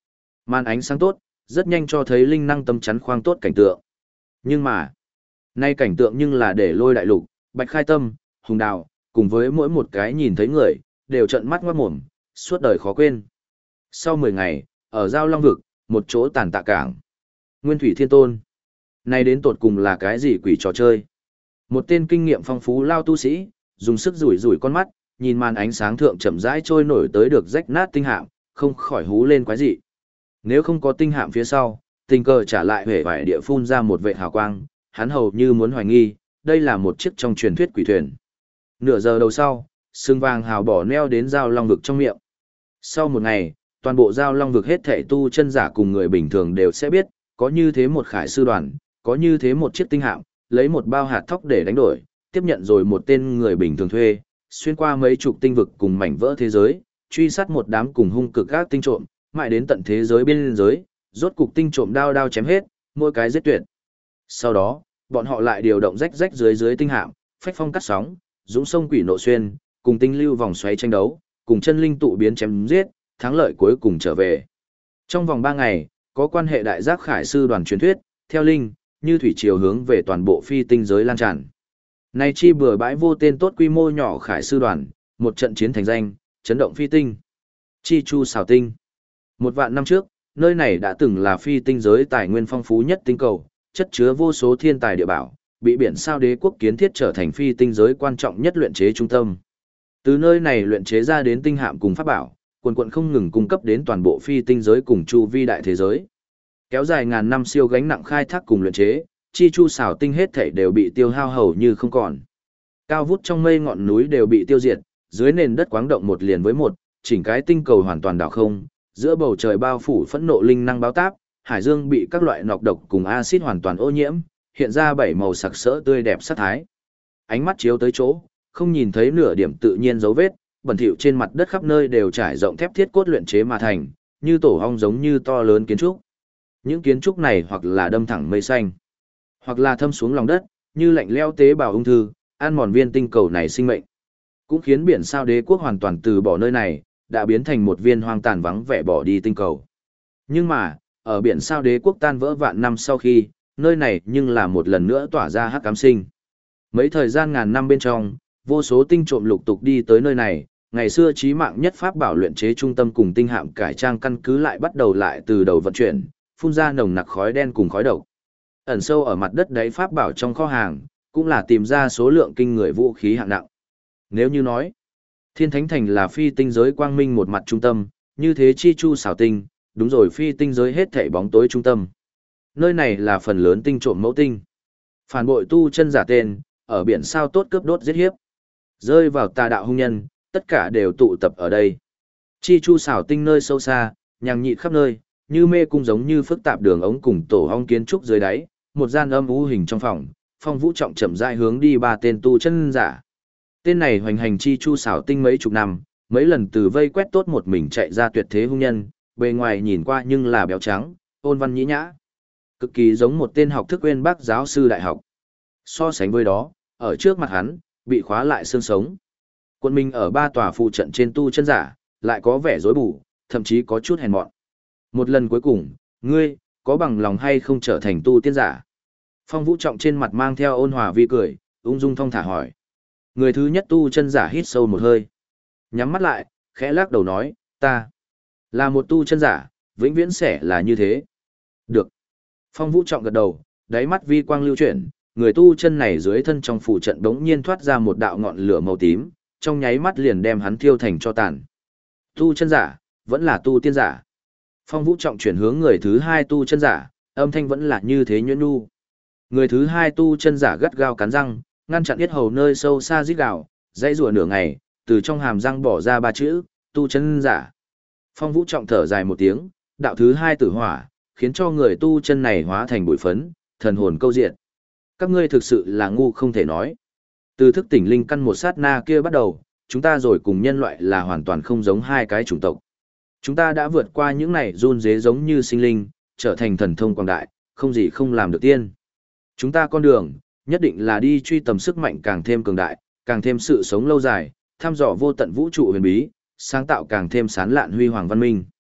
Màn ánh sáng tốt, rất nhanh cho thấy linh năng tấm chắn khoang tốt cảnh tượng. Nhưng mà, nay cảnh tượng nhưng là để Lôi Đại Lục, Bạch Khai Tâm, Hùng Đào, cùng với mỗi một cái nhìn thấy người, đều trợn mắt ngoát mồm, suốt đời khó quên. Sau 10 ngày, ở Giao Long Vực, một chỗ tàn tạ cảng. Nguyên Thủy Thiên Tôn. Nay đến tột cùng là cái gì quỷ trò chơi? Một tên kinh nghiệm phong phú lao tu sĩ, dùng sức rủi rủi con mắt, nhìn màn ánh sáng thượng chậm rãi trôi nổi tới được rách nát tinh hạm, không khỏi hú lên quái dị. Nếu không có tinh hạm phía sau, tình cờ trả lại huệ vải địa phun ra một vệt hào quang, hắn hầu như muốn hoài nghi, đây là một chiếc trong truyền thuyết quỷ thuyền. Nửa giờ đầu sau, sừng vàng hào bỏ neo đến Giao Long Vực trong miệng. Sau một ngày, toàn bộ Giao Long Vực hết thảy tu chân giả cùng người bình thường đều sẽ biết, có như thế một khải sư đoàn, có như thế một chiếc tinh hạm, lấy một bao hạt thóc để đánh đổi, tiếp nhận rồi một tên người bình thường thuê, xuyên qua mấy chục tinh vực cùng mảnh vỡ thế giới, truy sát một đám cùng hung cực các tinh trộm, mãi đến tận thế giới biên giới, rốt cục tinh trộm đao đao chém hết, mỗi cái giết tuyệt. Sau đó, bọn họ lại điều động rách rách dưới dưới tinh hạm, phách phong cắt sóng, dũng sông quỷ nộ xuyên, cùng tinh lưu vòng xoáy tranh đấu, cùng chân linh tụ biến chém giết, thắng lợi cuối cùng trở về. Trong vòng 3 ngày, có quan hệ đại giác khải sư đoàn truyền thuyết, theo linh, như thủy triều hướng về toàn bộ phi tinh giới lan tràn. Nay chi bừa bãi vô tên tốt quy mô nhỏ khải sư đoàn, một trận chiến thành danh, chấn động phi tinh. Chi chu xào tinh. 1.000 năm trước, nơi này đã từng là phi tinh giới tài nguyên phong phú nhất tinh cầu, chất chứa vô số thiên tài địa bảo, bị biển sao đế quốc kiến thiết trở thành phi tinh giới quan trọng nhất luyện chế trung tâm. Từ nơi này luyện chế ra đến tinh hạm cùng pháp bảo, quần quần không ngừng cung cấp đến toàn bộ phi tinh giới cùng chu vi đại thế giới. Kéo dài ngàn năm siêu gánh nặng khai thác cùng luyện chế, chi chu xảo tinh hết thảy đều bị tiêu hao hầu như không còn. Cao vút trong mây ngọn núi đều bị tiêu diệt, dưới nền đất quáng động một liền với một, chỉnh cái tinh cầu hoàn toàn đảo không, giữa bầu trời bao phủ phẫn nộ linh năng báo táp, hải dương bị các loại nọc độc cùng axit hoàn toàn ô nhiễm, hiện ra 7 màu sặc sỡ tươi đẹp sắc thái. Ánh mắt chiếu tới chỗ, không nhìn thấy nửa điểm tự nhiên dấu vết, bẩn thỉu trên mặt đất khắp nơi đều trải rộng thép thiết cốt luyện chế mà thành, như tổ ong giống như to lớn kiến trúc. Những kiến trúc này hoặc là đâm thẳng mây xanh, hoặc là thâm xuống lòng đất, như lạnh lẽo tế bào ung thư, ăn mòn viên tinh cầu này sinh mệnh. Cũng khiến biển sao đế quốc hoàn toàn từ bỏ nơi này, đã biến thành một viên hoang tàn vắng vẻ bỏ đi tinh cầu. Nhưng mà, ở biển sao đế quốc tan vỡ vạn năm sau khi, nơi này nhưng là một lần nữa tỏa ra hắc ám sinh. Mấy thời gian ngàn năm bên trong, vô số tinh trộm lục tục đi tới nơi này, ngày xưa chí mạng nhất pháp bảo luyện chế trung tâm cùng tinh hạm cải trang căn cứ lại bắt đầu lại từ đầu vận chuyển, phun ra nồng nặc khói đen cùng khói độc. Ẩn sâu ở mặt đất đáy pháp bảo trong kho hàng, cũng là tìm ra số lượng kinh người vũ khí hạng nặng. Nếu như nói, Thiên Thánh Thành là phi tinh giới quang minh một mặt trung tâm, như thế chi chu xảo tinh, đúng rồi phi tinh giới hết thảy bóng tối trung tâm. Nơi này là phần lớn tinh trộm mẫu tinh. Phản bội tu chân giả tên, ở biển sao tốt cướp đốt giết hiếp. Rơi vào tà đạo hung nhân, tất cả đều tụ tập ở đây. Chi chu xảo tinh nơi sâu xa, nhằng nhịt khắp nơi, như mê cung giống như phức tạp đường ống cùng tổ ong kiến trúc dưới đáy, một gian âm u hình trong phòng, Phong Vũ Trọng chậm rãi hướng đi 3 tên tu chân giả. Tên này hoành hành chi chu xảo tinh mấy chục năm, mấy lần từ vây quét tốt một mình chạy ra tuyệt thế hung nhân, bề ngoài nhìn qua nhưng là béo trắng, ôn văn nhĩ nhã. Cực kỳ giống một tên học thức uyên bác giáo sư đại học. So sánh với đó, ở trước mặt hắn, bị khóa lại xương sống. Quân mình ở 3 tòa phụ trận trên tu chân giả, lại có vẻ rối bù, thậm chí có chút hèn mọn. Một lần cuối cùng, ngươi, có bằng lòng hay không trở thành tu tiên giả? Phong Vũ Trọng trên mặt mang theo ôn hòa vi cười, ung dung thong thả hỏi. Người thứ nhất tu chân giả hít sâu một hơi. Nhắm mắt lại, khẽ lắc đầu nói, ta là một tu chân giả, vĩnh viễn sẽ là như thế. Được. Phong Vũ Trọng gật đầu, đáy mắt vi quang lưu chuyển, người tu chân này dưới thân trong phủ trận đống nhiên thoát ra một đạo ngọn lửa màu tím, trong nháy mắt liền đem hắn thiêu thành cho tàn. Tu chân giả, vẫn là tu tiên giả. Phong Vũ Trọng chuyển hướng người thứ 2 tu chân giả, âm thanh vẫn là như thế nhuyễn nhu. Người thứ 2 tu chân giả gắt gao cắn răng, ngăn chặn yết hầu nơi sâu xa rít gào, dãy rủa nửa ngày, từ trong hàm răng bỏ ra 3 chữ, tu chân giả. Phong Vũ Trọng thở dài một tiếng, đạo thứ 2 tử hỏa, khiến cho người tu chân này hóa thành bụi phấn, thần hồn câu diệt. Các ngươi thực sự là ngu không thể nói. Từ thức tỉnh linh căn một sát na kia bắt đầu, chúng ta rồi cùng nhân loại là hoàn toàn không giống hai cái chủng tộc. Chúng ta đã vượt qua những này run rế giống như sinh linh, trở thành thần thông quảng đại, không gì không làm được tiên. Chúng ta con đường, nhất định là đi truy tầm sức mạnh càng thêm cường đại, càng thêm sự sống lâu dài, thăm dò vô tận vũ trụ huyền bí, sáng tạo càng thêm sán lạn huy hoàng văn minh.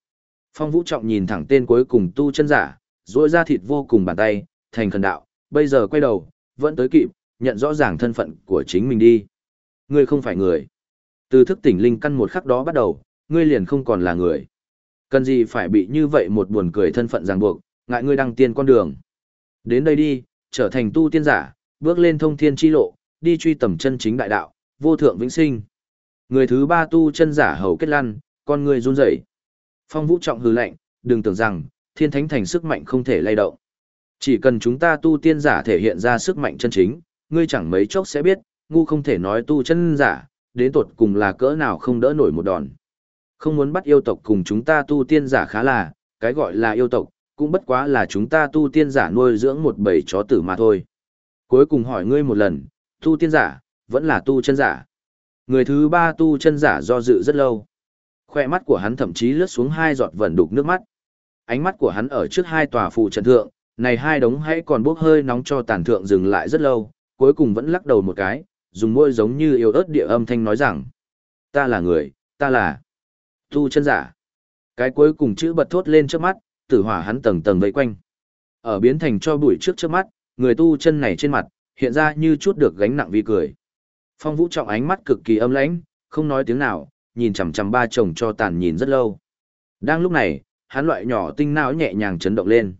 Phong Vũ Trọng nhìn thẳng tên cuối cùng tu chân giả, duỗi ra thịt vô cùng bàn tay, thành khẩn đạo, bây giờ quay đầu, vẫn tới kịp, nhận rõ ràng thân phận của chính mình đi. Ngươi không phải người. Từ thức tỉnh linh căn một khắc đó bắt đầu, ngươi liền không còn là người. Cần gì phải bị như vậy một buồn cười thân phận ràng buộc, ngại ngươi đăng tiên con đường. Đến đây đi, trở thành tu tiên giả, bước lên thông thiên chi lộ, đi truy tầm chân chính đại đạo, vô thượng vĩnh sinh. Người thứ ba tu chân giả hầu kết lăn, con người run rẩy. Phong Vũ Trọng hừ lạnh, đừng tưởng rằng, thiên thánh thành sức mạnh không thể lay động. Chỉ cần chúng ta tu tiên giả thể hiện ra sức mạnh chân chính, ngươi chẳng mấy chốc sẽ biết, ngu không thể nói tu chân giả, đến tột cùng là cỡ nào không đỡ nổi một đòn. Không muốn bắt yêu tộc cùng chúng ta tu tiên giả khá là, cái gọi là yêu tộc, cũng bất quá là chúng ta tu tiên giả nuôi dưỡng một bầy chó tử mà thôi. Cuối cùng hỏi ngươi một lần, tu tiên giả, vẫn là tu chân giả. Người thứ ba tu chân giả do dự rất lâu. Khoe mắt của hắn thậm chí lướt xuống hai giọt vẩn đục nước mắt. Ánh mắt của hắn ở trước hai tòa phù trận thượng, này hai đống hãy còn bốc hơi nóng cho tàn thượng dừng lại rất lâu, cuối cùng vẫn lắc đầu một cái, dùng môi giống như yếu ớt địa âm thanh nói rằng: ta là người, ta là tu chân giả. Cái cuối cùng chữ bật thốt lên trước mắt, tử hỏa hắn tầng tầng vây quanh. Ở biến thành cho bụi trước mắt, người tu chân này trên mặt, hiện ra như chút được gánh nặng vì cười. Phong Vũ Trọng ánh mắt cực kỳ âm lãnh, không nói tiếng nào, nhìn chằm chằm ba chồng cho tàn nhìn rất lâu. Đang lúc này, hắn loại nhỏ tinh não nhẹ nhàng chấn động lên.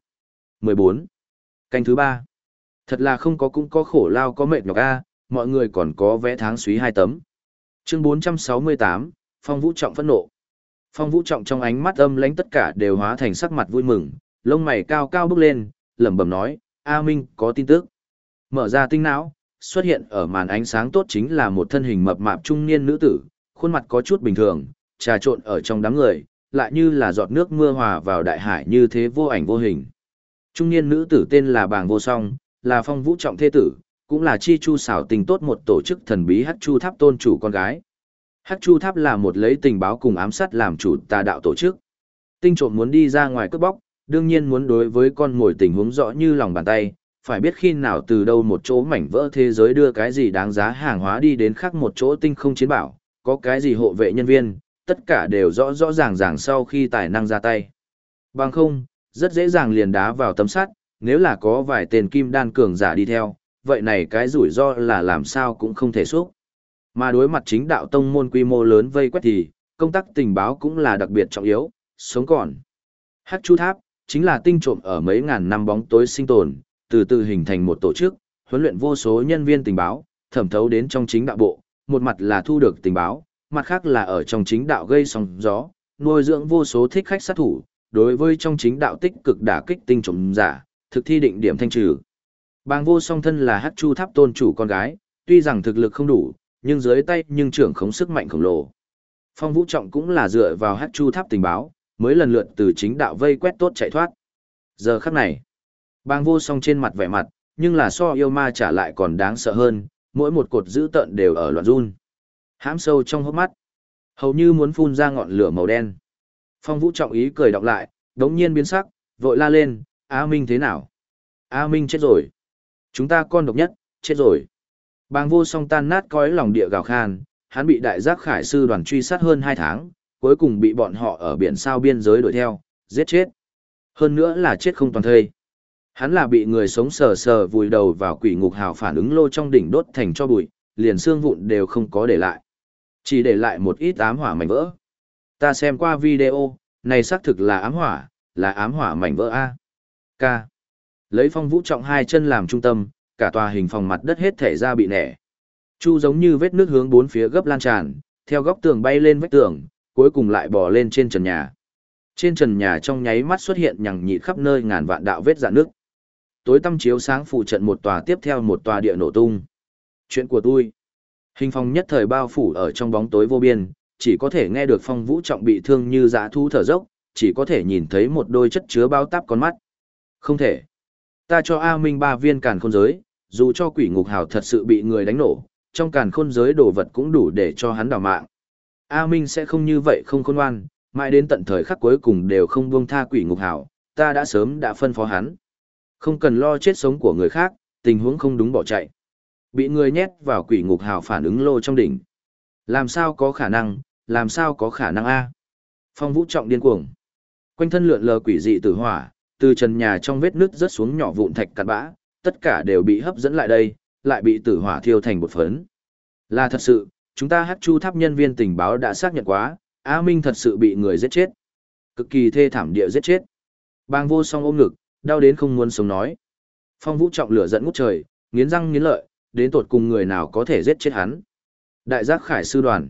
14. Canh thứ 3. Thật là không có cũng có khổ lao có mệt nhọc a, mọi người còn có vẽ tháng suý 2 tấm. Chương 468, Phong Vũ Trọng phẫn nộ. Phong Vũ Trọng trong ánh mắt âm lãnh tất cả đều hóa thành sắc mặt vui mừng, lông mày cao cao bước lên, lẩm bẩm nói: "A Minh, có tin tức." Mở ra tinh não, xuất hiện ở màn ánh sáng tốt chính là một thân hình mập mạp trung niên nữ tử, khuôn mặt có chút bình thường, trà trộn ở trong đám người, lại như là giọt nước mưa hòa vào đại hải như thế vô ảnh vô hình. Trung niên nữ tử tên là Bàng Vô Song, là Phong Vũ Trọng thê tử, cũng là Chi Chu xảo tình tốt một tổ chức thần bí Hắc Chu Tháp tôn chủ con gái. Hắc Chu Tháp là một lấy tình báo cùng ám sát làm chủ tà đạo tổ chức. Tinh trộm muốn đi ra ngoài cướp bóc, đương nhiên muốn đối với con mồi tình huống rõ như lòng bàn tay, phải biết khi nào từ đâu một chỗ mảnh vỡ thế giới đưa cái gì đáng giá hàng hóa đi đến khác một chỗ tinh không chiến bảo, có cái gì hộ vệ nhân viên, tất cả đều rõ rõ ràng ràng sau khi tài năng ra tay. Bằng không, rất dễ dàng liền đá vào tấm sắt, nếu là có vài tên kim đan cường giả đi theo, vậy này cái rủi ro là làm sao cũng không thể xúc. Mà đối mặt chính đạo tông môn quy mô lớn vây quét thì, công tác tình báo cũng là đặc biệt trọng yếu, sống còn. Hắc Chu Tháp, chính là tinh trộm ở mấy ngàn năm bóng tối sinh tồn, từ từ hình thành một tổ chức, huấn luyện vô số nhân viên tình báo, thẩm thấu đến trong chính đạo bộ, một mặt là thu được tình báo, mặt khác là ở trong chính đạo gây sóng gió, nuôi dưỡng vô số thích khách sát thủ, đối với trong chính đạo tích cực đả kích tinh trộm giả, thực thi định điểm thanh trừ. Bàng Vô Song thân là Hắc Chu Tháp tôn chủ con gái, tuy rằng thực lực không đủ, nhưng dưới tay nhưng trưởng khống sức mạnh khổng lồ. Phong Vũ Trọng cũng là dựa vào Hắc Chu Tháp tình báo, mới lần lượt từ chính đạo vây quét tốt chạy thoát. Giờ khắc này, Bàng Vô Song trên mặt vẻ mặt, nhưng là so yêu ma trả lại còn đáng sợ hơn, mỗi một cột dữ tợn đều ở loạn run. Hãm sâu trong hốc mắt, hầu như muốn phun ra ngọn lửa màu đen. Phong Vũ Trọng ý cười đọc lại, đống nhiên biến sắc, vội la lên: "A Minh thế nào? A Minh chết rồi. Chúng ta con độc nhất, chết rồi." Bàng Vô Song tan nát cõi lòng địa gào khan, hắn bị đại giác khải sư đoàn truy sát hơn 2 tháng, cuối cùng bị bọn họ ở biển sao biên giới đuổi theo, giết chết. Hơn nữa là chết không toàn thây. Hắn là bị người sống sờ sờ vùi đầu vào quỷ ngục hào phản ứng lô trong đỉnh đốt thành cho bụi, liền xương vụn đều không có để lại. Chỉ để lại một ít ám hỏa mảnh vỡ. Ta xem qua video, này xác thực là ám hỏa mảnh vỡ A. K. Lấy Phong Vũ Trọng 2 chân làm trung tâm, cả tòa hình phòng mặt đất hết thể ra bị nẻ. Chu giống như vết nước hướng bốn phía gấp lan tràn, theo góc tường bay lên vách tường, cuối cùng lại bò lên trên trần nhà. Trên trần nhà trong nháy mắt xuất hiện nhằng nhịt khắp nơi ngàn vạn đạo vết rạn nước. Tối tăm chiếu sáng phụ trận một tòa tiếp theo một tòa địa nổ tung. Chuyện của tôi. Hình phòng nhất thời bao phủ ở trong bóng tối vô biên, chỉ có thể nghe được Phong Vũ Trọng bị thương như dã thú thở dốc, chỉ có thể nhìn thấy một đôi chất chứa bao táp con mắt. Không thể. Ta cho A Minh 3 viên càn khôn giới, dù cho quỷ ngục hào thật sự bị người đánh nổ, trong càn khôn giới đồ vật cũng đủ để cho hắn đào mạng. A Minh sẽ không như vậy không khôn ngoan, mãi đến tận thời khắc cuối cùng đều không buông tha quỷ ngục hào, ta đã sớm đã phân phó hắn. Không cần lo chết sống của người khác, tình huống không đúng bỏ chạy. Bị người nhét vào quỷ ngục hào phản ứng lô trong đỉnh. Làm sao có khả năng A. Phong Vũ Trọng điên cuồng. Quanh thân lượn lờ quỷ dị tử hỏa, từ trần nhà trong vết nứt rớt xuống nhỏ vụn thạch cặn bã, tất cả đều bị hấp dẫn lại đây, lại bị tử hỏa thiêu thành bột phấn. Là thật sự, chúng ta Hắc Chu Tháp nhân viên tình báo đã xác nhận quá, A Minh thật sự bị người giết chết. Cực kỳ thê thảm địa giết chết. Bàng Vô Song ôm ngực, đau đến không muốn sống nói. Phong Vũ Trọng lửa giận ngút trời, nghiến răng nghiến lợi, đến tột cùng người nào có thể giết chết hắn. Đại giác Khải sư đoàn.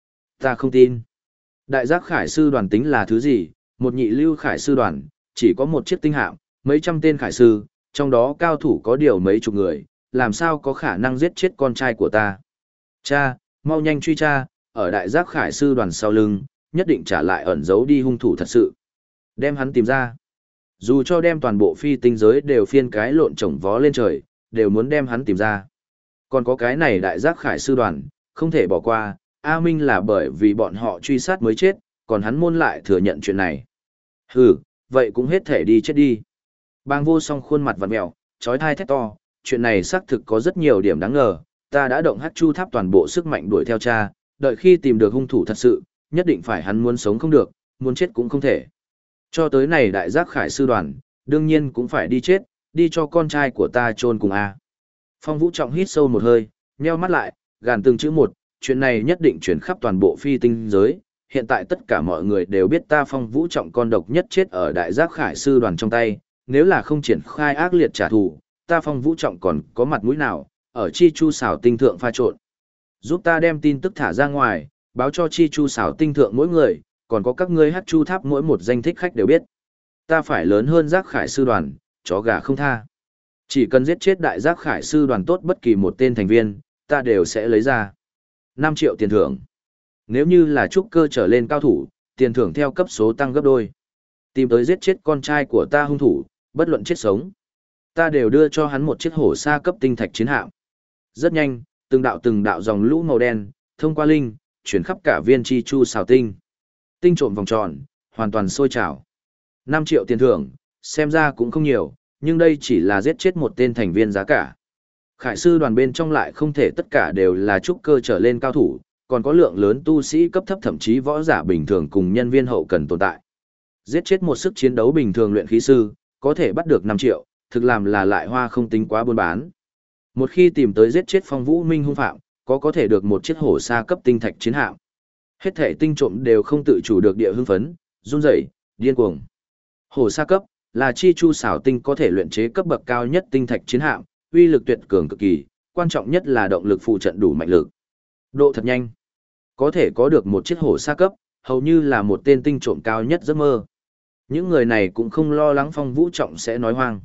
Ta không tin. Đại giác Khải sư đoàn tính là thứ gì? Một nhị lưu Khải sư đoàn, chỉ có một chiếc tinh hạm, mấy trăm tên Khải sư, trong đó cao thủ có điều mấy chục người, làm sao có khả năng giết chết con trai của ta. Cha, mau nhanh truy tra, ở đại giác Khải sư đoàn sau lưng, nhất định trả lại ẩn giấu đi hung thủ thật sự. Đem hắn tìm ra. Dù cho đem toàn bộ phi tinh giới đều phiên cái lộn trồng vó lên trời, đều muốn đem hắn tìm ra. Còn có cái này đại giác Khải sư đoàn, không thể bỏ qua, A Minh là bởi vì bọn họ truy sát mới chết, còn hắn môn lại thừa nhận chuyện này. Hừ, vậy cũng hết thể đi chết đi. Bàng Vô Song khuôn mặt vặn mẹo, trói thai thét to, chuyện này xác thực có rất nhiều điểm đáng ngờ, ta đã động Hắc Chu Tháp toàn bộ sức mạnh đuổi theo cha, đợi khi tìm được hung thủ thật sự, nhất định phải hắn muốn sống không được, muốn chết cũng không thể. Cho tới này đại giác Khải sư đoàn, đương nhiên cũng phải đi chết, đi cho con trai của ta chôn cùng a. Phong Vũ Trọng hít sâu một hơi, nheo mắt lại, gàn từng chữ một, chuyện này nhất định chuyển khắp toàn bộ phi tinh giới. Hiện tại tất cả mọi người đều biết ta Phong Vũ Trọng con độc nhất chết ở đại giác Khải sư đoàn trong tay, nếu là không triển khai ác liệt trả thù, ta Phong Vũ Trọng còn có mặt mũi nào, ở Chi Chu xảo tinh thượng pha trộn. Giúp ta đem tin tức thả ra ngoài, báo cho Chi Chu xảo tinh thượng mỗi người, còn có các ngươi Hắc Chu Tháp mỗi một danh thích khách đều biết. Ta phải lớn hơn giác Khải sư đoàn, chó gà không tha. Chỉ cần giết chết đại giác Khải sư đoàn tốt bất kỳ một tên thành viên, ta đều sẽ lấy ra 5 triệu tiền thưởng. Nếu như là trúc cơ trở lên cao thủ, tiền thưởng theo cấp số tăng gấp đôi. Tìm tới giết chết con trai của ta hung thủ, bất luận chết sống, ta đều đưa cho hắn một chiếc hổ sa cấp tinh thạch chiến hạm. Rất nhanh, từng đạo dòng lũ màu đen, thông qua linh, chuyển khắp cả viên Chi Chu xào tinh. Tinh trộm vòng tròn, hoàn toàn sôi trào. 5 triệu tiền thưởng, xem ra cũng không nhiều, nhưng đây chỉ là giết chết một tên thành viên giá cả. Khải sư đoàn bên trong lại không thể tất cả đều là trúc cơ trở lên cao thủ, còn có lượng lớn tu sĩ cấp thấp thậm chí võ giả bình thường cùng nhân viên hậu cần tồn tại. Giết chết một sức chiến đấu bình thường luyện khí sư, có thể bắt được 5 triệu, thực làm là lại hoa không tính quá buôn bán. Một khi tìm tới giết chết Phong Vũ Minh hung phạm, có thể được một chiếc hổ sa cấp tinh thạch chiến hạm. Hết thể tinh trộm đều không tự chủ được địa hưng phấn, run rẩy, điên cuồng. Hổ sa cấp là Chi Chu xảo tinh có thể luyện chế cấp bậc cao nhất tinh thạch chiến hạm, uy lực tuyệt cường cực kỳ, quan trọng nhất là động lực phụ trận đủ mạnh lực. Độ thật nhanh. Có thể có được một chiếc hổ sa cấp, hầu như là một tên tinh trộm cao nhất giấc mơ. Những người này cũng không lo lắng Phong Vũ Trọng sẽ nói hoang.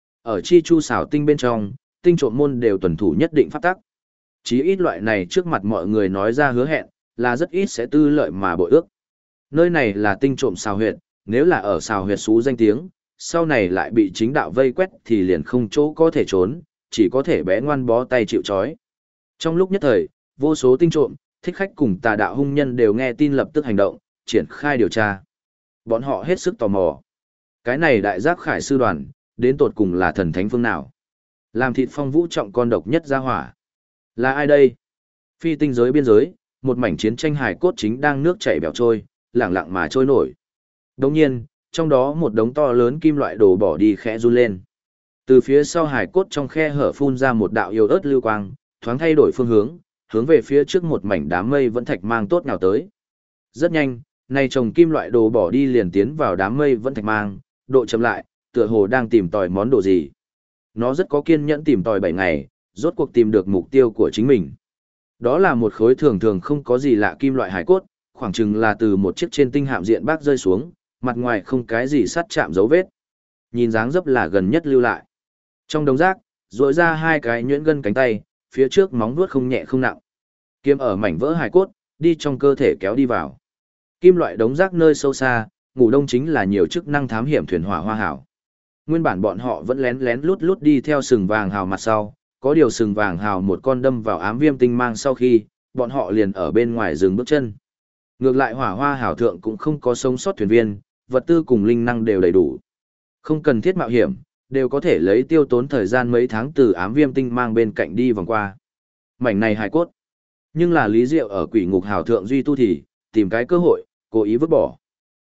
Ở Chi Chu xảo tinh bên trong, tinh trộm môn đều tuân thủ nhất định pháp tắc. Chí ít loại này trước mặt mọi người nói ra hứa hẹn, là rất ít sẽ tư lợi mà bội ước. Nơi này là tinh trộm xào huyệt, nếu là ở xào huyệt xú danh tiếng, sau này lại bị chính đạo vây quét thì liền không chỗ có thể trốn, chỉ có thể bé ngoan bó tay chịu trói. Trong lúc nhất thời, vô số tinh trộm, thích khách cùng tà đạo hung nhân đều nghe tin lập tức hành động, triển khai điều tra. Bọn họ hết sức tò mò. Cái này đại giác Khải sư đoàn, đến tột cùng là thần thánh phương nào? Làm thịt Phong Vũ Trọng con độc nhất ra hỏa. Là ai đây? Phi tinh giới biên giới, một mảnh chiến tranh hài cốt chính đang nước chảy bèo trôi, lẳng lặng mà trôi nổi. Đồng nhiên, trong đó một đống to lớn kim loại đồ bỏ đi khẽ run lên. Từ phía sau hài cốt trong khe hở phun ra một đạo yếu ớt lưu quang, thoáng thay đổi phương hướng về phía trước một mảnh đám mây vẫn thạch mang tốt nào tới. Rất nhanh, này chồng kim loại đồ bỏ đi liền tiến vào đám mây vẫn thạch mang, độ chậm lại, tựa hồ đang tìm tòi món đồ gì. Nó rất có kiên nhẫn tìm tòi 7 ngày, rốt cuộc tìm được mục tiêu của chính mình. Đó là một khối thường thường không có gì lạ kim loại hải cốt, khoảng chừng là từ một chiếc trên tinh hạm diện bác rơi xuống, mặt ngoài không cái gì sắt chạm dấu vết. Nhìn dáng dấp là gần nhất lưu lại. Trong đống rác, rỗi ra hai cái nhuyễn gân cánh tay, phía trước móng vuốt không nhẹ không nặng. Kiếm ở mảnh vỡ hải cốt, đi trong cơ thể kéo đi vào. Kim loại đống rác nơi sâu xa, ngủ đông chính là nhiều chức năng thám hiểm thuyền hỏa hoa hảo. Nguyên bản bọn họ vẫn lén lén lút lút đi theo sừng vàng hào mặt sau, có điều sừng vàng hào một con đâm vào ám viêm tinh mang sau khi, bọn họ liền ở bên ngoài dừng bước chân. Ngược lại hỏa hoa hảo thượng cũng không có sống sót thuyền viên, vật tư cùng linh năng đều đầy đủ. Không cần thiết mạo hiểm, đều có thể lấy tiêu tốn thời gian mấy tháng từ ám viêm tinh mang bên cạnh đi vòng qua. Mảnh này hài cốt. Nhưng là Lý Diệu ở quỷ ngục hào thượng duy tu thì, tìm cái cơ hội, cố ý vứt bỏ.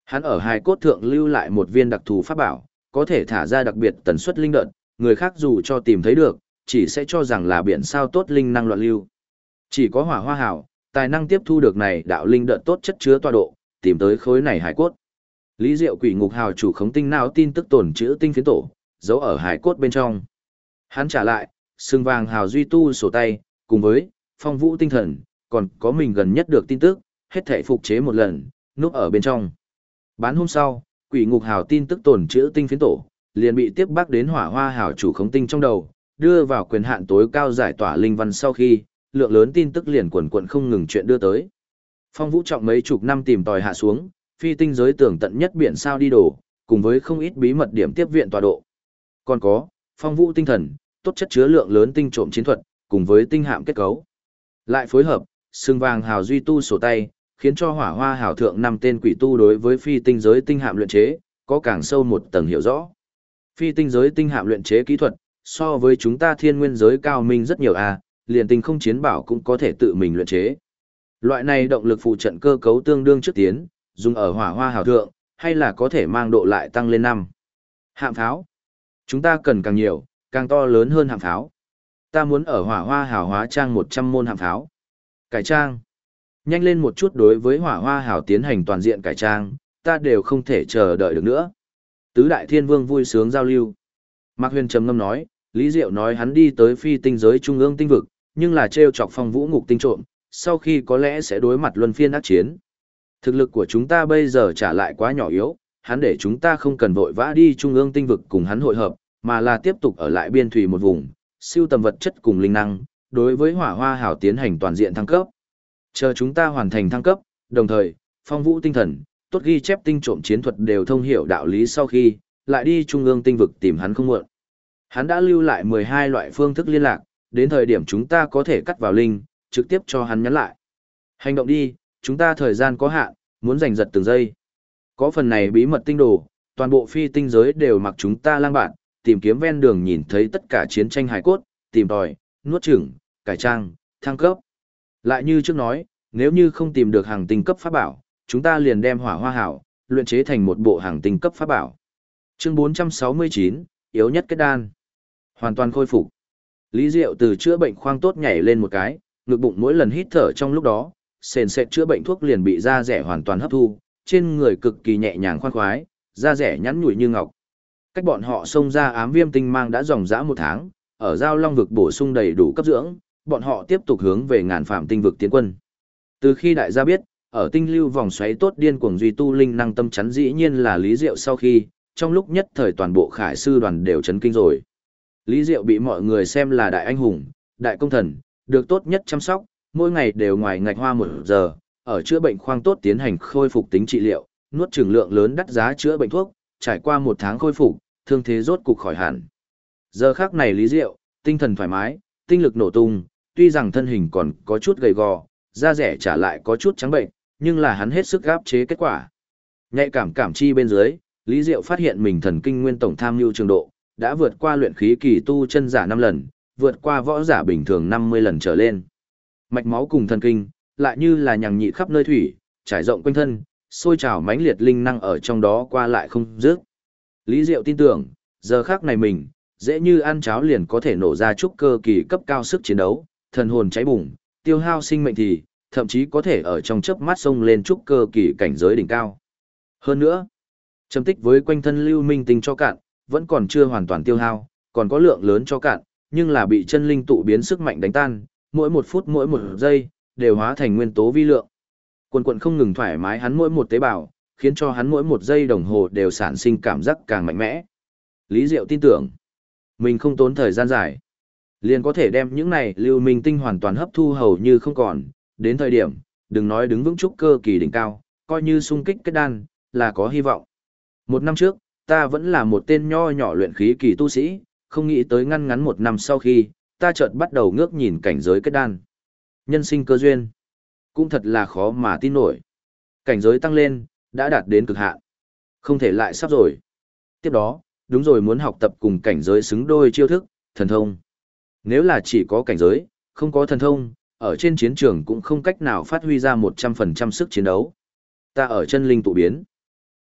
Hắn ở hài cốt thượng lưu lại một viên đặc thù pháp bảo, có thể thả ra đặc biệt tần suất linh đợt, người khác dù cho tìm thấy được, chỉ sẽ cho rằng là biển sao tốt linh năng loạn lưu. Chỉ có Hỏa Hoa Hảo, tài năng tiếp thu được này đạo linh đợt tốt chất chứa tọa độ, tìm tới khối này hài cốt. Lý Diệu Quỷ Ngục Hào chủ khống tinh não tin tức tổn chữ tinh phiến tổ, giấu ở hài cốt bên trong. Hắn trả lại, sừng vàng hào duy tu sổ tay, cùng với phong vũ tinh thần, còn có mình gần nhất được tin tức, hết thể phục chế một lần, núp ở bên trong. Bán hôm sau, Quỷ Ngục Hào tin tức tổn chữ tinh phiến tổ, liền bị tiếp bắc đến Hỏa Hoa Hào chủ khống tinh trong đầu, đưa vào quyền hạn tối cao giải tỏa linh văn sau khi, lượng lớn tin tức liền quần quần không ngừng chuyện đưa tới. Phong Vũ trọng mấy chục năm tìm tòi hạ xuống, phi tinh giới tưởng tận nhất biển sao đi đổ, cùng với không ít bí mật điểm tiếp viện tọa độ. Còn có, Phong Vũ tinh thần, tốt chất chứa lượng lớn tinh trộm chiến thuật, cùng với tinh hạm kết cấu. Lại phối hợp, sừng vàng hào duy tu sổ tay, khiến cho Hỏa Hoa hào thượng 5 tên quỷ tu đối với phi tinh giới tinh hạm luyện chế, có càng sâu một tầng hiểu rõ. Phi tinh giới tinh hạm luyện chế kỹ thuật, so với chúng ta thiên nguyên giới cao minh rất nhiều liền tinh không chiến bảo cũng có thể tự mình luyện chế. Loại này động lực phụ trận cơ cấu tương đương trước tiến, dùng ở Hỏa Hoa hào thượng, hay là có thể mang độ lại tăng lên 5. Hạm pháo. Chúng ta cần càng nhiều, càng to lớn hơn hạm pháo. Ta muốn ở Hỏa Hoa hào hóa trang 100 môn hạm pháo. Cải trang. Nhanh lên một chút, đối với Hỏa Hoa hào tiến hành toàn diện cải trang, ta đều không thể chờ đợi được nữa. Tứ đại thiên vương vui sướng giao lưu. Mạc Huyền trầm ngâm nói, Lý Diệu nói hắn đi tới phi tinh giới trung ương tinh vực, nhưng là trêu chọc Phong Vũ ngục tinh trộm, sau khi có lẽ sẽ đối mặt luân phiên ác chiến. Thực lực của chúng ta bây giờ trả lại quá nhỏ yếu, hắn để chúng ta không cần vội vã đi trung ương tinh vực cùng hắn hội hợp, mà là tiếp tục ở lại biên thủy một vùng, siêu tầm vật chất cùng linh năng, đối với Hỏa Hoa hào tiến hành toàn diện thăng cấp. Chờ chúng ta hoàn thành thăng cấp, đồng thời, Phong Vũ tinh thần, tốt ghi chép tinh trộm chiến thuật đều thông hiểu đạo lý sau khi, lại đi trung ương tinh vực tìm hắn không muộn. Hắn đã lưu lại 12 loại phương thức liên lạc, đến thời điểm chúng ta có thể cắt vào link, trực tiếp cho hắn nhắn lại. Hành động đi, chúng ta thời gian có hạn, muốn giành giật từng giây. Có phần này bí mật tinh đồ, toàn bộ phi tinh giới đều mặc chúng ta lang bạn, tìm kiếm ven đường nhìn thấy tất cả chiến tranh hài cốt, tìm tòi, nuốt chửng, cải trang, thăng cấp. Lại như trước nói, nếu như không tìm được hàng tinh cấp pháp bảo, chúng ta liền đem Hỏa Hoa hảo, luyện chế thành một bộ hàng tinh cấp pháp bảo. Chương 469, yếu nhất kết đan. Hoàn toàn khôi phục. Lý Diệu từ chữa bệnh khoang tốt nhảy lên một cái, ngực bụng mỗi lần hít thở trong lúc đó, sền sệt chữa bệnh thuốc liền bị da rẻ hoàn toàn hấp thu, trên người cực kỳ nhẹ nhàng khoan khoái, da rẻ nhắn nhủi như ngọc. Cách bọn họ xông ra ám viêm tinh mang đã dòng dã 1 tháng, ở Giao Long vực bổ sung đầy đủ cấp dưỡng, bọn họ tiếp tục hướng về ngàn phạm tinh vực tiến quân. Từ khi đại gia biết, ở tinh lưu vòng xoáy tốt điên cuồng duy tu linh năng tâm chắn dĩ nhiên là Lý Diệu sau khi, trong lúc nhất thời toàn bộ khải sư đoàn đều chấn kinh rồi. Lý Diệu bị mọi người xem là đại anh hùng, đại công thần, được tốt nhất chăm sóc, mỗi ngày đều ngoài ngạch hoa 1 giờ, ở chữa bệnh khoang tốt tiến hành khôi phục tính trị liệu, nuốt chửng lượng lớn đắt giá chữa bệnh thuốc, trải qua 1 tháng khôi phục, thương thế rốt cục khỏi hẳn. Giờ khắc này Lý Diệu, tinh thần thoải mái, tinh lực nổ tung, tuy rằng thân hình còn có chút gầy gò, da rẻ trả lại có chút trắng bệnh, nhưng là hắn hết sức áp chế kết quả. Nhạy cảm chi bên dưới, Lý Diệu phát hiện mình thần kinh nguyên tổng tham nhu trường độ, đã vượt qua luyện khí kỳ tu chân giả 5 lần, vượt qua võ giả bình thường 50 lần trở lên. Mạch máu cùng thần kinh, lại như là nhằng nhị khắp nơi thủy, trải rộng quanh thân, sôi trào mãnh liệt linh năng ở trong đó qua lại không dứt. Lý Diệu tin tưởng, giờ khắc này mình, dễ như ăn cháo liền có thể nổ ra trúc cơ kỳ cấp cao sức chiến đấu, thần hồn cháy bùng, tiêu hao sinh mệnh thì, thậm chí có thể ở trong chớp mắt xông lên trúc cơ kỳ cảnh giới đỉnh cao. Hơn nữa, trầm tích với quanh thân lưu minh tinh cho cạn, vẫn còn chưa hoàn toàn tiêu hao, còn có lượng lớn cho cạn, nhưng là bị chân linh tụ biến sức mạnh đánh tan, mỗi 1 phút mỗi 1 giây, đều hóa thành nguyên tố vi lượng. Quần quần không ngừng thoải mái hắn mỗi 1 tế bào, khiến cho hắn mỗi 1 giây đồng hồ đều sản sinh cảm giác càng mạnh mẽ. Lý Diệu tin tưởng, mình không tốn thời gian dài, liền có thể đem những này lưu minh tinh hoàn toàn hấp thu hầu như không còn, đến thời điểm, đừng nói đứng vững trúc cơ kỳ đỉnh cao, coi như xung kích kết đan, là có hy vọng. 1 năm trước, ta vẫn là một tên nho nhỏ luyện khí kỳ tu sĩ, không nghĩ tới ngăn ngắn 1 năm sau khi, ta chợt bắt đầu ngước nhìn cảnh giới kết đan. Nhân sinh cơ duyên, cũng thật là khó mà tin nổi. Cảnh giới tăng lên, đã đạt đến cực hạn. Không thể lại sắp rồi. Tiếp đó, đúng rồi, muốn học tập cùng cảnh giới xứng đôi chiêu thức, thần thông. Nếu là chỉ có cảnh giới, không có thần thông, ở trên chiến trường cũng không cách nào phát huy ra 100% sức chiến đấu. Ta ở chân linh tụ biến.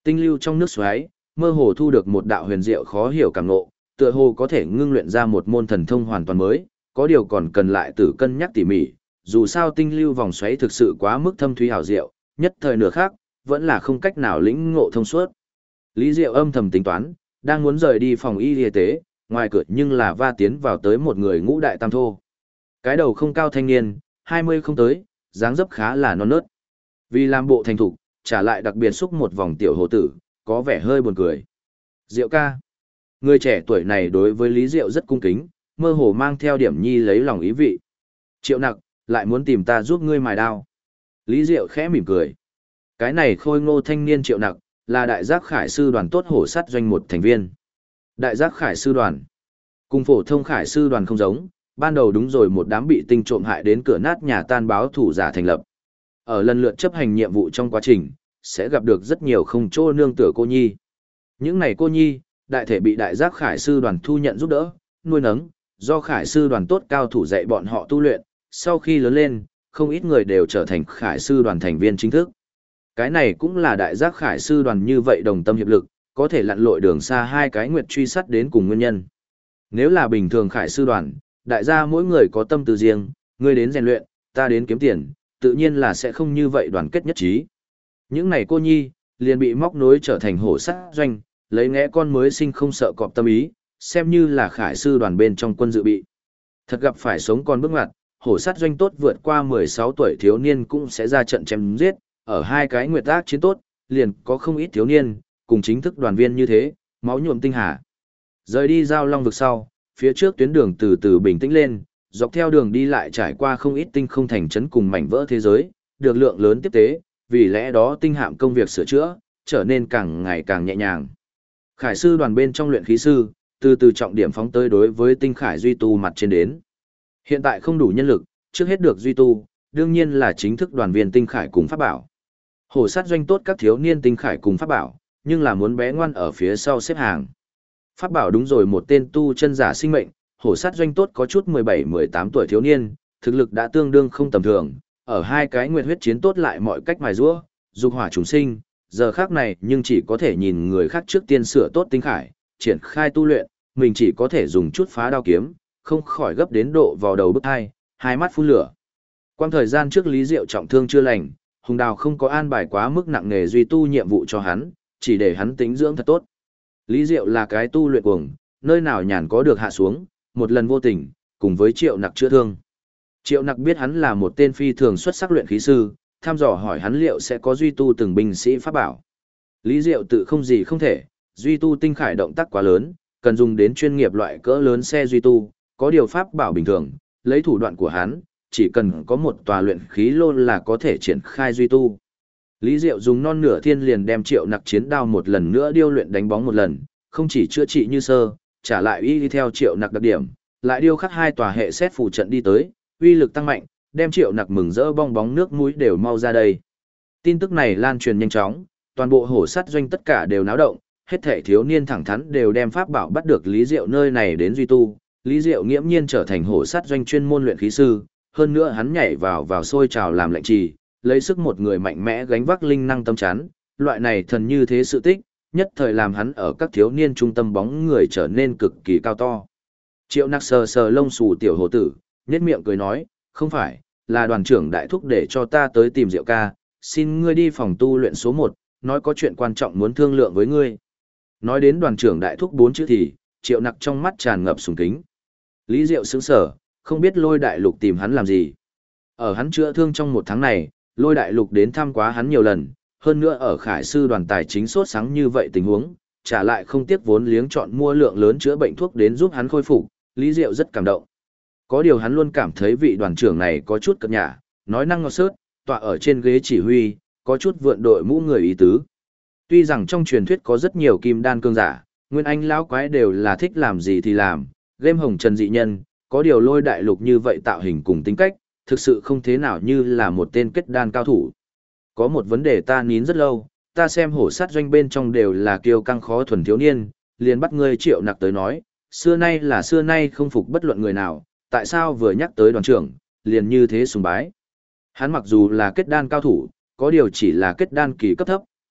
Tinh lưu trong nước xoáy, mơ hồ thu được một đạo huyền diệu khó hiểu cảm ngộ, tựa hồ có thể ngưng luyện ra một môn thần thông hoàn toàn mới, có điều còn cần lại tử cân nhắc tỉ mỉ, dù sao tinh lưu vòng xoáy thực sự quá mức thâm thúy hảo diệu, nhất thời nửa khác, vẫn là không cách nào lĩnh ngộ thông suốt. Lý Diệu âm thầm tính toán, đang muốn rời đi phòng y tế, ngoài cửa nhưng là va tiến vào tới một người ngũ đại tam thô. Cái đầu không cao thanh niên, 20 không tới, dáng dấp khá là non nớt. Vì làm bộ thành thục, trả lại đặc biệt xúc một vòng tiểu hồ tử, có vẻ hơi buồn cười. Diệu ca. Người trẻ tuổi này đối với Lý Diệu rất cung kính, mơ hồ mang theo điểm nhi lấy lòng ý vị. Triệu Nặc, lại muốn tìm ta giúp ngươi mài đao. Lý Diệu khẽ mỉm cười. Cái này khôi ngô thanh niên Triệu Nặc, là đại giác khải sư đoàn tốt hổ sắt doanh một thành viên. Đại giác khải sư đoàn. Cùng phổ thông khải sư đoàn không giống, ban đầu đúng rồi một đám bị tinh trộm hại đến cửa nát nhà tan báo thủ giả thành lập. Ở lần lượt chấp hành nhiệm vụ trong quá trình, sẽ gặp được rất nhiều không chỗ nương tựa cô nhi. Những này cô nhi, đại thể bị đại giác khải sư đoàn thu nhận giúp đỡ, nuôi nấng, do khải sư đoàn tốt cao thủ dạy bọn họ tu luyện, sau khi lớn lên, không ít người đều trở thành khải sư đoàn thành viên chính thức. Cái này cũng là đại giác khải sư đoàn như vậy đồng tâm hiệp lực, có thể lặn lội đường xa hai cái nguyệt truy sát đến cùng nguyên nhân. Nếu là bình thường khải sư đoàn, đại gia mỗi người có tâm tư riêng, ngươi đến rèn luyện, ta đến kiếm tiền, tự nhiên là sẽ không như vậy đoàn kết nhất trí. Những này cô nhi, liền bị móc nối trở thành hổ sát doanh, lấy ngẽ con mới sinh không sợ cọp tâm ý, xem như là khải sư đoàn bên trong quân dự bị. Thật gặp phải sống còn bước ngoặt, hổ sát doanh tốt vượt qua 16 tuổi thiếu niên cũng sẽ ra trận chém giết, ở hai cái nguyệt ác chiến tốt, liền có không ít thiếu niên, cùng chính thức đoàn viên như thế, máu nhuộm tinh hà. Rời đi giao long vực sau, phía trước tuyến đường từ từ bình tĩnh lên, dọc theo đường đi lại trải qua không ít tinh không thành trấn cùng mảnh vỡ thế giới, được lượng lớn tiếp tế, vì lẽ đó tinh hạm công việc sửa chữa, trở nên càng ngày càng nhẹ nhàng. Khải sư đoàn bên trong luyện khí sư, từ từ trọng điểm phóng tới đối với tinh khải duy tu mặt trên đến. Hiện tại không đủ nhân lực, trước hết được duy tu, đương nhiên là chính thức đoàn viên tinh khải cùng pháp bảo. Hổ sát doanh tốt các thiếu niên tinh khải cùng pháp bảo, nhưng là muốn bé ngoan ở phía sau xếp hàng. Pháp bảo đúng rồi một tên tu chân giả sinh mệnh, hổ sát doanh tốt có chút 17-18 tuổi thiếu niên, thực lực đã tương đương không tầm thường, ở hai cái nguyệt huyết chiến tốt lại mọi cách mài giũa, dục hỏa chúng sinh, giờ khác này nhưng chỉ có thể nhìn người khác trước tiên sửa tốt tinh khải, triển khai tu luyện, mình chỉ có thể dùng chút phá đao kiếm, không khỏi gấp đến độ vào đầu bức hai mắt phun lửa. Quang thời gian trước Lý Diệu trọng thương chưa lành, Hùng Đào không có an bài quá mức nặng nghề duy tu nhiệm vụ cho hắn, chỉ để hắn tính dưỡng thật tốt. Lý Diệu là cái tu luyện cuồng, nơi nào nhàn có được hạ xuống, một lần vô tình, cùng với Triệu Nặc chữa thương. Triệu Nặc biết hắn là một tên phi thường xuất sắc luyện khí sư, thăm dò hỏi hắn liệu sẽ có duy tu từng binh sĩ pháp bảo. Lý Diệu tự không gì không thể, duy tu tinh khải động tác quá lớn, cần dùng đến chuyên nghiệp loại cỡ lớn xe duy tu, có điều pháp bảo bình thường, lấy thủ đoạn của hắn, chỉ cần có một tòa luyện khí lô là có thể triển khai duy tu. Lý Diệu dùng non nửa thiên liền đem Triệu Nặc chiến đao một lần nữa điêu luyện đánh bóng một lần, không chỉ chữa trị như sơ, trả lại y theo Triệu Nặc đặc điểm, lại điêu khắc hai tòa hệ xét phù trận đi tới, uy lực tăng mạnh, đem Triệu Nặc mừng rỡ bong bóng nước mũi đều mau ra đây. Tin tức này lan truyền nhanh chóng, toàn bộ hổ sát doanh tất cả đều náo động, hết thảy thiếu niên thẳng thắn đều đem pháp bảo bắt được Lý Diệu nơi này đến duy tu. Lý Diệu nghiễm nhiên trở thành hổ sát doanh chuyên môn luyện khí sư, hơn nữa hắn nhảy vào sôi trào làm lệnh trì, lấy sức một người mạnh mẽ gánh vác linh năng tâm chắn, loại này thần như thế sự tích, nhất thời làm hắn ở các thiếu niên trung tâm bóng người trở nên cực kỳ cao to. Triệu Nặc sờ sờ lông xù tiểu hồ tử, nhếch miệng cười nói, không phải, là đoàn trưởng đại thúc để cho ta tới tìm Diệu ca, xin ngươi đi phòng tu luyện số 1, nói có chuyện quan trọng muốn thương lượng với ngươi. Nói đến đoàn trưởng đại thúc 4 chữ thì, Triệu Nặc trong mắt tràn ngập sùng kính. Lý Diệu sững sờ, không biết Lôi Đại Lục tìm hắn làm gì. Ở hắn chữa thương trong 1 tháng này, Lôi Đại Lục đến thăm quá hắn nhiều lần, hơn nữa ở Khải sư đoàn tài chính sốt sáng như vậy tình huống, trả lại không tiếc vốn liếng chọn mua lượng lớn chữa bệnh thuốc đến giúp hắn khôi phục, Lý Diệu rất cảm động. Có điều hắn luôn cảm thấy vị đoàn trưởng này có chút cợt nhả, nói năng ngọt xớt, tọa ở trên ghế chỉ huy, có chút vượn đội mũ người ý tứ. Tuy rằng trong truyền thuyết có rất nhiều kim đan cương giả, nguyên anh lão quái đều là thích làm gì thì làm, game hồng trần dị nhân, có điều Lôi Đại Lục như vậy tạo hình cùng tính cách, thực sự không thế nào như là một tên kết đan cao thủ. Có một vấn đề ta nín rất lâu, ta xem hổ sát doanh bên trong đều là kiêu căng khó thuần thiếu niên, liền bắt ngươi Triệu Nặc tới nói, xưa nay không phục bất luận người nào, tại sao vừa nhắc tới đoàn trưởng, liền như thế sùng bái. Hắn mặc dù là kết đan cao thủ, có điều chỉ là kết đan kỳ cấp thấp,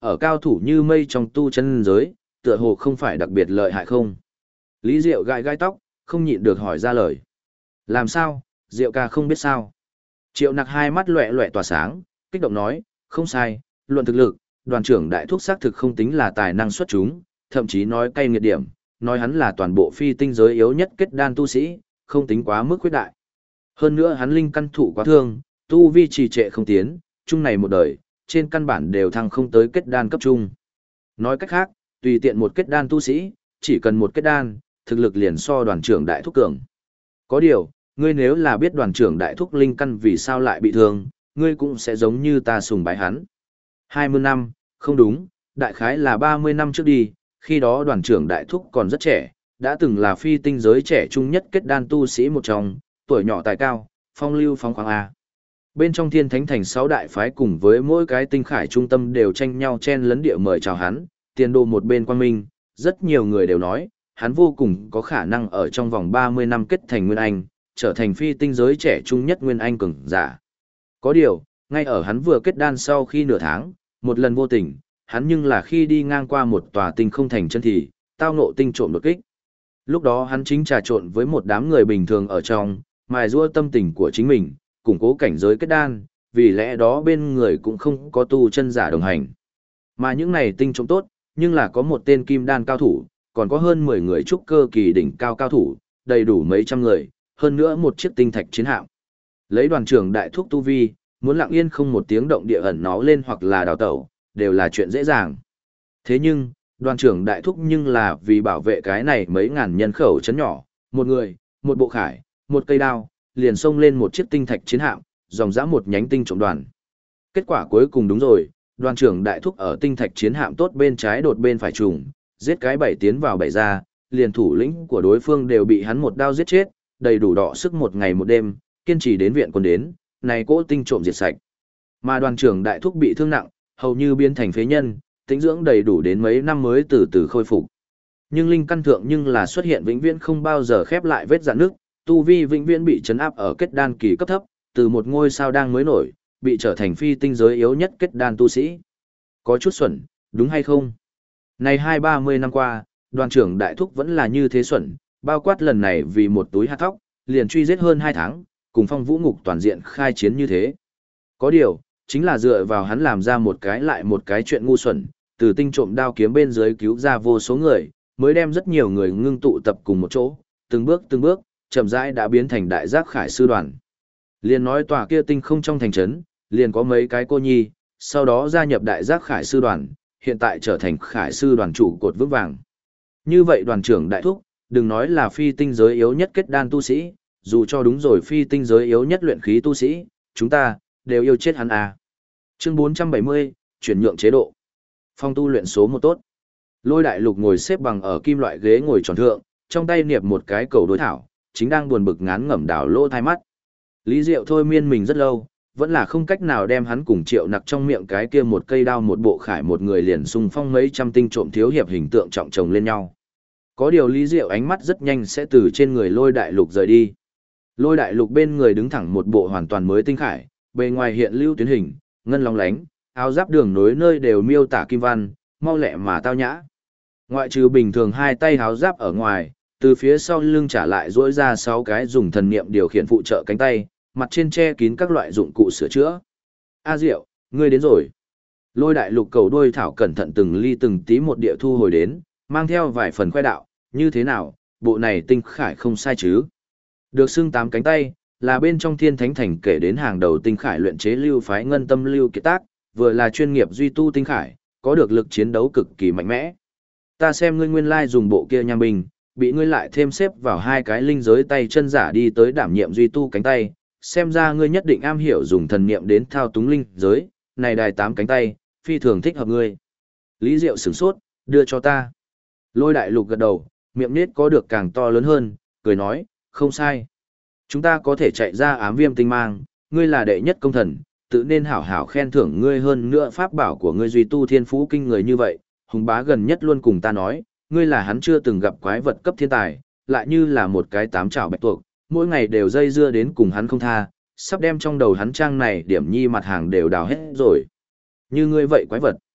ở cao thủ như mây trong tu chân giới, tựa hồ không phải đặc biệt lợi hại không? Lý Diệu gãi gãi tóc, không nhịn được hỏi ra lời. Làm sao, Diệu ca không biết sao? Triệu Nặc hai mắt loẹ loẹ tỏa sáng, kích động nói, không sai, luận thực lực, đoàn trưởng đại thúc xác thực không tính là tài năng xuất chúng, thậm chí nói cay nghiệt điểm, nói hắn là toàn bộ phi tinh giới yếu nhất kết đan tu sĩ, không tính quá mức khuyết đại. Hơn nữa hắn linh căn thụ quá thương, tu vi trì trệ không tiến, chung này một đời, trên căn bản đều thăng không tới kết đan cấp trung. Nói cách khác, tùy tiện một kết đan tu sĩ, chỉ cần một kết đan, thực lực liền so đoàn trưởng đại thúc cường. Có điều, ngươi nếu là biết đoàn trưởng đại thúc linh căn vì sao lại bị thương, ngươi cũng sẽ giống như ta sùng bái hắn. 20 năm, không đúng, đại khái là 30 năm trước đi, khi đó đoàn trưởng đại thúc còn rất trẻ, đã từng là phi tinh giới trẻ trung nhất kết đan tu sĩ một trong, tuổi nhỏ tài cao, phong lưu phóng khoáng A. Bên trong thiên thánh thành 6 đại phái cùng với mỗi cái tinh khải trung tâm đều tranh nhau chen lấn địa mời chào hắn, tiền đồ một bên quang minh, rất nhiều người đều nói, hắn vô cùng có khả năng ở trong vòng 30 năm kết thành Nguyên Anh, trở thành phi tinh giới trẻ trung nhất Nguyên Anh cường giả. Có điều, ngay ở hắn vừa kết đan sau khi nửa tháng, một lần vô tình, hắn nhưng là khi đi ngang qua một tòa tinh không thành chân thì, tao ngộ tinh trộm đột kích. Lúc đó hắn chính trà trộn với một đám người bình thường ở trong, mài giũa tâm tình của chính mình, củng cố cảnh giới kết đan, vì lẽ đó bên người cũng không có tu chân giả đồng hành. Mà những này tinh trộm tốt, nhưng là có một tên kim đan cao thủ, còn có hơn 10 người trúc cơ kỳ đỉnh cao cao thủ, đầy đủ mấy trăm người, hơn nữa một chiếc tinh thạch chiến hạm. Lấy đoàn trưởng đại thúc tu vi, muốn lặng yên không một tiếng động địa ẩn nó lên hoặc là đào tẩu, đều là chuyện dễ dàng. Thế nhưng, đoàn trưởng đại thúc nhưng là vì bảo vệ cái này mấy ngàn nhân khẩu chấn nhỏ, một người, một bộ khải, một cây đao, liền xông lên một chiếc tinh thạch chiến hạm, dòng dã một nhánh tinh trộm đoàn. Kết quả cuối cùng đúng rồi, đoàn trưởng đại thúc ở tinh thạch chiến hạm tốt bên trái đột bên phải trùng, giết cái bảy tiến vào bảy ra, liền thủ lĩnh của đối phương đều bị hắn một đao giết chết, đầy đủ đọ sức một ngày một đêm, kiên trì đến viện quân đến, này cỗ tinh trộm diệt sạch. Mà đoàn trưởng đại thúc bị thương nặng, hầu như biến thành phế nhân, tĩnh dưỡng đầy đủ đến mấy năm mới từ từ khôi phục. Nhưng linh căn thượng nhưng là xuất hiện vĩnh viễn không bao giờ khép lại vết rạn nước, tu vi vĩnh viễn bị chấn áp ở kết đan kỳ cấp thấp, từ một ngôi sao đang mới nổi, bị trở thành phi tinh giới yếu nhất kết đan tu sĩ. Có chút xuẩn, đúng hay không? Này 20-30 năm qua, đoàn trưởng đại thúc vẫn là như thế xuẩn, bao quát lần này vì một túi hạt thóc, liền truy giết hơn 2 tháng, cùng phong vũ ngục toàn diện khai chiến như thế. Có điều, chính là dựa vào hắn làm ra một cái lại một cái chuyện ngu xuẩn, từ tinh trộm đao kiếm bên dưới cứu ra vô số người, mới đem rất nhiều người ngưng tụ tập cùng một chỗ, từng bước, chậm rãi đã biến thành đại giác khải sư đoàn. Liền nói tòa kia tinh không trong thành trấn, liền có mấy cái cô nhi, sau đó gia nhập đại giác khải sư đoàn, hiện tại trở thành khải sư đoàn chủ cột vững vàng. Như vậy đoàn trưởng đại thúc, đừng nói là phi tinh giới yếu nhất kết đan tu sĩ, dù cho đúng rồi phi tinh giới yếu nhất luyện khí tu sĩ, chúng ta đều yêu chết hắn à. Chương 470, chuyển nhượng chế độ. Phong tu luyện số 1 tốt. Lôi Đại Lục ngồi xếp bằng ở kim loại ghế ngồi tròn thượng, trong tay niệp một cái cầu đối thảo, chính đang buồn bực ngán ngẩm đảo lỗ thai mắt. Lý Diệu thôi miên mình rất lâu, vẫn là không cách nào đem hắn cùng Triệu Nặc trong miệng cái kia một cây đao một bộ khải một người liền xung phong mấy trăm tinh trộm thiếu hiệp hình tượng trọng chồng lên nhau. Có điều Lý Diệu ánh mắt rất nhanh sẽ từ trên người Lôi Đại Lục rời đi. Lôi Đại Lục bên người đứng thẳng một bộ hoàn toàn mới tinh khải, bề ngoài hiện lưu tuyến hình, ngân long lánh, áo giáp đường nối nơi đều miêu tả kim văn, mau lẹ mà tao nhã. Ngoại trừ bình thường hai tay áo giáp ở ngoài, từ phía sau lưng trả lại duỗi ra 6 cái dùng thần niệm điều khiển phụ trợ cánh tay, mặt trên che kín các loại dụng cụ sửa chữa. A Diệu, ngươi đến rồi. Lôi Đại Lục cầu đuôi thảo cẩn thận từng ly từng tí một địa thu hồi đến, mang theo vài phần khoe đạo, như thế nào, bộ này tinh khải không sai chứ. Được xưng 8 cánh tay, là bên trong thiên thánh thành kể đến hàng đầu tinh khải luyện chế lưu phái ngân tâm lưu kiệt tác, vừa là chuyên nghiệp duy tu tinh khải, có được lực chiến đấu cực kỳ mạnh mẽ. Ta xem ngươi nguyên lai dùng bộ kia nham binh, bị ngươi lại thêm xếp vào 2 cái linh giới tay chân giả đi tới đảm nhiệm duy tu cánh tay, xem ra ngươi nhất định am hiểu dùng thần niệm đến thao túng linh giới, này đài 8 cánh tay, phi thường thích hợp ngươi. Lý Diệu sửng sốt, đưa cho ta. Lôi Đại Lục gật đầu, miệng nết có được càng to lớn hơn, cười nói, không sai. Chúng ta có thể chạy ra ám viêm tinh mang, ngươi là đệ nhất công thần, tự nên hảo hảo khen thưởng ngươi hơn nữa pháp bảo của ngươi duy tu thiên phú kinh người như vậy. Hùng bá gần nhất luôn cùng ta nói, ngươi là hắn chưa từng gặp quái vật cấp thiên tài, lại như là một cái 8 chảo bạch tuộc, mỗi ngày đều dây dưa đến cùng hắn không tha, sắp đem trong đầu hắn trang này điểm nhi mặt hàng đều đào hết rồi. Như ngươi vậy quái vật.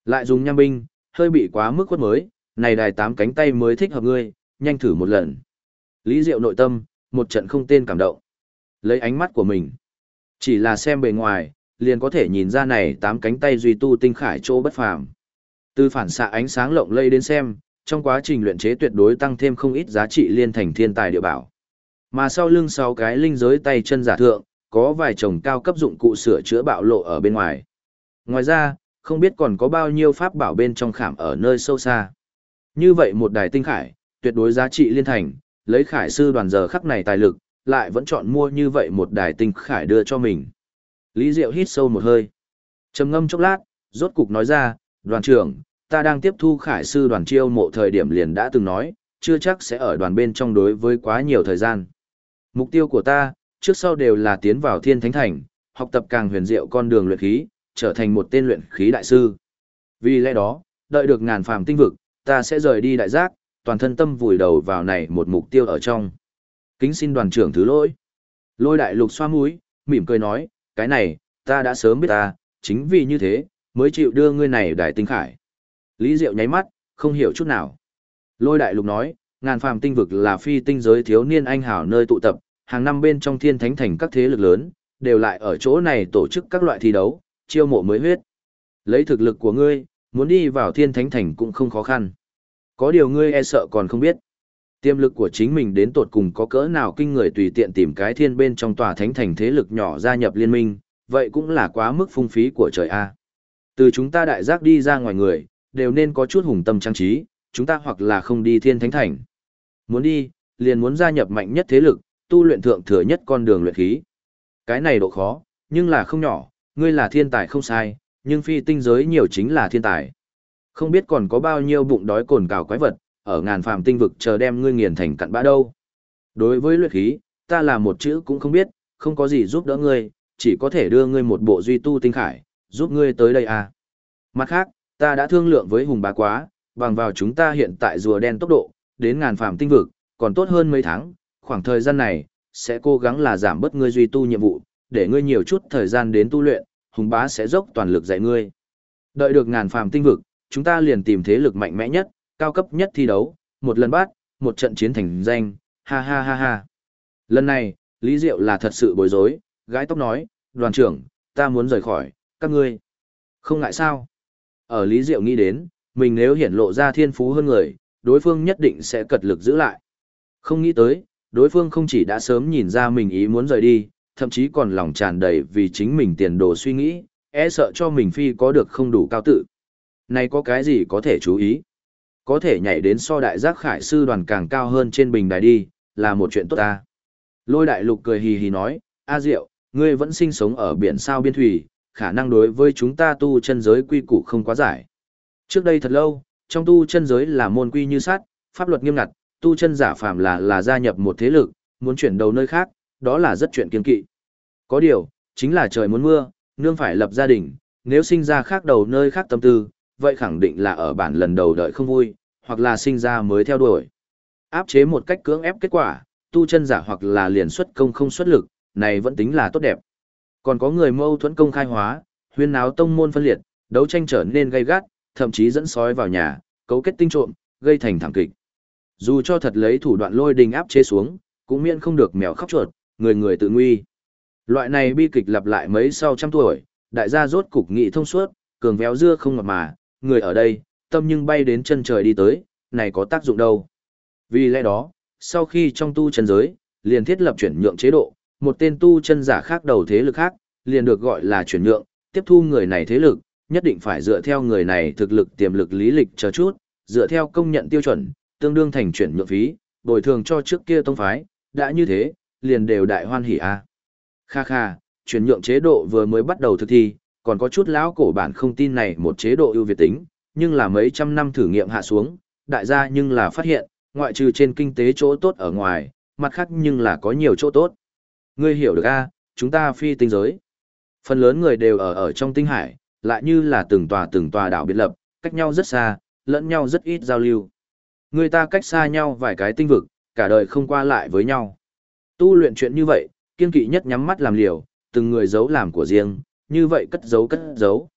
Lại dùng nham binh, hơi bị quá mức quất mới, này đài 8 cánh tay mới thích hợp ngươi, nhanh thử một lần. Lý Diệu nội tâm, một trận không tên cảm động. Lấy ánh mắt của mình, chỉ là xem bề ngoài, liền có thể nhìn ra này 8 cánh tay duy tu tinh khải chỗ bất phàm. Từ phản xạ ánh sáng lộng lây đến xem, trong quá trình luyện chế tuyệt đối tăng thêm không ít giá trị liên thành thiên tài địa bảo. Mà sau lưng 6 cái linh giới tay chân giả thượng, có vài chồng cao cấp dụng cụ sửa chữa bạo lộ ở bên ngoài. Ngoài ra, không biết còn có bao nhiêu pháp bảo bên trong khảm ở nơi sâu xa. Như vậy một đài tinh khải, tuyệt đối giá trị liên thành, lấy khải sư đoàn giờ khắc này tài lực, lại vẫn chọn mua như vậy một đài tinh khải đưa cho mình. Lý Diệu hít sâu một hơi. Trầm ngâm chốc lát, rốt cục nói ra, đoàn trưởng, ta đang tiếp thu khải sư đoàn chiêu mộ thời điểm liền đã từng nói, chưa chắc sẽ ở đoàn bên trong đối với quá nhiều thời gian. Mục tiêu của ta, trước sau đều là tiến vào Thiên Thánh Thành, học tập càng huyền diệu con đường luyện khí, trở thành một tên luyện khí đại sư. Vì lẽ đó, đợi được ngàn phàm tinh vực, ta sẽ rời đi đại giác, toàn thân tâm vùi đầu vào này một mục tiêu ở trong. Kính xin đoàn trưởng thứ lỗi. Lôi đại lục xoa mũi, mỉm cười nói, cái này, ta đã sớm biết ta, chính vì như thế, mới chịu đưa ngươi này đài tinh khải. Lý Diệu nháy mắt, không hiểu chút nào. Lôi đại lục nói, ngàn phàm tinh vực là phi tinh giới thiếu niên anh hào nơi tụ tập, hàng năm bên trong Thiên Thánh Thành các thế lực lớn, đều lại ở chỗ này tổ chức các loại thi đấu, chiêu mộ mới huyết. Lấy thực lực của ngươi, muốn đi vào Thiên Thánh Thành cũng không khó khăn. Có điều ngươi e sợ còn không biết. Tiềm lực của chính mình đến tột cùng có cỡ nào kinh người tùy tiện tìm cái thiên bên trong tòa thánh thành thế lực nhỏ gia nhập liên minh, vậy cũng là quá mức phung phí của trời A. Từ chúng ta đại giác đi ra ngoài người, đều nên có chút hùng tâm trang trí, chúng ta hoặc là không đi Thiên Thánh Thành. Muốn đi, liền muốn gia nhập mạnh nhất thế lực, tu luyện thượng thừa nhất con đường luyện khí. Cái này độ khó, nhưng là không nhỏ, ngươi là thiên tài không sai, nhưng phi tinh giới nhiều chính là thiên tài. Không biết còn có bao nhiêu bụng đói cồn cào quái vật, ở ngàn phàm tinh vực chờ đem ngươi nghiền thành cặn bã đâu. Đối với luyện khí, ta là một chữ cũng không biết, không có gì giúp đỡ ngươi, chỉ có thể đưa ngươi một bộ duy tu tinh khải, giúp ngươi tới đây à. Mặt khác, ta đã thương lượng với Hùng Bá Quá, bằng vào chúng ta hiện tại rùa đen tốc độ, đến ngàn phàm tinh vực, còn tốt hơn mấy tháng, khoảng thời gian này, sẽ cố gắng là giảm bớt ngươi duy tu nhiệm vụ, để ngươi nhiều chút thời gian đến tu luyện, Hùng Bá sẽ dốc toàn lực dạy ngươi. Đợi được ngàn phàm tinh vực, chúng ta liền tìm thế lực mạnh mẽ nhất, cao cấp nhất thi đấu, một lần bắt, một trận chiến thành danh, ha ha ha ha. Lần này, Lý Diệu là thật sự bối rối, gái tóc nói, đoàn trưởng, ta muốn rời khỏi, các ngươi. Không ngại sao? Ở Lý Diệu nghĩ đến, mình nếu hiển lộ ra thiên phú hơn người, đối phương nhất định sẽ cật lực giữ lại. Không nghĩ tới, đối phương không chỉ đã sớm nhìn ra mình ý muốn rời đi, thậm chí còn lòng tràn đầy vì chính mình tiền đồ suy nghĩ, e sợ cho mình phi có được không đủ cao tự. Này có cái gì có thể chú ý? Có thể nhảy đến so đại giác khải sư đoàn càng cao hơn trên bình đài đi, là một chuyện tốt ta. Lôi đại lục cười hì hì nói, A Diệu, ngươi vẫn sinh sống ở biển sao biên thủy, khả năng đối với chúng ta tu chân giới quy củ không quá giải. Trước đây thật lâu, trong tu chân giới là môn quy như sắt, pháp luật nghiêm ngặt, tu chân giả phàm là gia nhập một thế lực, muốn chuyển đầu nơi khác, đó là rất chuyện kiêng kỵ. Có điều, chính là trời muốn mưa, nương phải lập gia đình, nếu sinh ra khác đầu nơi khác tâm tư, vậy khẳng định là ở bản lần đầu đợi không vui, hoặc là sinh ra mới theo đuổi. Áp chế một cách cưỡng ép kết quả, tu chân giả hoặc là liền xuất công không xuất lực, này vẫn tính là tốt đẹp. Còn có người mâu thuẫn công khai hóa, huyên náo tông môn phân liệt, đấu tranh trở nên gay gắt, thậm chí dẫn sói vào nhà, cấu kết tinh trộm, gây thành thảm kịch. Dù cho thật lấy thủ đoạn lôi đình áp chế xuống, cũng miễn không được mèo khóc chuột, người người tự nguy. Loại này bi kịch lặp lại mấy sau trăm tuổi, đại gia rốt cục nghị thông suốt, cường véo dưa không ngọt mà, người ở đây, tâm nhưng bay đến chân trời đi tới, này có tác dụng đâu. Vì lẽ đó, sau khi trong tu chân giới, liền thiết lập chuyển nhượng chế độ, một tên tu chân giả khác đầu thế lực khác, liền được gọi là chuyển nhượng, tiếp thu người này thế lực, nhất định phải dựa theo người này thực lực tiềm lực lý lịch chờ chút, dựa theo công nhận tiêu chuẩn, tương đương thành chuyển nhượng phí, bồi thường cho trước kia tông phái, đã như thế, liền đều đại hoan hỉ a. Kha kha, chuyển nhượng chế độ vừa mới bắt đầu thực thi, còn có chút lão cổ bản không tin này một chế độ ưu việt tính, nhưng là mấy trăm năm thử nghiệm hạ xuống, đại gia nhưng là phát hiện, ngoại trừ trên kinh tế chỗ tốt ở ngoài, mặt khác nhưng là có nhiều chỗ tốt. Ngươi hiểu được a, chúng ta phi tinh giới. Phần lớn người đều ở trong tinh hải, lại như là từng tòa đảo biệt lập, cách nhau rất xa, lẫn nhau rất ít giao lưu. Người ta cách xa nhau vài cái tinh vực, cả đời không qua lại với nhau. Tu luyện chuyện như vậy, kiên kỵ nhất nhắm mắt làm liều, từng người giấu làm của riêng, như vậy cất giấu.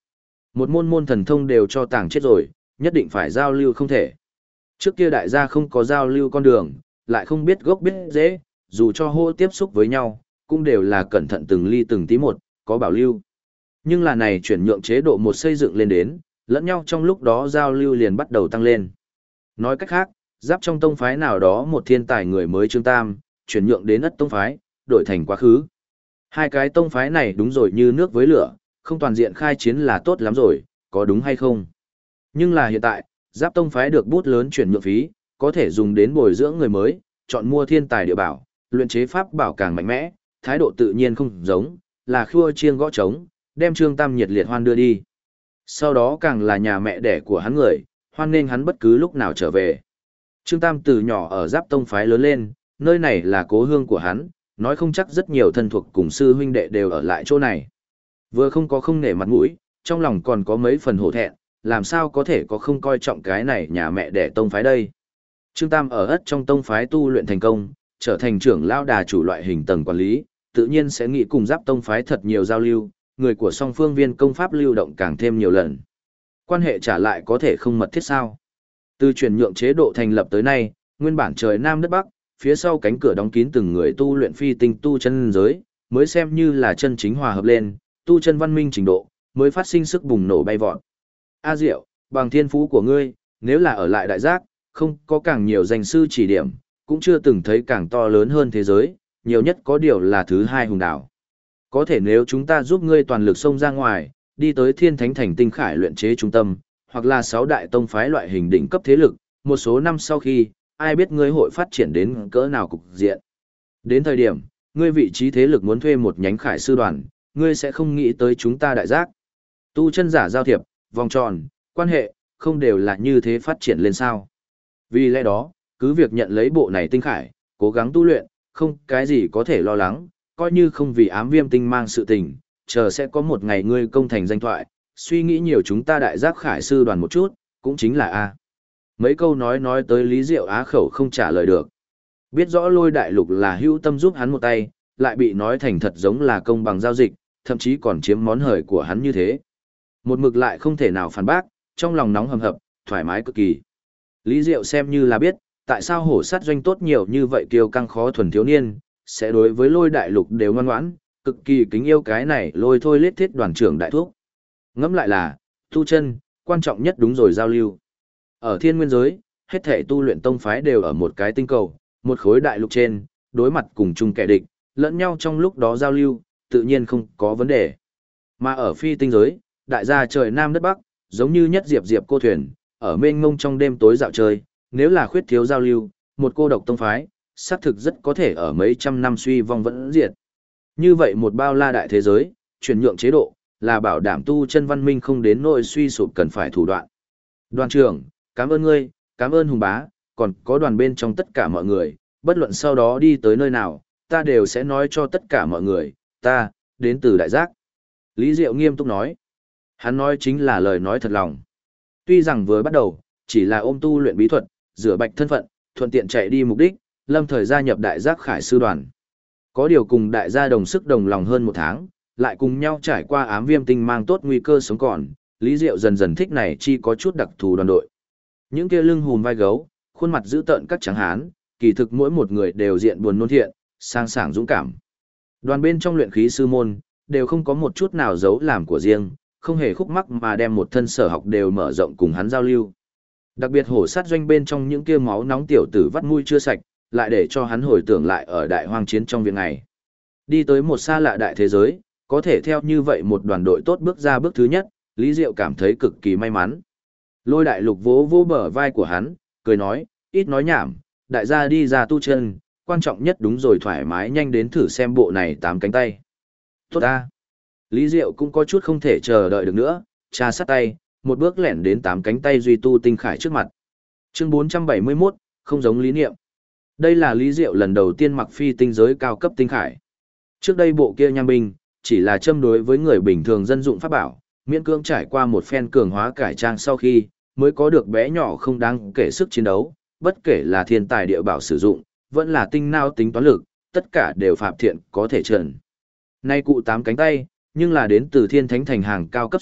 Một môn môn thần thông đều cho tàng chết rồi, nhất định phải giao lưu không thể. Trước kia đại gia không có giao lưu con đường, lại không biết gốc biết dễ, dù cho hô tiếp xúc với nhau, cũng đều là cẩn thận từng ly từng tí một, có bảo lưu. Nhưng là này chuyển nhượng chế độ một xây dựng lên đến, lẫn nhau trong lúc đó giao lưu liền bắt đầu tăng lên. Nói cách khác, giáp trong tông phái nào đó một thiên tài người mới Trương Tam, chuyển nhượng đến Ất tông phái, đổi thành quá khứ. Hai cái tông phái này đúng rồi như nước với lửa, không toàn diện khai chiến là tốt lắm rồi, có đúng hay không? Nhưng là hiện tại, giáp tông phái được bút lớn chuyển nhượng phí, có thể dùng đến bồi dưỡng người mới, chọn mua thiên tài địa bảo, luyện chế pháp bảo càng mạnh mẽ, thái độ tự nhiên không giống, là khua chiêng gõ trống, đem Trương Tam nhiệt liệt hoan đưa đi. Sau đó càng là nhà mẹ đẻ của hắn người, hoan nên hắn bất cứ lúc nào trở về. Trương Tam từ nhỏ ở giáp tông phái lớn lên, nơi này là cố hương của hắn, nói không chắc rất nhiều thân thuộc cùng sư huynh đệ đều ở lại chỗ này. Vừa không có không nể mặt mũi, trong lòng còn có mấy phần hổ thẹn, làm sao có thể có không coi trọng cái này nhà mẹ đẻ tông phái đây. Trương Tam ở Ất trong tông phái tu luyện thành công, trở thành trưởng lão đà chủ loại hình tầng quản lý, tự nhiên sẽ nghĩ cùng giáp tông phái thật nhiều giao lưu, người của song phương viên công pháp lưu động càng thêm nhiều lần. Quan hệ trả lại có thể không mật thiết sao. Từ chuyển nhượng chế độ thành lập tới nay, nguyên bản trời Nam đất Bắc, phía sau cánh cửa đóng kín từng người tu luyện phi tinh tu chân giới, mới xem như là chân chính hòa hợp lên, tu chân văn minh trình độ, mới phát sinh sức bùng nổ bay vọt. A Diệu, bằng thiên phú của ngươi, nếu là ở lại đại giác, không có càng nhiều danh sư chỉ điểm, cũng chưa từng thấy càng to lớn hơn thế giới, nhiều nhất có điều là thứ hai hùng đảo. Có thể nếu chúng ta giúp ngươi toàn lực xông ra ngoài, đi tới Thiên Thánh Thành Tinh Khải luyện chế trung tâm, hoặc là 6 đại tông phái loại hình đỉnh cấp thế lực, một số năm sau khi, ai biết ngươi hội phát triển đến cỡ nào cục diện. Đến thời điểm, ngươi vị trí thế lực muốn thuê một nhánh Khải sư đoàn, ngươi sẽ không nghĩ tới chúng ta đại giác. Tu chân giả giao thiệp, vòng tròn, quan hệ, không đều là như thế phát triển lên sao. Vì lẽ đó, cứ việc nhận lấy bộ này tinh khải, cố gắng tu luyện, không cái gì có thể lo lắng, coi như không vì ám viêm tinh mang sự tình, chờ sẽ có một ngày ngươi công thành danh thoại, suy nghĩ nhiều chúng ta đại giác khải sư đoàn một chút, cũng chính là A. Mấy câu nói tới Lý Diệu Á khẩu không trả lời được. Biết rõ Lôi Đại Lục là hữu tâm giúp hắn một tay, lại bị nói thành thật giống là công bằng giao dịch, thậm chí còn chiếm món hời của hắn như thế. Một mực lại không thể nào phản bác, trong lòng nóng hầm hập, thoải mái cực kỳ. Lý Diệu xem như là biết, tại sao hổ sát doanh tốt nhiều như vậy kiêu căng khó thuần thiếu niên, sẽ đối với Lôi Đại Lục đều ngoan ngoãn, cực kỳ kính yêu cái này lôi thôi lết thiết đoàn trưởng đại thuốc. Ngẫm lại là, tu chân, quan trọng nhất đúng rồi giao lưu. Ở thiên nguyên giới, hết thể tu luyện tông phái đều ở một cái tinh cầu, một khối đại lục trên, đối mặt cùng chung kẻ địch, lẫn nhau trong lúc đó giao lưu, tự nhiên không có vấn đề. Mà ở phi tinh giới, đại gia trời Nam đất Bắc, giống như nhất diệp diệp cô thuyền, ở mênh mông trong đêm tối dạo chơi, nếu là khuyết thiếu giao lưu, một cô độc tông phái, xác thực rất có thể ở mấy trăm năm suy vong vẫn diệt. Như vậy một bao la đại thế giới, chuyển nhượng chế độ, là bảo đảm tu chân văn minh không đến nỗi suy sụp cần phải thủ đoạn. Đoàn trưởng, cảm ơn ngươi, cảm ơn Hùng bá, còn có đoàn bên trong tất cả mọi người, bất luận sau đó đi tới nơi nào, ta đều sẽ nói cho tất cả mọi người, ta, đến từ đại giác. Lý Diệu nghiêm túc nói. Hắn nói chính là lời nói thật lòng. Tuy rằng vừa bắt đầu, chỉ là ôm tu luyện bí thuật, rửa bạch thân phận, thuận tiện chạy đi mục đích, lâm thời gia nhập đại giác khải sư đoàn. Có điều cùng đại gia đồng sức đồng lòng hơn một tháng, lại cùng nhau trải qua ám viêm tinh mang tốt nguy cơ sống còn, Lý Diệu dần dần thích này chi có chút đặc thù đoàn đội. Những kia lưng hùm vai gấu, khuôn mặt dữ tợn các tráng hán, kỳ thực mỗi một người đều diện buồn nôn thiện, sang sảng dũng cảm. Đoàn bên trong luyện khí sư môn, đều không có một chút nào giấu làm của riêng, không hề khúc mắc mà đem một thân sở học đều mở rộng cùng hắn giao lưu. Đặc biệt hổ sát doanh bên trong những kia máu nóng tiểu tử vắt mũi chưa sạch, lại để cho hắn hồi tưởng lại ở đại hoang chiến trong việc này. Đi tới một xa lạ đại thế giới, có thể theo như vậy một đoàn đội tốt bước ra bước thứ nhất, Lý Diệu cảm thấy cực kỳ may mắn. Lôi Đại Lục vỗ vỗ bờ vai của hắn, cười nói, ít nói nhảm, đại gia đi ra tu chân, quan trọng nhất đúng rồi thoải mái nhanh đến thử xem bộ này 8 cánh tay. Tốt ta. Lý Diệu cũng có chút không thể chờ đợi được nữa, tra sát tay, một bước lẻn đến 8 cánh tay duy tu tinh khải trước mặt. Chương 471, không giống lý niệm. Đây là Lý Diệu lần đầu tiên mặc phi tinh giới cao cấp tinh khải. Trước đây bộ kia nham binh, chỉ là châm đối với người bình thường dân dụng pháp bảo, miễn cưỡng trải qua một phen cường hóa cải trang sau khi, mới có được bé nhỏ không đáng kể sức chiến đấu, bất kể là thiên tài địa bảo sử dụng, vẫn là tinh não tính toán lực, tất cả đều phạm thiện có thể trần. Nay cụ 8 cánh tay, nhưng là đến từ thiên thánh thành hàng cao cấp sắc,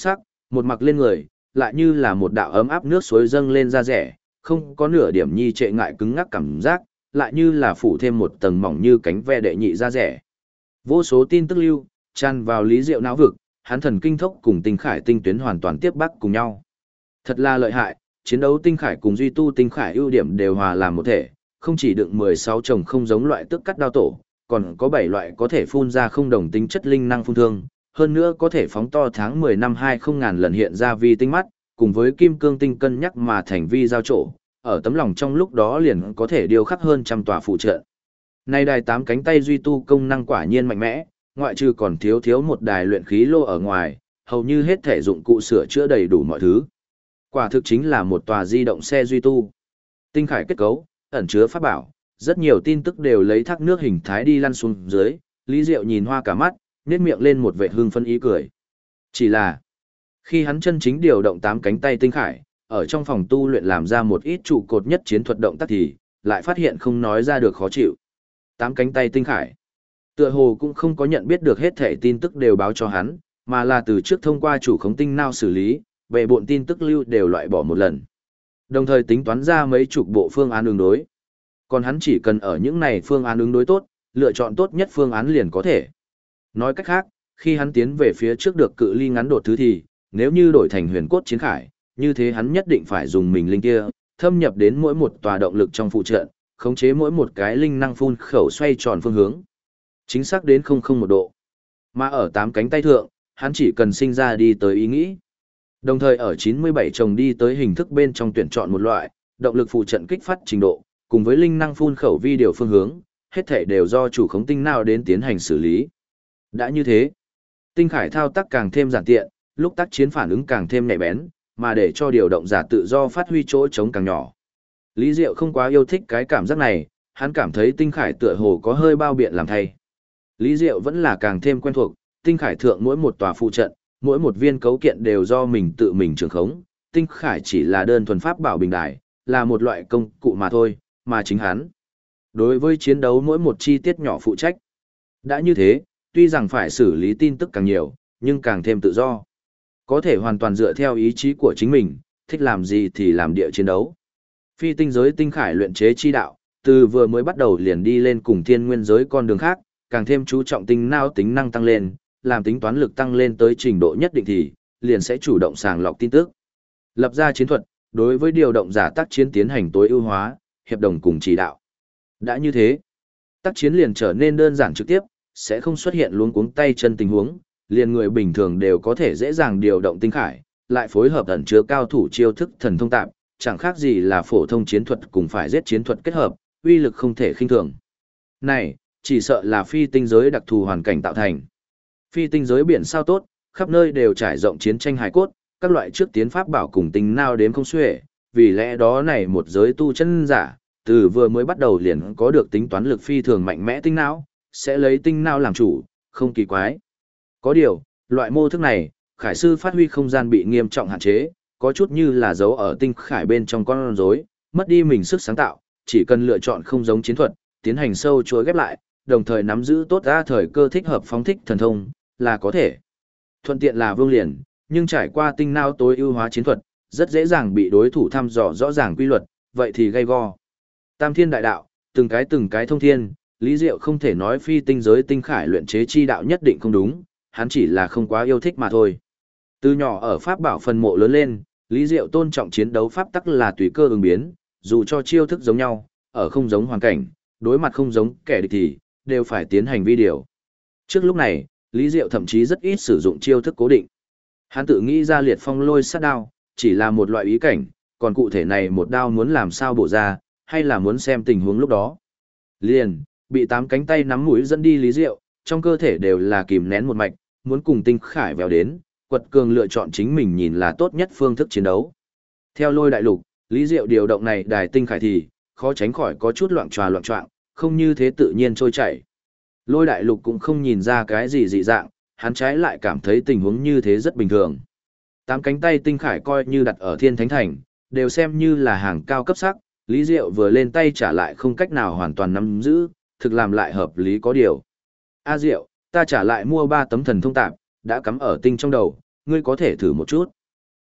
Một mặc lên người, lại như là một đạo ấm áp nước suối dâng lên da rẻ, không có nửa điểm nhi trệ ngại cứng ngắc cảm giác, lại như là phủ thêm một tầng mỏng như cánh ve đệ nhị da rẻ. Vô số tin tức lưu, tràn vào Lý Diệu não vực, hắn thần kinh thốc cùng Tinh Khải tinh tuyến hoàn toàn tiếp bắc cùng nhau. Thật là lợi hại, chiến đấu Tinh Khải cùng duy tu Tinh Khải ưu điểm đều hòa làm một thể, không chỉ đựng 16 chồng không giống loại tức cắt đao tổ, còn có 7 loại có thể phun ra không đồng tính chất linh năng phun thương, hơn nữa có thể phóng to tháng 10 năm 20 ngàn lần hiện ra vi tinh mắt, cùng với kim cương tinh cân nhắc mà thành vi giao trổ, ở tấm lòng trong lúc đó liền có thể điều khắc hơn trăm tòa phụ trợ. Nay đài 8 cánh tay duy tu công năng quả nhiên mạnh mẽ, ngoại trừ còn thiếu một đài luyện khí lô ở ngoài, hầu như hết thể dụng cụ sửa chữa đầy đủ mọi thứ. Quả thực chính là một tòa di động xe duy tu. Tinh Khải kết cấu, ẩn chứa pháp bảo, rất nhiều tin tức đều lấy thác nước hình thái đi lăn xuống dưới, Lý Diệu nhìn hoa cả mắt, nhếch miệng lên một vệt hưng phấn ý cười. Chỉ là, khi hắn chân chính điều động 8 cánh tay Tinh Khải, ở trong phòng tu luyện làm ra một ít trụ cột nhất chiến thuật động tác thì, lại phát hiện không nói ra được khó chịu. 8 cánh tay Tinh Khải, tựa hồ cũng không có nhận biết được hết thể tin tức đều báo cho hắn, mà là từ trước thông qua chủ khống tinh não xử lý, về bộn tin tức lưu đều loại bỏ một lần. Đồng thời tính toán ra mấy chục bộ phương án ứng đối. Còn hắn chỉ cần ở những này phương án ứng đối tốt, lựa chọn tốt nhất phương án liền có thể. Nói cách khác, khi hắn tiến về phía trước được cự ly ngắn đột thứ thì, nếu như đổi thành huyền cốt chiến khải, như thế hắn nhất định phải dùng mình linh kia, thâm nhập đến mỗi một tòa động lực trong phụ trận, khống chế mỗi một cái linh năng phun khẩu xoay tròn phương hướng. Chính xác đến 001 độ. Mà ở 8 cánh tay thượng, hắn chỉ cần sinh ra đi tới ý nghĩ. Đồng thời ở 97 chồng đi tới hình thức bên trong tuyển chọn một loại, động lực phụ trận kích phát trình độ, cùng với linh năng phun khẩu vi điều phương hướng, hết thể đều do chủ khống tinh nào đến tiến hành xử lý. Đã như thế, Tinh Khải thao tác càng thêm giản tiện, lúc tác chiến phản ứng càng thêm nhạy bén, mà để cho điều động giả tự do phát huy chỗ trống càng nhỏ. Lý Diệu không quá yêu thích cái cảm giác này, hắn cảm thấy Tinh Khải tựa hồ có hơi bao biện làm thay. Lý Diệu vẫn là càng thêm quen thuộc, Tinh Khải thượng mỗi một tòa phụ trận, mỗi một viên cấu kiện đều do mình tự mình trường khống, Tinh Khải chỉ là đơn thuần pháp bảo bình đài, là một loại công cụ mà thôi, mà chính hắn. Đối với chiến đấu mỗi một chi tiết nhỏ phụ trách. Đã như thế, tuy rằng phải xử lý tin tức càng nhiều, nhưng càng thêm tự do. Có thể hoàn toàn dựa theo ý chí của chính mình, thích làm gì thì làm địa chiến đấu. Phi tinh giới Tinh Khải luyện chế chi đạo, từ vừa mới bắt đầu liền đi lên cùng thiên nguyên giới con đường khác, càng thêm chú trọng tinh não tính năng tăng lên, làm tính toán lực tăng lên tới trình độ nhất định thì, liền sẽ chủ động sàng lọc tin tức. Lập ra chiến thuật, đối với điều động giả tác chiến tiến hành tối ưu hóa, hiệp đồng cùng chỉ đạo. Đã như thế, tác chiến liền trở nên đơn giản trực tiếp, sẽ không xuất hiện luống cuống tay chân tình huống, liền người bình thường đều có thể dễ dàng điều động Tinh Khải, lại phối hợp ẩn chứa cao thủ chiêu thức thần thông tạp, chẳng khác gì là phổ thông chiến thuật cùng phải giết chiến thuật kết hợp, uy lực không thể khinh thường. Này, chỉ sợ là phi tinh giới đặc thù hoàn cảnh tạo thành. Phi tinh giới biển sao tốt, khắp nơi đều trải rộng chiến tranh hài cốt, các loại trước tiến pháp bảo cùng tinh nào đếm không xuể, vì lẽ đó này một giới tu chân giả, từ vừa mới bắt đầu liền có được tính toán lực phi thường mạnh mẽ tinh não, sẽ lấy tinh não làm chủ, không kỳ quái. Có điều, loại mô thức này, khải sư phát huy không gian bị nghiêm trọng hạn chế, có chút như là dấu ở tinh khải bên trong con rối, mất đi mình sức sáng tạo, chỉ cần lựa chọn không giống chiến thuật, tiến hành sâu chuỗi ghép lại, đồng thời nắm giữ tốt ra thời cơ thích hợp phóng thích thần thông, là có thể. Thuận tiện là vương liền, nhưng trải qua tinh não tối ưu hóa chiến thuật, rất dễ dàng bị đối thủ thăm dò rõ ràng quy luật, vậy thì gay go. Tam thiên đại đạo, từng cái thông thiên, Lý Diệu không thể nói phi tinh giới Tinh Khải luyện chế chi đạo nhất định không đúng, hắn chỉ là không quá yêu thích mà thôi. Từ nhỏ ở pháp bảo phần mộ lớn lên, Lý Diệu tôn trọng chiến đấu pháp tắc là tùy cơ ứng biến, dù cho chiêu thức giống nhau, ở không giống hoàn cảnh, đối mặt không giống kẻ địch thì đều phải tiến hành vi điều. Trước lúc này, Lý Diệu thậm chí rất ít sử dụng chiêu thức cố định. Hắn tự nghĩ ra liệt phong lôi sát đao, chỉ là một loại ý cảnh, còn cụ thể này một đao muốn làm sao bổ ra, hay là muốn xem tình huống lúc đó. Liền, bị 8 cánh tay nắm mũi dẫn đi Lý Diệu, trong cơ thể đều là kìm nén một mạch, muốn cùng Tinh Khải vèo đến, quật cường lựa chọn chính mình nhìn là tốt nhất phương thức chiến đấu. Theo lôi đại lục, Lý Diệu điều động này đài Tinh Khải thì, khó tránh khỏi có chút loạn choạng, không như thế tự nhiên trôi chảy. Lôi đại lục cũng không nhìn ra cái gì dị dạng, hắn trái lại cảm thấy tình huống như thế rất bình thường. 8 cánh tay Tinh Khải coi như đặt ở Thiên Thánh Thành, đều xem như là hàng cao cấp sắc, Lý Diệu vừa lên tay trả lại không cách nào hoàn toàn nắm giữ, thực làm lại hợp lý có điều. A Diệu, ta trả lại mua 3 tấm thần thông tạp, đã cắm ở tinh trong đầu, ngươi có thể thử một chút.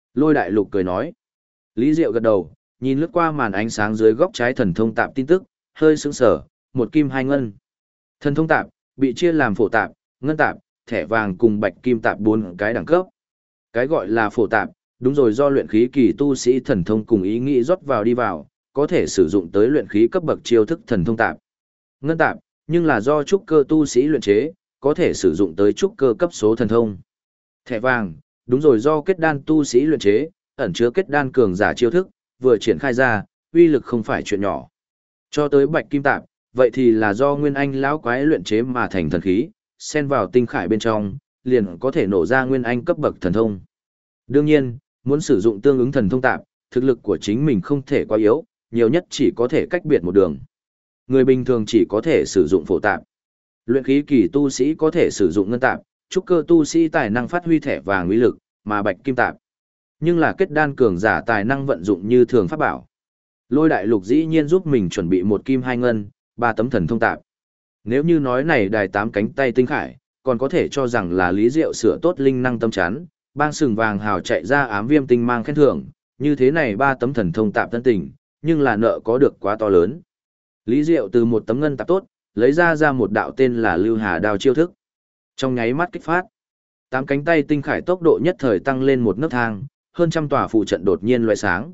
Lôi đại lục cười nói. Lý Diệu gật đầu, nhìn lướt qua màn ánh sáng dưới góc trái thần thông tạp tin tức, hơi sững sờ, một kim hai ngân. Thần thông tạp, bị chia làm phổ tạp, ngân tạp, thẻ vàng cùng bạch kim tạp 4 cái đẳng cấp. Cái gọi là phổ tạp, đúng rồi do luyện khí kỳ tu sĩ thần thông cùng ý nghĩ rót vào đi vào, có thể sử dụng tới luyện khí cấp bậc chiêu thức thần thông tạp. Ngân tạp, nhưng là do trúc cơ tu sĩ luyện chế, có thể sử dụng tới trúc cơ cấp số thần thông. Thẻ vàng, đúng rồi do kết đan tu sĩ luyện chế, ẩn chứa kết đan cường giả chiêu thức, vừa triển khai ra, uy lực không phải chuyện nhỏ. Cho tới bạch kim tạp, vậy thì là do nguyên anh lão quái luyện chế mà thành thần khí, xen vào tinh khải bên trong, liền có thể nổ ra nguyên anh cấp bậc thần thông. Đương nhiên, muốn sử dụng tương ứng thần thông tạp, thực lực của chính mình không thể quá yếu, nhiều nhất chỉ có thể cách biệt một đường. Người bình thường chỉ có thể sử dụng phổ tạp. Luyện khí kỳ tu sĩ có thể sử dụng ngân tạp, trúc cơ tu sĩ tài năng phát huy thẻ vàng uy lực, mà bạch kim tạp. Nhưng là kết đan cường giả tài năng vận dụng như thường pháp bảo. Lôi đại lục dĩ nhiên giúp mình chuẩn bị một kim hai ngân, 3 tấm thần thông tạp. Nếu như nói này đài 8 cánh tay tinh khải, còn có thể cho rằng là Lý Diệu sửa tốt linh năng tâm chán, bang sừng vàng hào chạy ra ám viêm tinh mang khen thưởng, như thế này 3 tấm thần thông tạp tân tình, nhưng là nợ có được quá to lớn. Lý Diệu từ một tấm ngân tạp tốt, lấy ra một đạo tên là Lưu Hà đao chiêu thức. Trong nháy mắt kích phát, 8 cánh tay tinh khải tốc độ nhất thời tăng lên một nấc thang, hơn trăm tòa phụ trận đột nhiên loại sáng.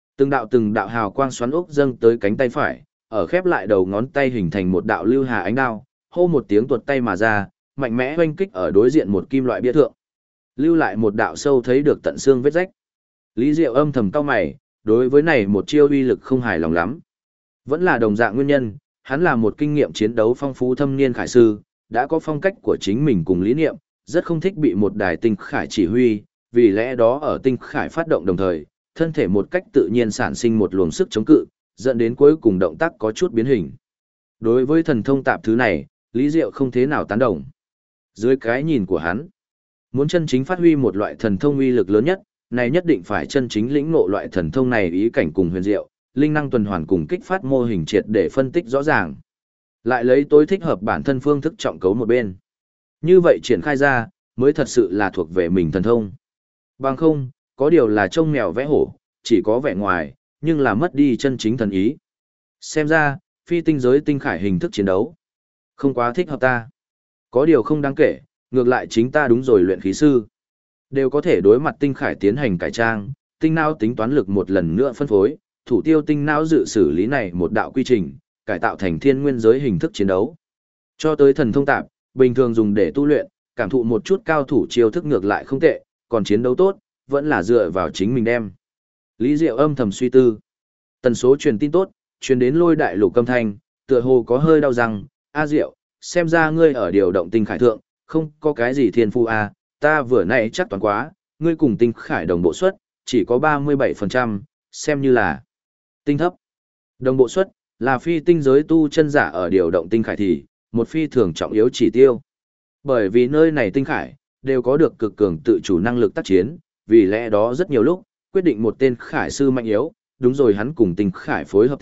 Từng đạo hào quang xoắn ốc dâng tới cánh tay phải, ở khép lại đầu ngón tay hình thành một đạo lưu hà ánh đao, hô một tiếng tuột tay mà ra, mạnh mẽ oanh kích ở đối diện một kim loại bia thượng. Lưu lại một đạo sâu thấy được tận xương vết rách. Lý Diệu âm thầm cau mày, đối với này một chiêu uy lực không hài lòng lắm. Vẫn là đồng dạng nguyên nhân, hắn là một kinh nghiệm chiến đấu phong phú thâm niên khải sư, đã có phong cách của chính mình cùng lý niệm, rất không thích bị một đài tinh khải chỉ huy, vì lẽ đó ở tinh khải phát động đồng thời, thân thể một cách tự nhiên sản sinh một luồng sức chống cự, dẫn đến cuối cùng động tác có chút biến hình. Đối với thần thông tạp thứ này, Lý Diệu không thế nào tán đồng. Dưới cái nhìn của hắn, muốn chân chính phát huy một loại thần thông uy lực lớn nhất, này nhất định phải chân chính lĩnh ngộ loại thần thông này ý cảnh cùng huyền diệu, linh năng tuần hoàn cùng kích phát mô hình triệt để phân tích rõ ràng. Lại lấy tối thích hợp bản thân phương thức trọng cấu một bên. Như vậy triển khai ra, mới thật sự là thuộc về mình thần thông. Bằng không, có điều là trông mèo vẽ hổ, chỉ có vẻ ngoài, nhưng là mất đi chân chính thần ý. Xem ra, phi tinh giới tinh khải hình thức chiến đấu. Không quá thích hợp ta. Có điều không đáng kể, ngược lại chính ta đúng rồi luyện khí sư. Đều có thể đối mặt tinh khải tiến hành cải trang, tinh não tính toán lực một lần nữa phân phối, thủ tiêu tinh não dự xử lý này một đạo quy trình, cải tạo thành thiên nguyên giới hình thức chiến đấu. Cho tới thần thông tạp, bình thường dùng để tu luyện, cảm thụ một chút cao thủ chiêu thức ngược lại không tệ, còn chiến đấu tốt, vẫn là dựa vào chính mình đem. Lý Diệu âm thầm suy tư. Tần số truyền tin tốt, truyền đến Lôi đại lục âm thanh, tựa hồ có hơi đau răng, "A Diệu, xem ra ngươi ở điều động tinh khải thượng, không có cái gì thiên phu a, ta vừa nãy chắc toán quá, ngươi cùng tinh khải đồng bộ suất, chỉ có 37%, xem như là tinh thấp." Đồng bộ suất là phi tinh giới tu chân giả ở điều động tinh khải thì một phi thường trọng yếu chỉ tiêu. Bởi vì nơi này tinh khải đều có được cực cường tự chủ năng lực tác chiến, vì lẽ đó rất nhiều lúc quyết định một tên khải sư mạnh yếu, đúng rồi hắn cùng tinh khải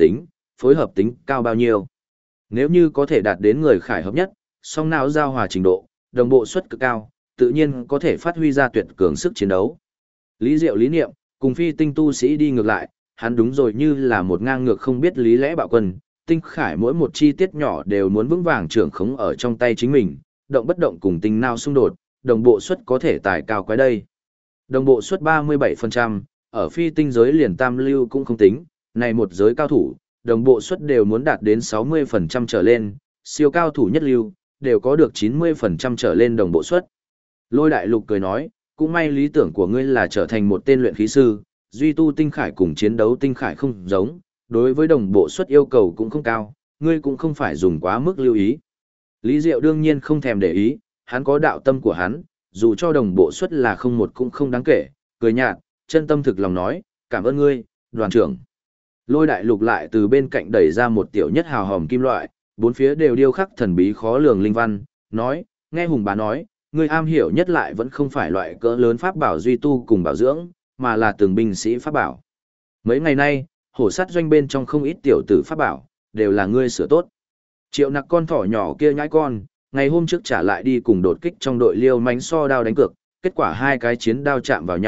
phối hợp tính cao bao nhiêu. Nếu như có thể đạt đến người khải hợp nhất, song não giao hòa trình độ, đồng bộ suất cực cao, tự nhiên có thể phát huy ra tuyệt cường sức chiến đấu. Lý Diệu lý niệm, cùng phi tinh tu sĩ đi ngược lại, hắn đúng rồi như là một ngang ngược không biết lý lẽ bạo quân, tinh khải mỗi một chi tiết nhỏ đều muốn vững vàng trưởng khống ở trong tay chính mình, động bất động cùng tinh não xung đột, đồng bộ suất có thể tài cao quái đây. Đồng bộ suất 37%, ở phi tinh giới liền tam lưu cũng không tính, này một giới cao thủ, đồng bộ suất đều muốn đạt đến 60% trở lên, siêu cao thủ nhất lưu, đều có được 90% trở lên đồng bộ suất. Lôi đại lục cười nói, cũng may lý tưởng của ngươi là trở thành một tên luyện khí sư, duy tu tinh khải cùng chiến đấu tinh khải không giống, đối với đồng bộ suất yêu cầu cũng không cao, ngươi cũng không phải dùng quá mức lưu ý. Lý Diệu đương nhiên không thèm để ý, hắn có đạo tâm của hắn, dù cho đồng bộ suất là không một cũng không đáng kể, cười nhạt, chân tâm thực lòng nói, cảm ơn ngươi, đoàn trưởng. Lôi đại lục lại từ bên cạnh đẩy ra một tiểu nhất hào hòm kim loại, bốn phía đều điêu khắc thần bí khó lường linh văn, nói, nghe Hùng bá nói, ngươi am hiểu nhất lại vẫn không phải loại cỡ lớn pháp bảo duy tu cùng bảo dưỡng, mà là từng binh sĩ pháp bảo. Mấy ngày nay, hổ sát doanh bên trong không ít tiểu tử pháp bảo, đều là ngươi sửa tốt. Triệu Nặc con thỏ nhỏ kia nhãi con, ngày hôm trước trả lại đi cùng đột kích trong đội liêu mánh so đao đánh cược, kết quả hai cái chiến đao chạm vào nhau,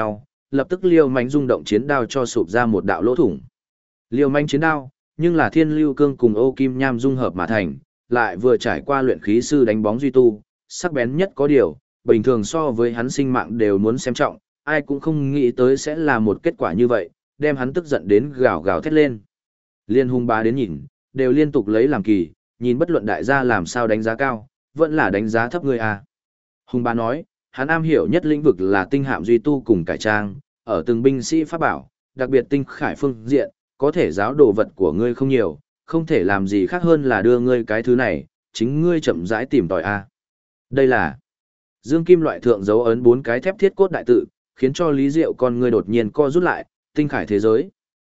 lập tức liêu mãnh rung động chiến đao cho sụp ra một đạo lỗ thủng. Liêu mãnh chiến đao, nhưng là thiên lưu cương cùng ô kim nham dung hợp mà thành, lại vừa trải qua luyện khí sư đánh bóng duy tu, sắc bén nhất có điều, bình thường so với hắn sinh mạng đều muốn xem trọng, ai cũng không nghĩ tới sẽ là một kết quả như vậy, đem hắn tức giận đến gào gào thét lên. Liên Hùng Bá đến nhìn, đều liên tục lấy làm kỳ, nhìn bất luận đại gia làm sao đánh giá cao, vẫn là đánh giá thấp người à. Hùng Bá nói, hắn am hiểu nhất lĩnh vực là tinh hạm duy tu cùng cải trang, ở từng binh sĩ pháp bảo, đặc biệt tinh khải phương diện, có thể giáo đồ vật của ngươi không nhiều, không thể làm gì khác hơn là đưa ngươi cái thứ này, chính ngươi chậm rãi tìm tòi a. Đây là dương kim loại thượng dấu ấn 4 cái thép thiết cốt đại tự, khiến cho Lý Diệu con ngươi đột nhiên co rút lại, tinh khải thế giới.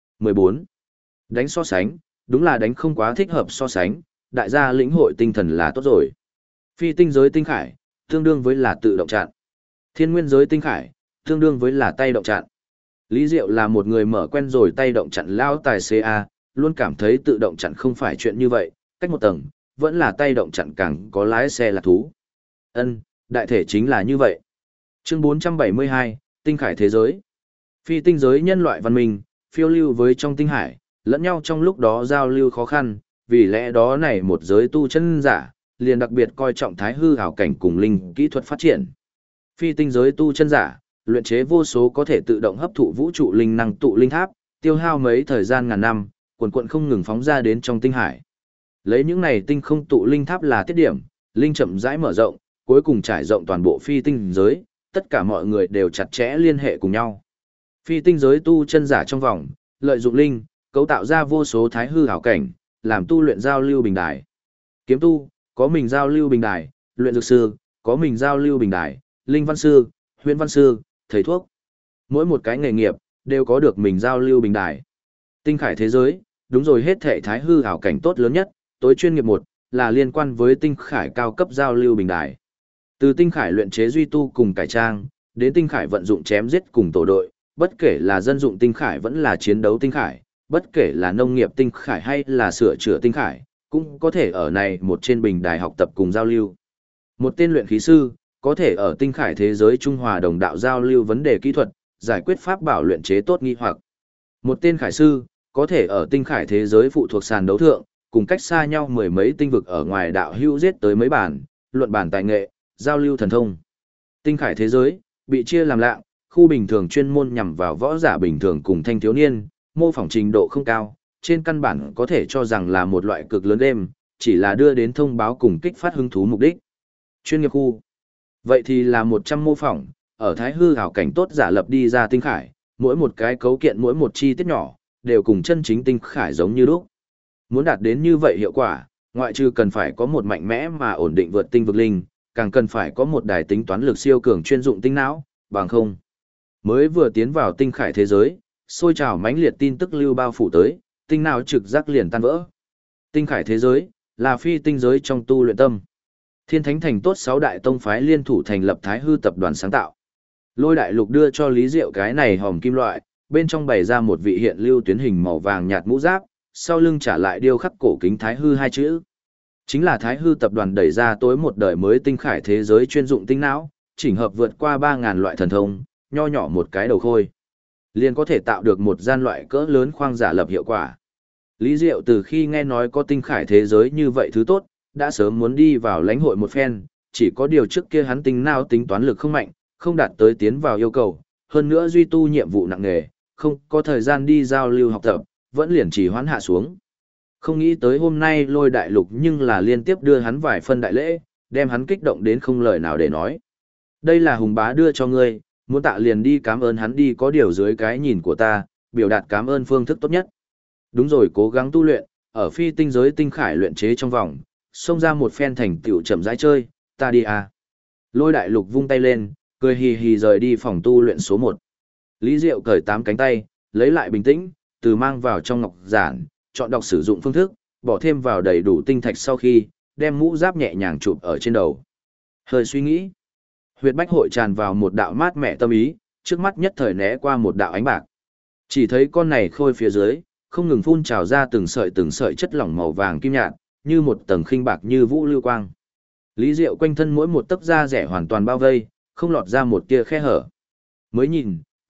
14. Đánh so sánh, đúng là đánh không quá thích hợp so sánh, đại gia lĩnh hội tinh thần là tốt rồi. Phi tinh giới tinh khải, tương đương với là tự động chặn. Thiên nguyên giới tinh khải, tương đương với là tay động chặn. Lý Diệu là một người mở quen rồi tay động chặn lao tài xế A, luôn cảm thấy tự động chặn không phải chuyện như vậy, cách một tầng, vẫn là tay động chặn càng có lái xe là thú. Ân, đại thể chính là như vậy. Chương 472, Tinh khải thế giới. Phi tinh giới nhân loại văn minh, phiêu lưu với trong tinh hải, lẫn nhau trong lúc đó giao lưu khó khăn, vì lẽ đó này một giới tu chân giả, liền đặc biệt coi trọng thái hư ảo cảnh cùng linh kỹ thuật phát triển. Phi tinh giới tu chân giả, luyện chế vô số có thể tự động hấp thụ vũ trụ linh năng tụ linh tháp, tiêu hao mấy thời gian ngàn năm, quần quận không ngừng phóng ra đến trong tinh hải. Lấy những này tinh không tụ linh tháp là tiết điểm, linh chậm rãi mở rộng, cuối cùng trải rộng toàn bộ phi tinh giới, tất cả mọi người đều chặt chẽ liên hệ cùng nhau. Phi tinh giới tu chân giả trong vòng, lợi dụng linh, cấu tạo ra vô số thái hư ảo cảnh, làm tu luyện giao lưu bình đài. Kiếm tu, có mình giao lưu bình đài, luyện dược sư, có mình giao lưu bình đài, linh văn sư, huyền văn sư, thầy thuốc. Mỗi một cái nghề nghiệp, đều có được mình giao lưu bình đài. Tinh khải thế giới, đúng rồi hết thể thái hư ảo cảnh tốt lớn nhất, tối chuyên nghiệp một, là liên quan với tinh khải cao cấp giao lưu bình đài. Từ tinh khải luyện chế duy tu cùng cải trang, đến tinh khải vận dụng chém giết cùng tổ đội, bất kể là dân dụng tinh khải vẫn là chiến đấu tinh khải, bất kể là nông nghiệp tinh khải hay là sửa chữa tinh khải, cũng có thể ở này một trên bình đài học tập cùng giao lưu. Một tên luyện khí sư, có thể ở tinh khải thế giới Trung Hòa đồng đạo giao lưu vấn đề kỹ thuật, giải quyết pháp bảo luyện chế tốt nghi hoặc. Một tên khải sư, có thể ở tinh khải thế giới phụ thuộc sàn đấu thượng, cùng cách xa nhau mười mấy tinh vực ở ngoài đạo hữu giết tới mấy bản, luận bản tài nghệ, giao lưu thần thông. Tinh khải thế giới, bị chia làm lạng, khu bình thường chuyên môn nhằm vào võ giả bình thường cùng thanh thiếu niên, mô phỏng trình độ không cao, trên căn bản có thể cho rằng là một loại cực lớn đêm, chỉ là đưa đến thông báo cùng kích phát hứng thú mục đích. Chuyên nghiệp khu. Vậy thì là 100 mô phỏng, ở thái hư ảo cảnh tốt giả lập đi ra tinh khải, mỗi một cái cấu kiện mỗi một chi tiết nhỏ, đều cùng chân chính tinh khải giống như lúc. Muốn đạt đến như vậy hiệu quả, ngoại trừ cần phải có một mạnh mẽ mà ổn định vượt tinh vực linh, càng cần phải có một đài tính toán lực siêu cường chuyên dụng tinh não, bằng không. Mới vừa tiến vào tinh khải thế giới, xôi trào mãnh liệt tin tức lưu bao phủ tới, tinh não trực giác liền tan vỡ. Tinh khải thế giới, là phi tinh giới trong tu luyện tâm. Thiên Thánh Thành tốt 6 đại tông phái liên thủ thành lập Thái Hư tập đoàn sáng tạo. Lôi Đại Lục đưa cho Lý Diệu cái này hòm kim loại, bên trong bày ra một vị hiện lưu tuyến hình màu vàng nhạt mũ giáp, sau lưng trả lại điêu khắc cổ kính Thái Hư hai chữ. Chính là Thái Hư tập đoàn đẩy ra tối một đời mới tinh khải thế giới chuyên dụng tinh não, chỉnh hợp vượt qua 3000 loại thần thông, nho nhỏ một cái đầu khôi, liền có thể tạo được một gian loại cỡ lớn khoang giả lập hiệu quả. Lý Diệu từ khi nghe nói có tinh khải thế giới như vậy thứ tốt, đã sớm muốn đi vào lãnh hội một phen, chỉ có điều trước kia hắn tinh não tính toán lực không mạnh, không đạt tới tiến vào yêu cầu, hơn nữa duy tu nhiệm vụ nặng nề, không có thời gian đi giao lưu học tập, vẫn liền trì hoãn hạ xuống. Không nghĩ tới hôm nay Lôi Đại Lục nhưng là liên tiếp đưa hắn vài phân đại lễ, đem hắn kích động đến không lời nào để nói. Đây là Hùng Bá đưa cho ngươi, muốn tạ liền đi cảm ơn hắn đi, có điều dưới cái nhìn của ta, biểu đạt cảm ơn phương thức tốt nhất. Đúng rồi, cố gắng tu luyện, ở phi tinh giới tinh khải luyện chế trong vòng, xông ra một phen thành tựu chậm rãi chơi, ta đi à. Lôi Đại Lục vung tay lên, cười hì hì rời đi phòng tu luyện số 1. Lý Diệu cởi 8 cánh tay, lấy lại bình tĩnh, từ mang vào trong ngọc giản, chọn đọc sử dụng phương thức, bỏ thêm vào đầy đủ tinh thạch sau khi, đem mũ giáp nhẹ nhàng chụp ở trên đầu. Hơi suy nghĩ, huyệt bách hội tràn vào một đạo mát mẻ tâm ý, trước mắt nhất thời né qua một đạo ánh bạc. Chỉ thấy con này khôi phía dưới, không ngừng phun trào ra từng sợi chất lỏng màu vàng kim nhạt, như một tầng khinh bạc như vũ lưu quang. Lý Diệu quanh thân mỗi một tấc da rẻ hoàn toàn bao vây, không lọt ra một tia khe hở. Mới nhìn,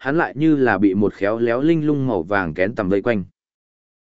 hắn lại như là bị một khéo léo linh lung màu vàng kén tầm vây quanh.